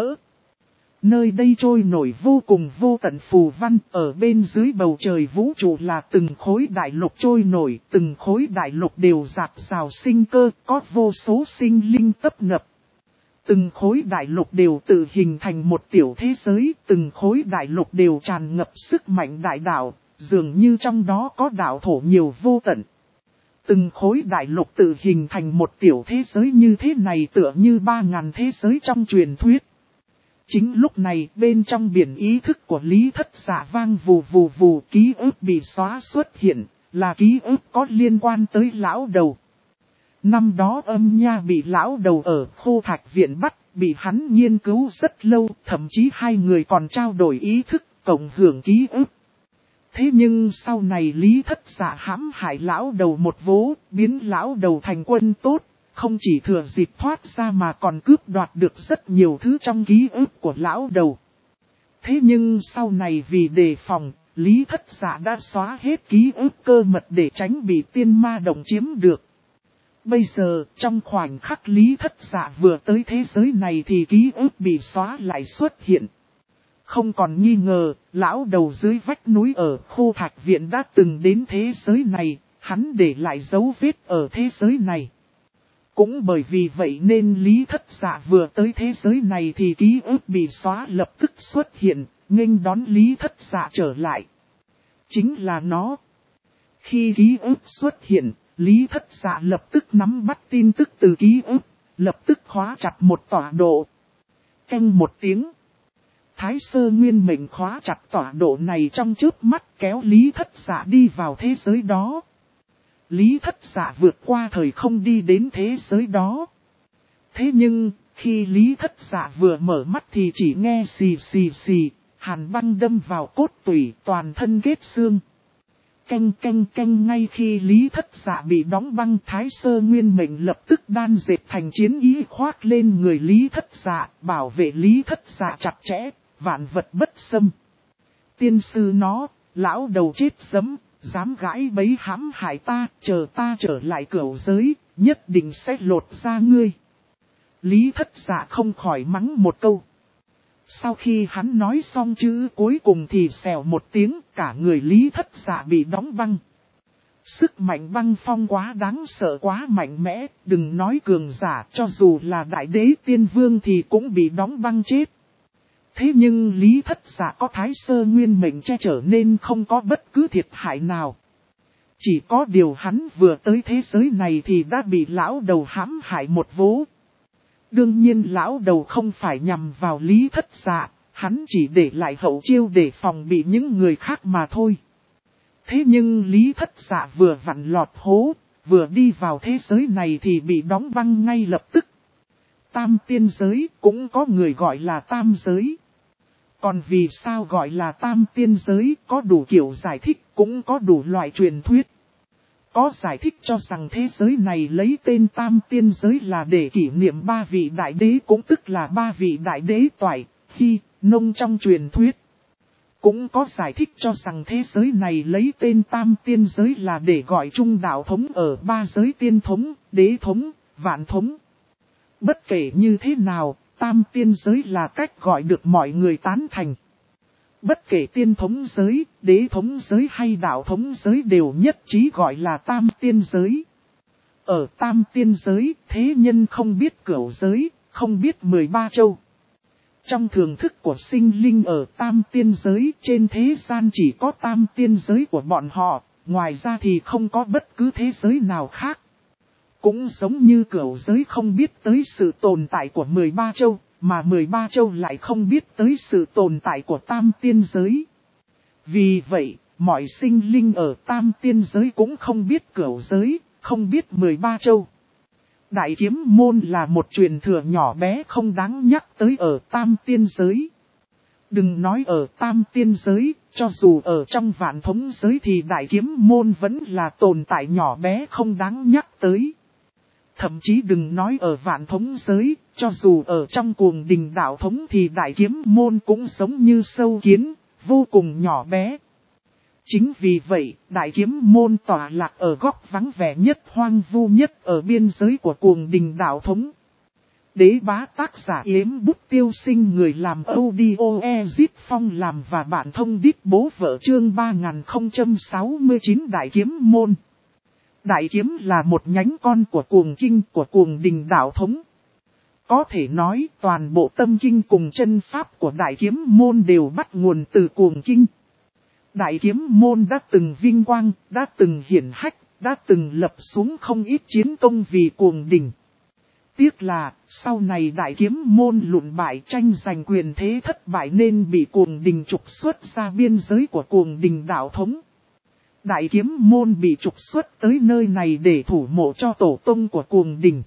Nơi đây trôi nổi vô cùng vô tận phù văn, ở bên dưới bầu trời vũ trụ là từng khối đại lục trôi nổi, từng khối đại lục đều rạc rào sinh cơ, có vô số sinh linh tấp nập. Từng khối đại lục đều tự hình thành một tiểu thế giới, từng khối đại lục đều tràn ngập sức mạnh đại đạo, dường như trong đó có đạo thổ nhiều vô tận. Từng khối đại lục tự hình thành một tiểu thế giới như thế này tựa như 3000 thế giới trong truyền thuyết. Chính lúc này bên trong biển ý thức của Lý Thất Dạ vang vù vù vù, ký ức bị xóa xuất hiện, là ký ức có liên quan tới lão đầu. Năm đó Âm Nha bị lão đầu ở Khô Thạch Viện bắt, bị hắn nghiên cứu rất lâu, thậm chí hai người còn trao đổi ý thức, cộng hưởng ký ức. Thế nhưng sau này Lý Thất Dạ hãm hại lão đầu một vố, biến lão đầu thành quân tốt. Không chỉ thừa dịp thoát ra mà còn cướp đoạt được rất nhiều thứ trong ký ức của lão đầu. Thế nhưng sau này vì đề phòng, Lý Thất Dạ đã xóa hết ký ức cơ mật để tránh bị tiên ma đồng chiếm được. Bây giờ, trong khoảnh khắc Lý Thất Dạ vừa tới thế giới này thì ký ức bị xóa lại xuất hiện. Không còn nghi ngờ, lão đầu dưới vách núi ở Khô Thạch Viện đã từng đến thế giới này, hắn để lại dấu vết ở thế giới này. Cũng bởi vì vậy nên Lý Thất Dạ vừa tới thế giới này thì ký ức bị xóa lập tức xuất hiện, nghênh đón Lý Thất Dạ trở lại. Chính là nó. Khi ký ức xuất hiện, Lý Thất Dạ lập tức nắm bắt tin tức từ ký ức, lập tức khóa chặt một tọa độ. Canh một tiếng. Thái Sơ Nguyên Mệnh khóa chặt tọa độ này trong chớp mắt kéo Lý Thất Dạ đi vào thế giới đó. Lý Thất Dạ vượt qua thời không đi đến thế giới đó. Thế nhưng, khi Lý Thất Dạ vừa mở mắt thì chỉ nghe xì xì xì, hàn băng đâm vào cốt tủy, toàn thân kết xương. Canh canh canh, ngay khi Lý Thất Dạ bị đóng băng, Thái Sơ Nguyên Mệnh lập tức đan dệt thành chiến ý khoác lên người Lý Thất Dạ, bảo vệ Lý Thất Dạ chặt chẽ, vạn vật bất xâm. Tiên sư nó, lão đầu chết dấm, dám gãi bấy hãm hại ta trở lại cửu giới, nhất định sẽ lột ra ngươi. Lý Thất Dạ không khỏi mắng một câu. Sau khi hắn nói xong chữ cuối cùng thì xèo một tiếng, cả người Lý Thất Dạ bị đóng băng. Sức mạnh băng phong quá đáng sợ, quá mạnh mẽ, đừng nói cường giả, cho dù là đại đế tiên vương thì cũng bị đóng băng chết. Thế nhưng Lý Thất Dạ có Thái Sơ Nguyên mệnh che chở nên không có bất cứ thiệt hại nào. Chỉ có điều hắn vừa tới thế giới này thì đã bị lão đầu hãm hại một vố. Đương nhiên lão đầu không phải nhằm vào Lý Thất Dạ, hắn chỉ để lại hậu chiêu để phòng bị những người khác mà thôi. Thế nhưng Lý Thất Dạ vừa vặn lọt hố, vừa đi vào thế giới này thì bị đóng băng ngay lập tức. Tam tiên giới cũng có người gọi là tam giới. Còn vì sao gọi là tam tiên giới, có đủ kiểu giải thích, cũng có đủ loại truyền thuyết. Có giải thích cho rằng thế giới này lấy tên tam tiên giới là để kỷ niệm 3 vị đại đế, cũng tức là 3 vị đại đế Toại, Hy, Nông trong truyền thuyết. Cũng có giải thích cho rằng thế giới này lấy tên tam tiên giới là để gọi chung đạo thống ở 3 giới tiên thống, đế thống, vạn thống. Bất kể như thế nào, tam tiên giới là cách gọi được mọi người tán thành. Bất kể tiên thống giới, đế thống giới hay đạo thống giới đều nhất trí gọi là tam tiên giới. Ở tam tiên giới, thế nhân không biết cửu giới, không biết 13 châu. Trong thường thức của sinh linh ở tam tiên giới, trên thế gian chỉ có tam tiên giới của bọn họ, ngoài ra thì không có bất cứ thế giới nào khác. Cũng giống như cửu giới không biết tới sự tồn tại của 13 châu, mà 13 châu lại không biết tới sự tồn tại của tam tiên giới. Vì vậy, mọi sinh linh ở tam tiên giới cũng không biết cửu giới, không biết 13 châu. Đại kiếm môn là một truyền thừa nhỏ bé không đáng nhắc tới ở tam tiên giới. Đừng nói ở tam tiên giới, cho dù ở trong vạn thống giới thì đại kiếm môn vẫn là tồn tại nhỏ bé không đáng nhắc tới. Thậm chí đừng nói ở vạn thống giới, cho dù ở trong cuồng đình đạo thống thì đại kiếm môn cũng giống như sâu kiến, vô cùng nhỏ bé. Chính vì vậy, đại kiếm môn tọa lạc ở góc vắng vẻ nhất, hoang vu nhất ở biên giới của cuồng đình đạo thống. Đế bá tác giả Yếm Bút Tiêu Sinh, người làm audio Ezit Phong làm và bản thông đít bố vợ, chương 3069 Đại Kiếm Môn. Đại kiếm là một nhánh con của cuồng kinh của cuồng đình đạo thống. Có thể nói toàn bộ tâm kinh cùng chân pháp của đại kiếm môn đều bắt nguồn từ cuồng kinh. Đại kiếm môn đã từng vinh quang, đã từng hiển hách, đã từng lập xuống không ít chiến công vì cuồng đình. Tiếc là, sau này đại kiếm môn lụn bại, tranh giành quyền thế thất bại nên bị cuồng đình trục xuất ra biên giới của cuồng đình đạo thống. Đại kiếm môn bị trục xuất tới nơi này để thủ mộ cho tổ tông của cuồng đình.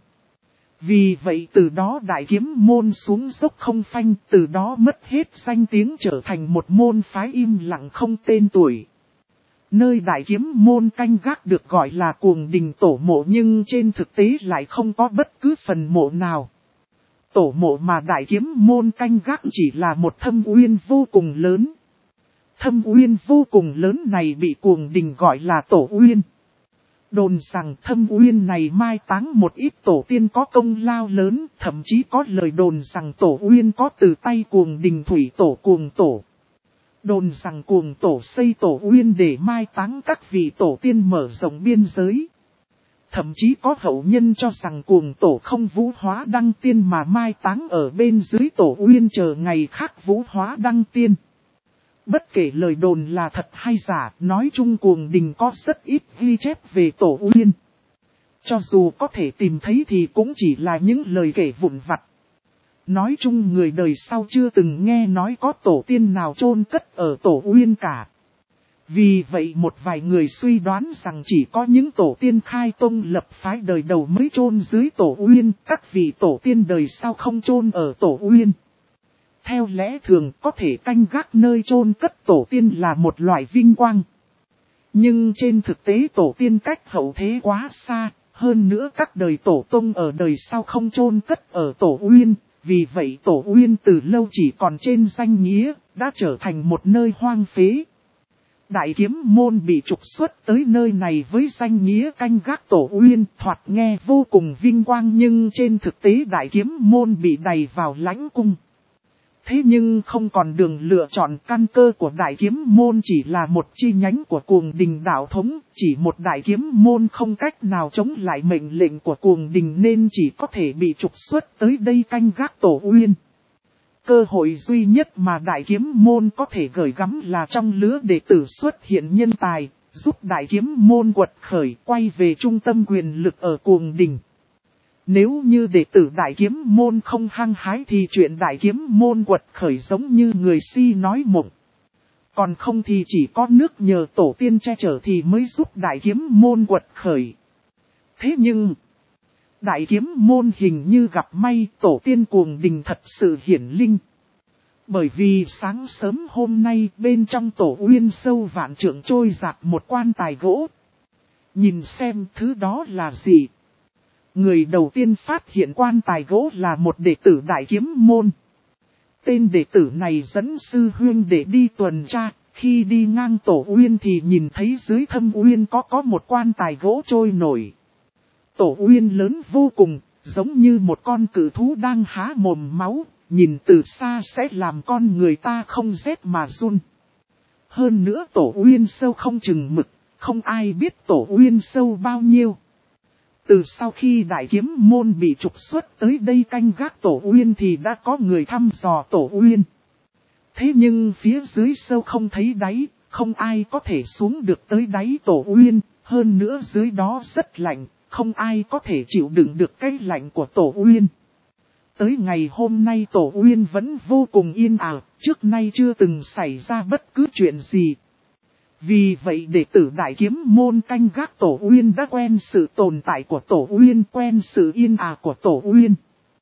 Vì vậy từ đó đại kiếm môn xuống dốc không phanh, từ đó mất hết danh tiếng, trở thành một môn phái im lặng không tên tuổi. Nơi đại kiếm môn canh gác được gọi là cuồng đình tổ mộ, nhưng trên thực tế lại không có bất cứ phần mộ nào. Tổ mộ mà đại kiếm môn canh gác chỉ là một thâm uyên vô cùng lớn. Thâm uyên vô cùng lớn này bị cuồng đình gọi là tổ uyên. Đồn rằng thâm uyên này mai táng một ít tổ tiên có công lao lớn, thậm chí có lời đồn rằng tổ uyên có từ tay cuồng đình thủy tổ cuồng tổ. Đồn rằng cuồng tổ xây tổ uyên để mai táng các vị tổ tiên mở rộng biên giới. Thậm chí có hậu nhân cho rằng cuồng tổ không vũ hóa đăng tiên mà mai táng ở bên dưới tổ uyên chờ ngày khác vũ hóa đăng tiên. Bất kể lời đồn là thật hay giả, nói chung cuồng đình có rất ít ghi chép về tổ uyên. Cho dù có thể tìm thấy thì cũng chỉ là những lời kể vụn vặt. Nói chung người đời sau chưa từng nghe nói có tổ tiên nào chôn cất ở tổ uyên cả. Vì vậy một vài người suy đoán rằng chỉ có những tổ tiên khai tông lập phái đời đầu mới chôn dưới tổ uyên, các vị tổ tiên đời sau không chôn ở tổ uyên. Theo lẽ thường có thể canh gác nơi chôn cất tổ tiên là một loại vinh quang. Nhưng trên thực tế tổ tiên cách hậu thế quá xa, hơn nữa các đời tổ tông ở đời sau không chôn cất ở tổ uyên, Vì vậy Tổ Uyên từ lâu chỉ còn trên danh nghĩa, đã trở thành một nơi hoang phế. Đại Kiếm Môn bị trục xuất tới nơi này với danh nghĩa canh gác Tổ Uyên, thoạt nghe vô cùng vinh quang, nhưng trên thực tế Đại Kiếm Môn bị đày vào lãnh cung. Thế nhưng không còn đường lựa chọn, căn cơ của Đại Kiếm Môn chỉ là một chi nhánh của Cuồng Đình đạo thống, chỉ một Đại Kiếm Môn không cách nào chống lại mệnh lệnh của Cuồng Đình nên chỉ có thể bị trục xuất tới đây canh gác Tổ Uyên. Cơ hội duy nhất mà Đại Kiếm Môn có thể gửi gắm là trong lứa đệ tử xuất hiện nhân tài, giúp Đại Kiếm Môn quật khởi, quay về trung tâm quyền lực ở Cuồng Đình. Nếu như đệ tử Đại Kiếm Môn không hăng hái thì chuyện Đại Kiếm Môn quật khởi giống như người si nói mộng. Còn không thì chỉ có nước nhờ tổ tiên che chở thì mới giúp Đại Kiếm Môn quật khởi. Thế nhưng, Đại Kiếm Môn hình như gặp may, tổ tiên Cuồng Đình thật sự hiển linh. Bởi vì sáng sớm hôm nay bên trong Tổ Uyên sâu vạn trượng trôi dạt một quan tài gỗ. Nhìn xem thứ đó là gì? Người đầu tiên phát hiện quan tài gỗ là một đệ tử Đại Kiếm Môn. Tên đệ tử này dẫn sư huynh để đi tuần tra, khi đi ngang Tổ Uyên thì nhìn thấy dưới thâm uyên có một quan tài gỗ trôi nổi. Tổ Uyên lớn vô cùng, giống như một con cự thú đang há mồm máu, nhìn từ xa sẽ làm con người ta không rét mà run. Hơn nữa Tổ Uyên sâu không chừng mực, không ai biết Tổ Uyên sâu bao nhiêu. Từ sau khi Đại Kiếm Môn bị trục xuất tới đây canh gác Tổ Uyên thì đã có người thăm dò Tổ Uyên. Thế nhưng phía dưới sâu không thấy đáy, không ai có thể xuống được tới đáy Tổ Uyên, hơn nữa dưới đó rất lạnh, không ai có thể chịu đựng được cái lạnh của Tổ Uyên. Tới ngày hôm nay Tổ Uyên vẫn vô cùng yên ả, trước nay chưa từng xảy ra bất cứ chuyện gì. Vì vậy đệ tử Đại Kiếm Môn canh gác Tổ Uyên đã quen sự tồn tại của Tổ Uyên, quen sự yên ả của Tổ Uyên.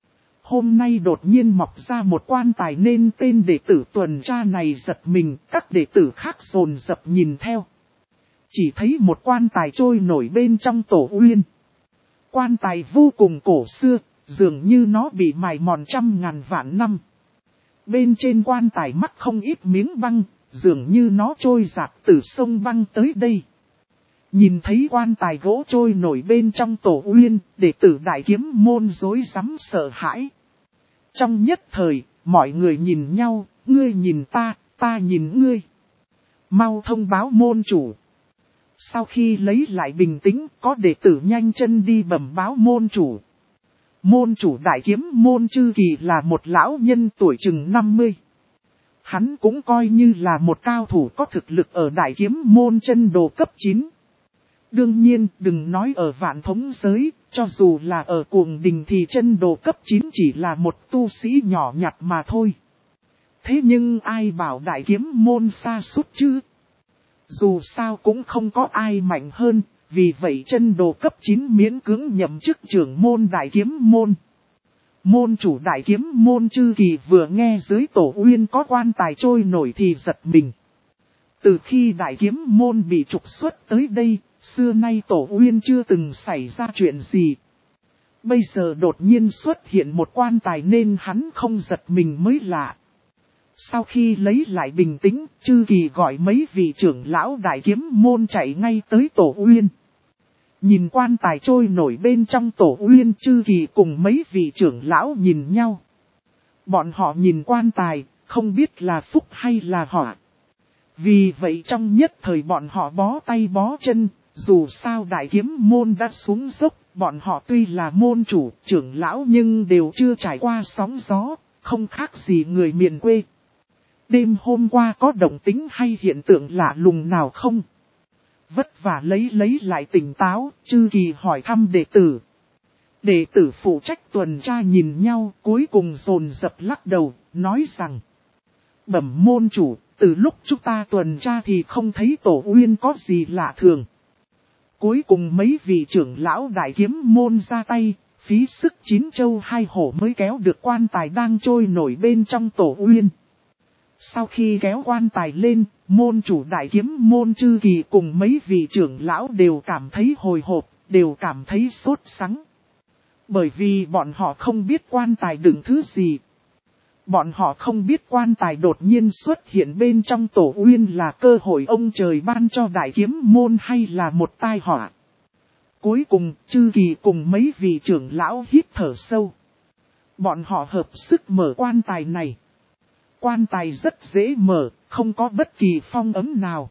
Hôm nay đột nhiên mọc ra một quan tài nên tên đệ tử tuần tra này giật mình, các đệ tử khác dồn dập nhìn theo. Chỉ thấy một quan tài trôi nổi bên trong Tổ Uyên. Quan tài vô cùng cổ xưa, dường như nó bị mài mòn trăm ngàn vạn năm. Bên trên quan tài mắc không ít miếng băng, dường như nó trôi dạt từ sông băng tới đây. Nhìn thấy quan tài gỗ trôi nổi bên trong Tổ Uyên, đệ tử Đại Kiếm Môn rối rắm sợ hãi. Trong nhất thời, mọi người nhìn nhau, ngươi nhìn ta nhìn ngươi. Mau thông báo môn chủ. Sau khi lấy lại bình tĩnh, có đệ tử nhanh chân đi bẩm báo môn chủ. Môn chủ Đại Kiếm Môn Chư Kỳ là một lão nhân tuổi chừng 50. Hắn cũng coi như là một cao thủ có thực lực ở Đại Kiếm Môn chân đồ cấp 9. Đương nhiên, đừng nói ở Vạn Thống Giới, cho dù là ở Cuồng Đình thì chân đồ cấp 9 chỉ là một tu sĩ nhỏ nhặt mà thôi. Thế nhưng ai bảo Đại Kiếm Môn sa sút chứ? Dù sao cũng không có ai mạnh hơn, vì vậy chân đồ cấp 9 miễn cưỡng nhậm chức trưởng môn Đại Kiếm Môn. Môn chủ Đại Kiếm Môn Chư Kỳ vừa nghe dưới Tổ Uyên có quan tài trôi nổi thì giật mình. Từ khi Đại Kiếm Môn bị trục xuất tới đây, xưa nay Tổ Uyên chưa từng xảy ra chuyện gì. Bây giờ đột nhiên xuất hiện một quan tài nên hắn không giật mình mới lạ. Sau khi lấy lại bình tĩnh, Chư Kỳ gọi mấy vị trưởng lão Đại Kiếm Môn chạy ngay tới Tổ Uyên. Nhìn quan tài trôi nổi bên trong Tổ Uyên, Chư Kỳ cùng mấy vị trưởng lão nhìn nhau. Bọn họ nhìn quan tài, không biết là phúc hay là họa. Vì vậy trong nhất thời bọn họ bó tay bó chân, dù sao Đại Kiếm Môn đã xuống dốc, bọn họ tuy là môn chủ, trưởng lão nhưng đều chưa trải qua sóng gió, không khác gì người miền quê. Đêm hôm qua có động tĩnh hay hiện tượng lạ lùng nào không? Vất vả lấy lại tỉnh táo, Chư Kỳ hỏi thăm đệ tử. Đệ tử phụ trách tuần tra nhìn nhau, cuối cùng dồn dập lắc đầu, nói rằng: Bẩm môn chủ, từ lúc chúng ta tuần tra thì không thấy Tổ Uyên có gì lạ thường. Cuối cùng mấy vị trưởng lão Đại Kiếm Môn ra tay, phí sức 9 châu 2 hổ mới kéo được quan tài đang trôi nổi bên trong Tổ Uyên. Sau khi kéo quan tài lên, môn chủ Đại Kiếm Môn Chư Kỳ cùng mấy vị trưởng lão đều cảm thấy hồi hộp, đều cảm thấy sốt sắng. Bởi vì bọn họ không biết quan tài đựng thứ gì. Bọn họ không biết quan tài đột nhiên xuất hiện bên trong tổ uyên là cơ hội ông trời ban cho đại kiếm môn hay là một tai họa. Cuối cùng, Chư Kỳ cùng mấy vị trưởng lão hít thở sâu. Bọn họ hợp sức mở quan tài này. Quan tài rất dễ mở, không có bất kỳ phong ấm nào.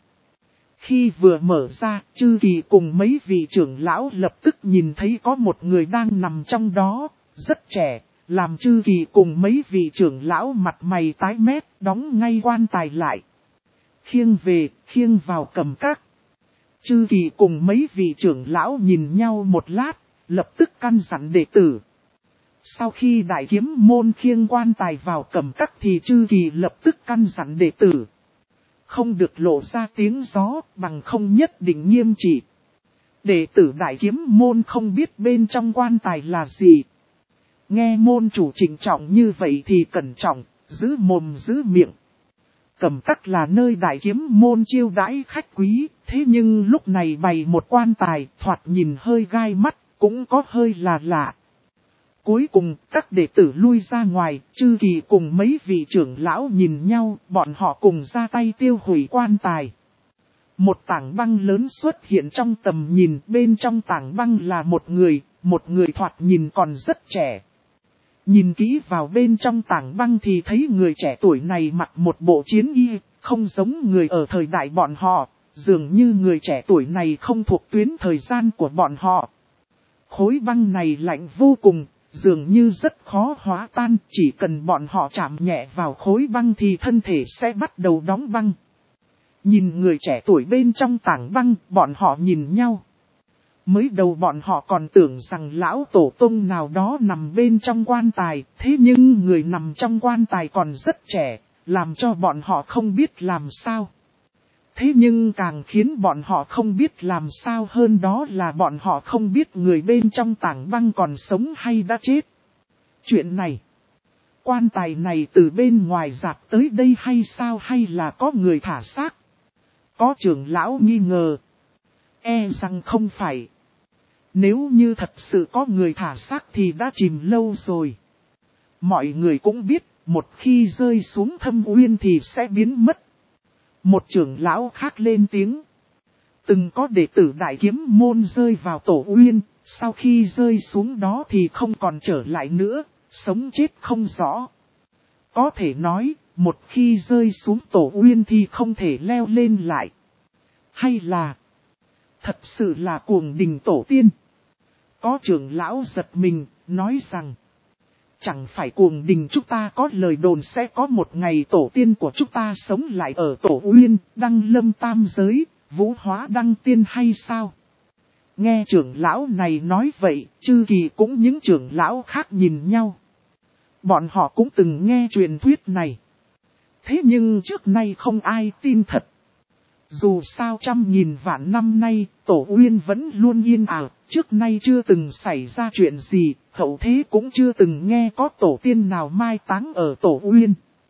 Khi vừa mở ra, Chư Kỳ cùng mấy vị trưởng lão lập tức nhìn thấy có một người đang nằm trong đó, rất trẻ, làm Chư Kỳ cùng mấy vị trưởng lão mặt mày tái mét, đóng ngay quan tài lại. Khiêng về, khiêng vào cầm các. Chư Kỳ cùng mấy vị trưởng lão nhìn nhau một lát, lập tức căn dặn đệ tử. Sau khi đại kiếm môn khiêng quan tài vào cầm các thì Chư Kỳ lập tức căn dặn đệ tử. Không được lộ ra tiếng gió, bằng không nhất định nghiêm trị. Đệ tử đại kiếm môn không biết bên trong quan tài là gì. Nghe môn chủ trịnh trọng như vậy thì cẩn trọng, giữ mồm giữ miệng. Cầm các là nơi đại kiếm môn chiêu đãi khách quý, thế nhưng lúc này bày một quan tài thoạt nhìn hơi gai mắt, cũng có hơi là lạ. Cuối cùng, các đệ tử lui ra ngoài, Chư Kỳ cùng mấy vị trưởng lão nhìn nhau, bọn họ cùng ra tay tiêu hủy quan tài. Một tảng băng lớn xuất hiện trong tầm nhìn, bên trong tảng băng là một người thoạt nhìn còn rất trẻ. Nhìn kỹ vào bên trong tảng băng thì thấy người trẻ tuổi này mặc một bộ chiến y, không giống người ở thời đại bọn họ, dường như người trẻ tuổi này không thuộc tuyến thời gian của bọn họ. Khối băng này lạnh vô cùng. Dường như rất khó hóa tan, chỉ cần bọn họ chạm nhẹ vào khối băng thì thân thể sẽ bắt đầu đóng băng. Nhìn người trẻ tuổi bên trong tảng băng, bọn họ nhìn nhau. Mới đầu bọn họ còn tưởng rằng lão tổ tông nào đó nằm bên trong quan tài, thế nhưng người nằm trong quan tài còn rất trẻ, làm cho bọn họ không biết làm sao. Thế nhưng càng khiến bọn họ không biết làm sao hơn đó là bọn họ không biết người bên trong tảng băng còn sống hay đã chết. Chuyện này, quan tài này từ bên ngoài dạt tới đây hay sao hay là có người thả xác? Có trưởng lão nghi ngờ. E rằng không phải. Nếu như thật sự có người thả xác thì đã chìm lâu rồi. Mọi người cũng biết, một khi rơi xuống thâm uyên thì sẽ biến mất. Một trưởng lão khác lên tiếng. Từng có đệ tử đại kiếm môn rơi vào tổ uyên, sau khi rơi xuống đó thì không còn trở lại nữa, sống chết không rõ. Có thể nói, một khi rơi xuống tổ uyên thì không thể leo lên lại. Hay là, thật sự là cuồng đình tổ tiên. Có trưởng lão giật mình, nói rằng, chẳng phải cuồng đình chúng ta có lời đồn sẽ có một ngày tổ tiên của chúng ta sống lại ở tổ uyên, đăng lâm tam giới, vũ hóa đăng tiên hay sao? Nghe trưởng lão này nói vậy, Chư Kỳ cũng những trưởng lão khác nhìn nhau. Bọn họ cũng từng nghe truyền thuyết này. Thế nhưng trước nay không ai tin thật. Dù sao trăm nghìn vạn năm nay, tổ uyên vẫn luôn yên ả, trước nay chưa từng xảy ra chuyện gì, hậu thế cũng chưa từng nghe có tổ tiên nào mai táng ở tổ uyên.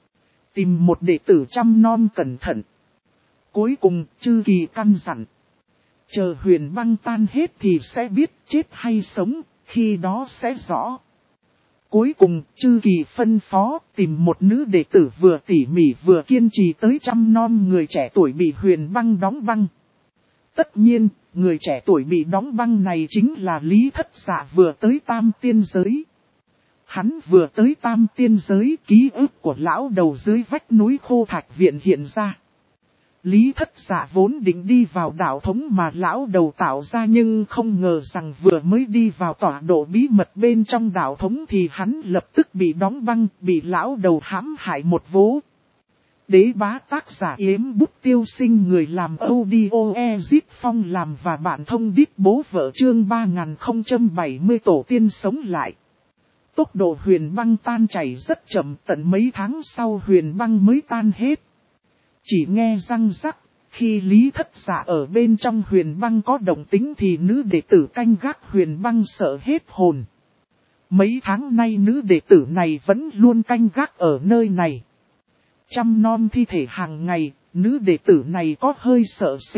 Tìm một đệ tử chăm nom cẩn thận. Cuối cùng, Chư Kỳ căn dặn. Chờ huyền băng tan hết thì sẽ biết chết hay sống, khi đó sẽ rõ. Cuối cùng, Chư Kỳ phân phó tìm một nữ đệ tử vừa tỉ mỉ vừa kiên trì tới chăm nom người trẻ tuổi bị huyền băng đóng băng. Tất nhiên, người trẻ tuổi bị đóng băng này chính là Lý Thất Dạ vừa tới Tam Tiên Giới. Hắn vừa tới Tam Tiên Giới, ký ức của lão đầu dưới vách núi Khô Thạch Viện hiện ra. Lý Thất Dạ vốn định đi vào đạo thống mà lão đầu tạo ra nhưng không ngờ rằng vừa mới đi vào tọa độ bí mật bên trong đạo thống thì hắn lập tức bị đóng băng, bị lão đầu hãm hại một vố. Đế bá tác giả Yếm Bút Tiêu Sinh, người làm audio Ezit Phong làm và bạn thông điệp bố vợ chương 3070 tổ tiên sống lại. Tốc độ huyền băng tan chảy rất chậm, tận mấy tháng sau huyền băng mới tan hết. Chỉ nghe răng rắc, khi Lý Thất Dạ ở bên trong huyền băng có động tính thì nữ đệ tử canh gác huyền băng sợ hết hồn. Mấy tháng nay nữ đệ tử này vẫn luôn canh gác ở nơi này. Chăm nom thi thể hàng ngày, nữ đệ tử này có hơi sợ sệt,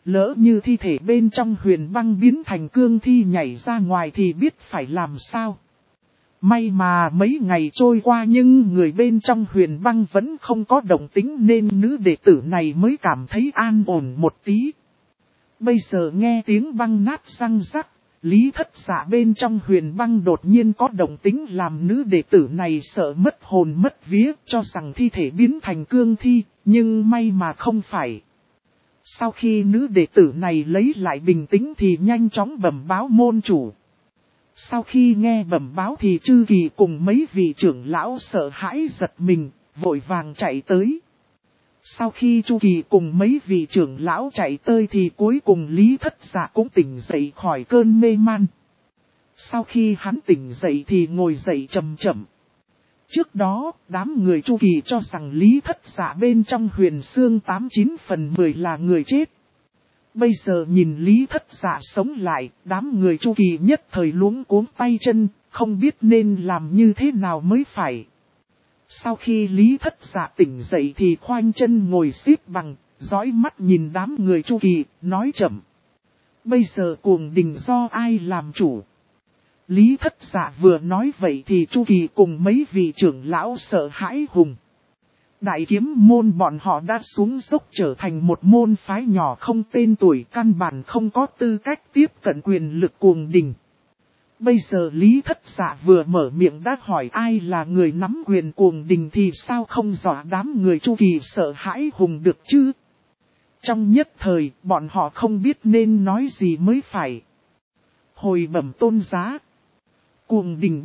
lỡ như thi thể bên trong huyền băng biến thành cương thi nhảy ra ngoài thì biết phải làm sao. May mà mấy ngày trôi qua nhưng người bên trong huyền băng vẫn không có động tính nên nữ đệ tử này mới cảm thấy an ổn một tí. Bây giờ nghe tiếng băng nát răng rắc, Lý Thất Dạ bên trong huyền băng đột nhiên có động tính làm nữ đệ tử này sợ mất hồn mất vía, cho rằng thi thể biến thành cương thi, nhưng may mà không phải. Sau khi nữ đệ tử này lấy lại bình tĩnh thì nhanh chóng bẩm báo môn chủ. Sau khi nghe bẩm báo thì Trư Kỳ cùng mấy vị trưởng lão sợ hãi giật mình, vội vàng chạy tới. Sau khi Chu Kỳ cùng mấy vị trưởng lão chạy tới thì cuối cùng Lý Thất Dạ cũng tỉnh dậy khỏi cơn mê man. Sau khi hắn tỉnh dậy thì ngồi dậy chậm chậm. Trước đó, đám người Chu Kỳ cho rằng Lý Thất Dạ bên trong huyền xương 89/10 là người chết. Bây giờ nhìn Lý Thất Dạ sống lại, đám người Chu Kỳ nhất thời luống cuống tay chân, không biết nên làm như thế nào mới phải. Sau khi Lý Thất Dạ tỉnh dậy thì khoanh chân ngồi xếp bằng, dõi mắt nhìn đám người Chu Kỳ, nói chậm. Bây giờ cuồng đình do ai làm chủ? Lý Thất Dạ vừa nói vậy thì Chu Kỳ cùng mấy vị trưởng lão sợ hãi hùng. Đại kiếm môn bọn họ đã xuống dốc trở thành một môn phái nhỏ không tên tuổi, căn bản không có tư cách tiếp cận quyền lực cuồng đình. Bây giờ Lý Thất Dạ vừa mở miệng đã hỏi ai là người nắm quyền cuồng đình thì sao không dọa đám người Chu Kỳ sợ hãi hùng được chứ? Trong nhất thời, bọn họ không biết nên nói gì mới phải. Hồi bẩm tôn giá. Cuồng đình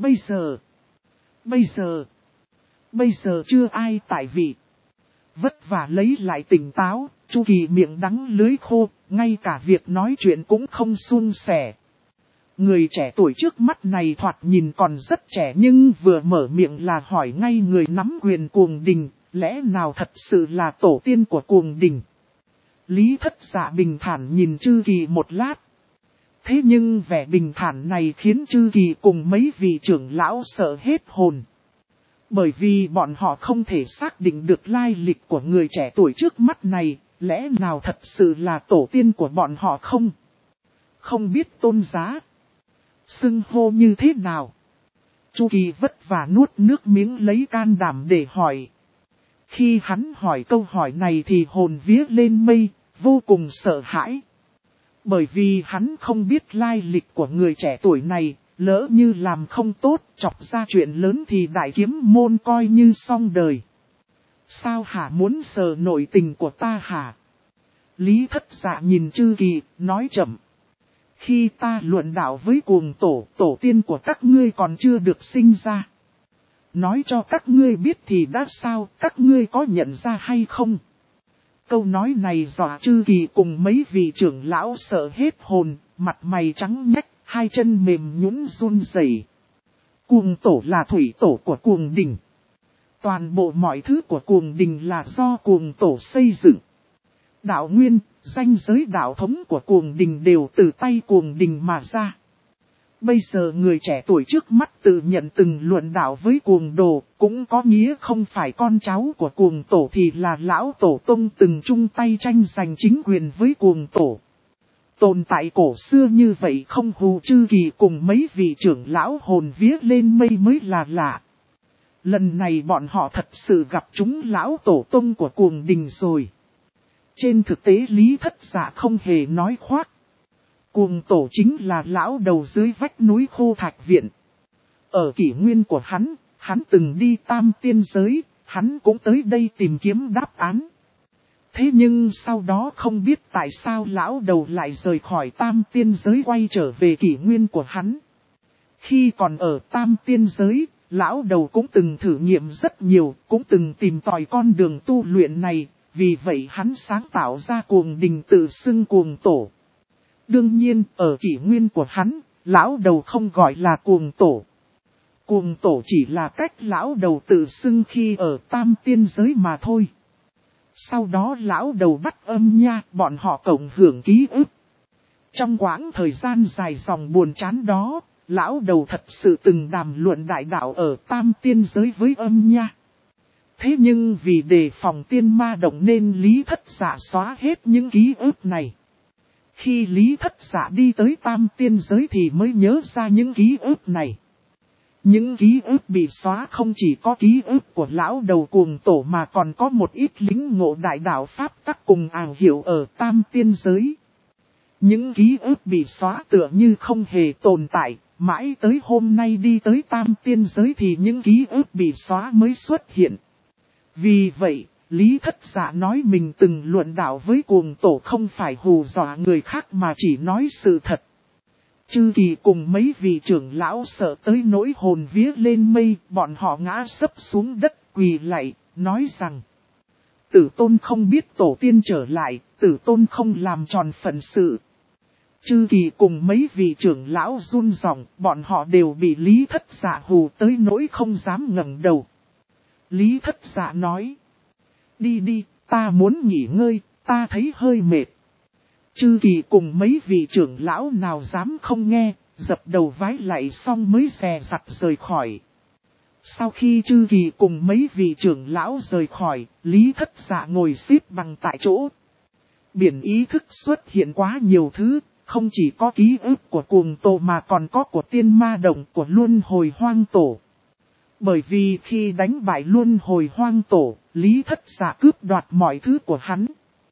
bây giờ chưa ai tại vị. Vất vả lấy lại tỉnh táo, Chu Kỳ miệng đắng lưới khô, ngay cả việc nói chuyện cũng không suôn sẻ. Người trẻ tuổi trước mắt này thoạt nhìn còn rất trẻ nhưng vừa mở miệng là hỏi ngay người nắm quyền cuồng đình, lẽ nào thật sự là tổ tiên của cuồng đình. Lý Thất Dạ bình thản nhìn Trư Kỳ một lát. Thế nhưng vẻ bình thản này khiến Trư Kỳ cùng mấy vị trưởng lão sợ hết hồn. Bởi vì bọn họ không thể xác định được lai lịch của người trẻ tuổi trước mắt này, lẽ nào thật sự là tổ tiên của bọn họ không? Không biết tôn giá. Xưng hô như thế nào? Chu Kỳ vất vả nuốt nước miếng lấy can đảm để hỏi. Khi hắn hỏi câu hỏi này thì hồn vía lên mây, vô cùng sợ hãi. Bởi vì hắn không biết lai lịch của người trẻ tuổi này, lỡ như làm không tốt, chọc ra chuyện lớn thì đại kiếm môn coi như xong đời. Sao hả, muốn sờ nội tình của ta hả? Lý Thất Dạ nhìn Trư Kỳ, nói chậm. Khi ta luận đạo với cuồng tổ tiên của các ngươi còn chưa được sinh ra. Nói cho các ngươi biết thì đã sao, các ngươi có nhận ra hay không? Câu nói này dọa Trư Kỳ cùng mấy vị trưởng lão sợ hết hồn, mặt mày trắng nhách, hai chân mềm nhũn run rẩy. Cuồng tổ là thủy tổ của cuồng đình. Toàn bộ mọi thứ của cuồng đình là do cuồng tổ xây dựng. Đạo nguyên, danh giới đạo thống của cuồng đình đều từ tay cuồng đình mà ra. Bây giờ người trẻ tuổi trước mắt tự nhận từng luận đạo với cuồng đồ, cũng có nghĩa không phải con cháu của cuồng tổ thì là lão tổ tông từng chung tay tranh giành chính quyền với cuồng tổ. Tồn tại cổ xưa như vậy không hù Trư Kỳ cùng mấy vị trưởng lão hồn vía lên mây mới là lạ. Lần này bọn họ thật sự gặp chúng lão tổ tông của cuồng đình rồi. Trên thực tế Lý Thất Dạ không hề nói khoác. Cuồng tổ chính là lão đầu dưới vách núi Khô Thạch Viện. Ở kỷ nguyên của hắn từng đi tam tiên giới, hắn cũng tới đây tìm kiếm đáp án. Thế nhưng sau đó không biết tại sao lão đầu lại rời khỏi tam tiên giới quay trở về kỷ nguyên của hắn. Khi còn ở tam tiên giới, lão đầu cũng từng thử nghiệm rất nhiều, cũng từng tìm tòi con đường tu luyện này, vì vậy hắn sáng tạo ra cuồng đình tự xưng cuồng tổ. Đương nhiên, ở kỷ nguyên của hắn, lão đầu không gọi là cuồng tổ. Cuồng tổ chỉ là cách lão đầu tự xưng khi ở tam tiên giới mà thôi. Sau đó lão đầu bắt âm nha, bọn họ cộng hưởng ký ức. Trong quãng thời gian dài dòng buồn chán đó, lão đầu thật sự từng đàm luận đại đạo ở tam tiên giới với âm nha. Thế nhưng vì đề phòng tiên ma động nên Lý Thất Dạ xóa hết những ký ức này. Khi Lý Thất Dạ đi tới Tam Tiên Giới thì mới nhớ ra những ký ức này. Những ký ức bị xóa không chỉ có ký ức của lão đầu cuồng tổ mà còn có một ít lính ngộ đại đạo Pháp tắc cùng ảo hiểu ở Tam Tiên Giới. Những ký ức bị xóa tựa như không hề tồn tại, mãi tới hôm nay đi tới Tam Tiên Giới thì những ký ức bị xóa mới xuất hiện. Vì vậy, Lý Thất Dạ nói mình từng luận đạo với cuồng tổ không phải hù dọa người khác mà chỉ nói sự thật. Chư Kỳ cùng mấy vị trưởng lão sợ tới nỗi hồn vía lên mây, bọn họ ngã sấp xuống đất quỳ lạy, nói rằng: Tử tôn không biết tổ tiên trở lại, tử tôn không làm tròn phận sự. Chư Kỳ cùng mấy vị trưởng lão run ròng, bọn họ đều bị Lý Thất Dạ hù tới nỗi không dám ngẩng đầu. Lý Thất Dạ nói: Đi đi, ta muốn nghỉ ngơi, ta thấy hơi mệt. Chư Kỳ cùng mấy vị trưởng lão nào dám không nghe, dập đầu vái lạy xong mới xè giặt rời khỏi. Sau khi Chư Kỳ cùng mấy vị trưởng lão rời khỏi, Lý Thất Dạ ngồi xếp bằng tại chỗ. Biển ý thức xuất hiện quá nhiều thứ, không chỉ có ký ức của cuồng tổ mà còn có của tiên ma đồng của luân hồi hoang tổ. Bởi vì khi đánh bại luân hồi hoang tổ, Lý Thất Dạ cướp đoạt mọi thứ của hắn.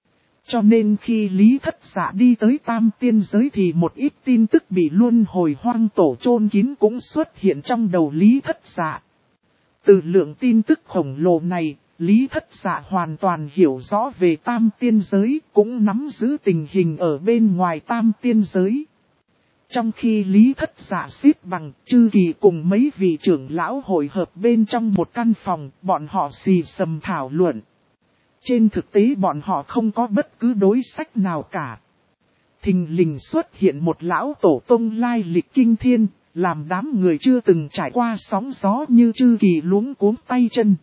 Cho nên khi Lý Thất Dạ đi tới Tam Tiên Giới thì một ít tin tức bị luân hồi hoang tổ chôn kín cũng xuất hiện trong đầu Lý Thất Dạ. Từ lượng tin tức khổng lồ này, Lý Thất Dạ hoàn toàn hiểu rõ về Tam Tiên Giới, cũng nắm giữ tình hình ở bên ngoài Tam Tiên Giới. Trong khi Lý Thất Dạ xếp bằng, Chư Kỳ cùng mấy vị trưởng lão hội hợp bên trong một căn phòng, bọn họ xì xầm thảo luận. Trên thực tế bọn họ không có bất cứ đối sách nào cả. Thình lình xuất hiện một lão tổ tông lai lịch kinh thiên, làm đám người chưa từng trải qua sóng gió như Chư Kỳ luống cuống tay chân.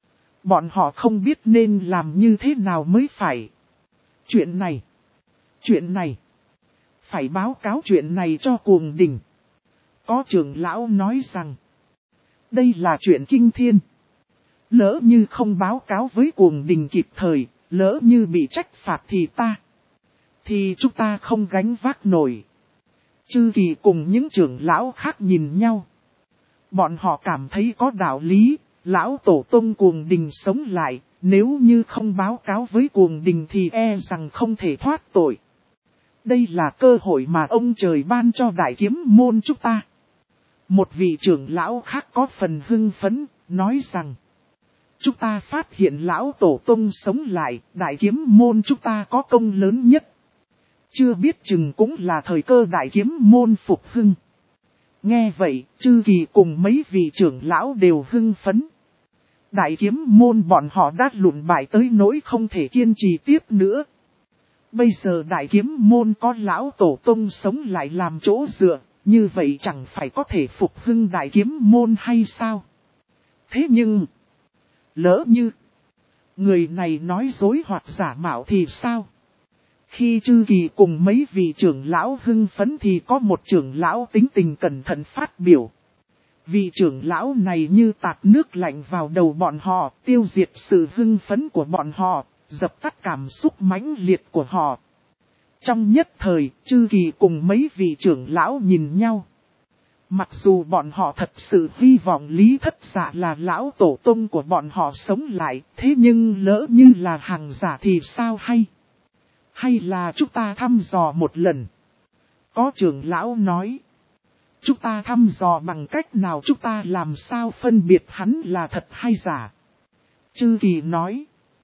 Bọn họ không biết nên làm như thế nào mới phải. Chuyện này, phải báo cáo chuyện này cho cuồng đình. Có trưởng lão nói rằng, đây là chuyện kinh thiên. Lỡ như không báo cáo với cuồng đình kịp thời, lỡ như bị trách phạt thì chúng ta không gánh vác nổi. Chư Kỳ cùng những trưởng lão khác nhìn nhau. Bọn họ cảm thấy có đạo lý, lão tổ tông cuồng đình sống lại, nếu như không báo cáo với cuồng đình thì e rằng không thể thoát tội. Đây là cơ hội mà ông trời ban cho đại kiếm môn chúng ta. Một vị trưởng lão khác có phần hưng phấn, nói rằng, chúng ta phát hiện lão tổ tông sống lại, đại kiếm môn chúng ta có công lớn nhất. Chưa biết chừng cũng là thời cơ đại kiếm môn phục hưng. Nghe vậy, Chư Kỳ cùng mấy vị trưởng lão đều hưng phấn. Đại kiếm môn bọn họ đã lụn bại tới nỗi không thể kiên trì tiếp nữa. Bây giờ đại kiếm môn có lão tổ tông sống lại làm chỗ dựa, như vậy chẳng phải có thể phục hưng đại kiếm môn hay sao? Thế nhưng, lỡ như người này nói dối hoặc giả mạo thì sao? Khi Chư Kỳ cùng mấy vị trưởng lão hưng phấn thì có một trưởng lão tính tình cẩn thận phát biểu. Vị trưởng lão này như tạt nước lạnh vào đầu bọn họ, tiêu diệt sự hưng phấn của bọn họ, dập tắt cảm xúc mãnh liệt của họ. Trong nhất thời, Chư Kỳ cùng mấy vị trưởng lão nhìn nhau. Mặc dù bọn họ thật sự hy vọng Lý Thất Dạ là lão tổ tông của bọn họ sống lại, thế nhưng lỡ như là hàng giả thì sao hay? Hay là chúng ta thăm dò một lần? Có trưởng lão nói, chúng ta thăm dò bằng cách nào, chúng ta làm sao phân biệt hắn là thật hay giả? Chư Kỳ nói,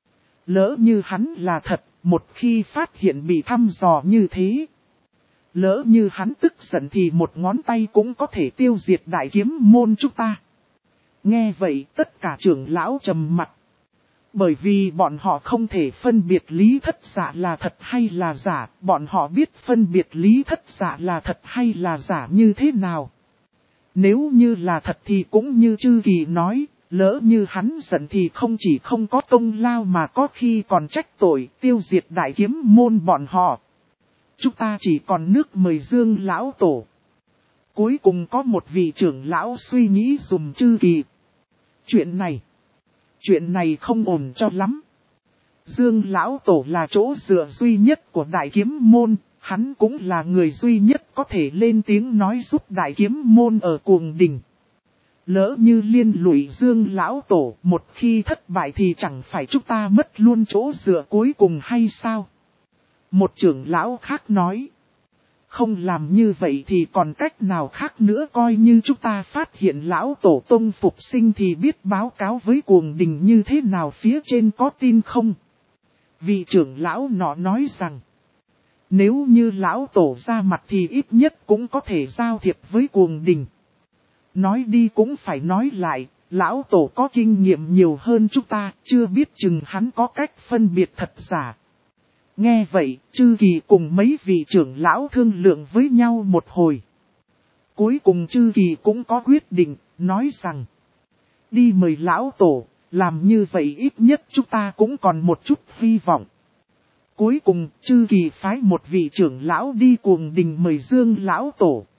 lỡ như hắn là thật, một khi phát hiện bị thăm dò như thế, lỡ như hắn tức giận thì một ngón tay cũng có thể tiêu diệt đại kiếm môn chúng ta. Nghe vậy tất cả trưởng lão trầm mặt. Bởi vì bọn họ không thể phân biệt Lý Thất Dạ là thật hay là giả, bọn họ biết phân biệt Lý Thất Dạ là thật hay là giả như thế nào. Nếu như là thật thì cũng như Chư Kỳ nói, lỡ như hắn giận thì không chỉ không có công lao mà có khi còn trách tội tiêu diệt đại kiếm môn bọn họ. Chúng ta chỉ còn nước mời Dương lão tổ. Cuối cùng có một vị trưởng lão suy nghĩ dùm Chư Kỳ. Chuyện này không ổn cho lắm. Dương lão tổ là chỗ dựa duy nhất của đại kiếm môn, Hắn cũng là người duy nhất có thể lên tiếng nói giúp đại kiếm môn ở cuồng đình. Lỡ như liên lụy Dương lão tổ, một khi thất bại thì chẳng phải chúng ta mất luôn chỗ dựa cuối cùng hay sao? Một trưởng lão khác nói. Không làm như vậy thì còn cách nào khác nữa, coi như chúng ta phát hiện lão tổ tông phục sinh thì biết báo cáo với cuồng đình như thế nào, phía trên có tin không? Vị trưởng lão nọ nói rằng. Nếu như lão tổ ra mặt thì ít nhất cũng có thể giao thiệp với cuồng đình. Nói đi cũng phải nói lại, lão tổ có kinh nghiệm nhiều hơn chúng ta, chưa biết chừng hắn có cách phân biệt thật giả. Nghe vậy, Chư Kỳ cùng mấy vị trưởng lão thương lượng với nhau một hồi. Cuối cùng Chư Kỳ cũng có quyết định, nói rằng. Đi mời lão tổ, làm như vậy ít nhất chúng ta cũng còn một chút hy vọng. Cuối cùng, Chư Kỳ phái một vị trưởng lão đi cuồng đình mời Dương lão tổ.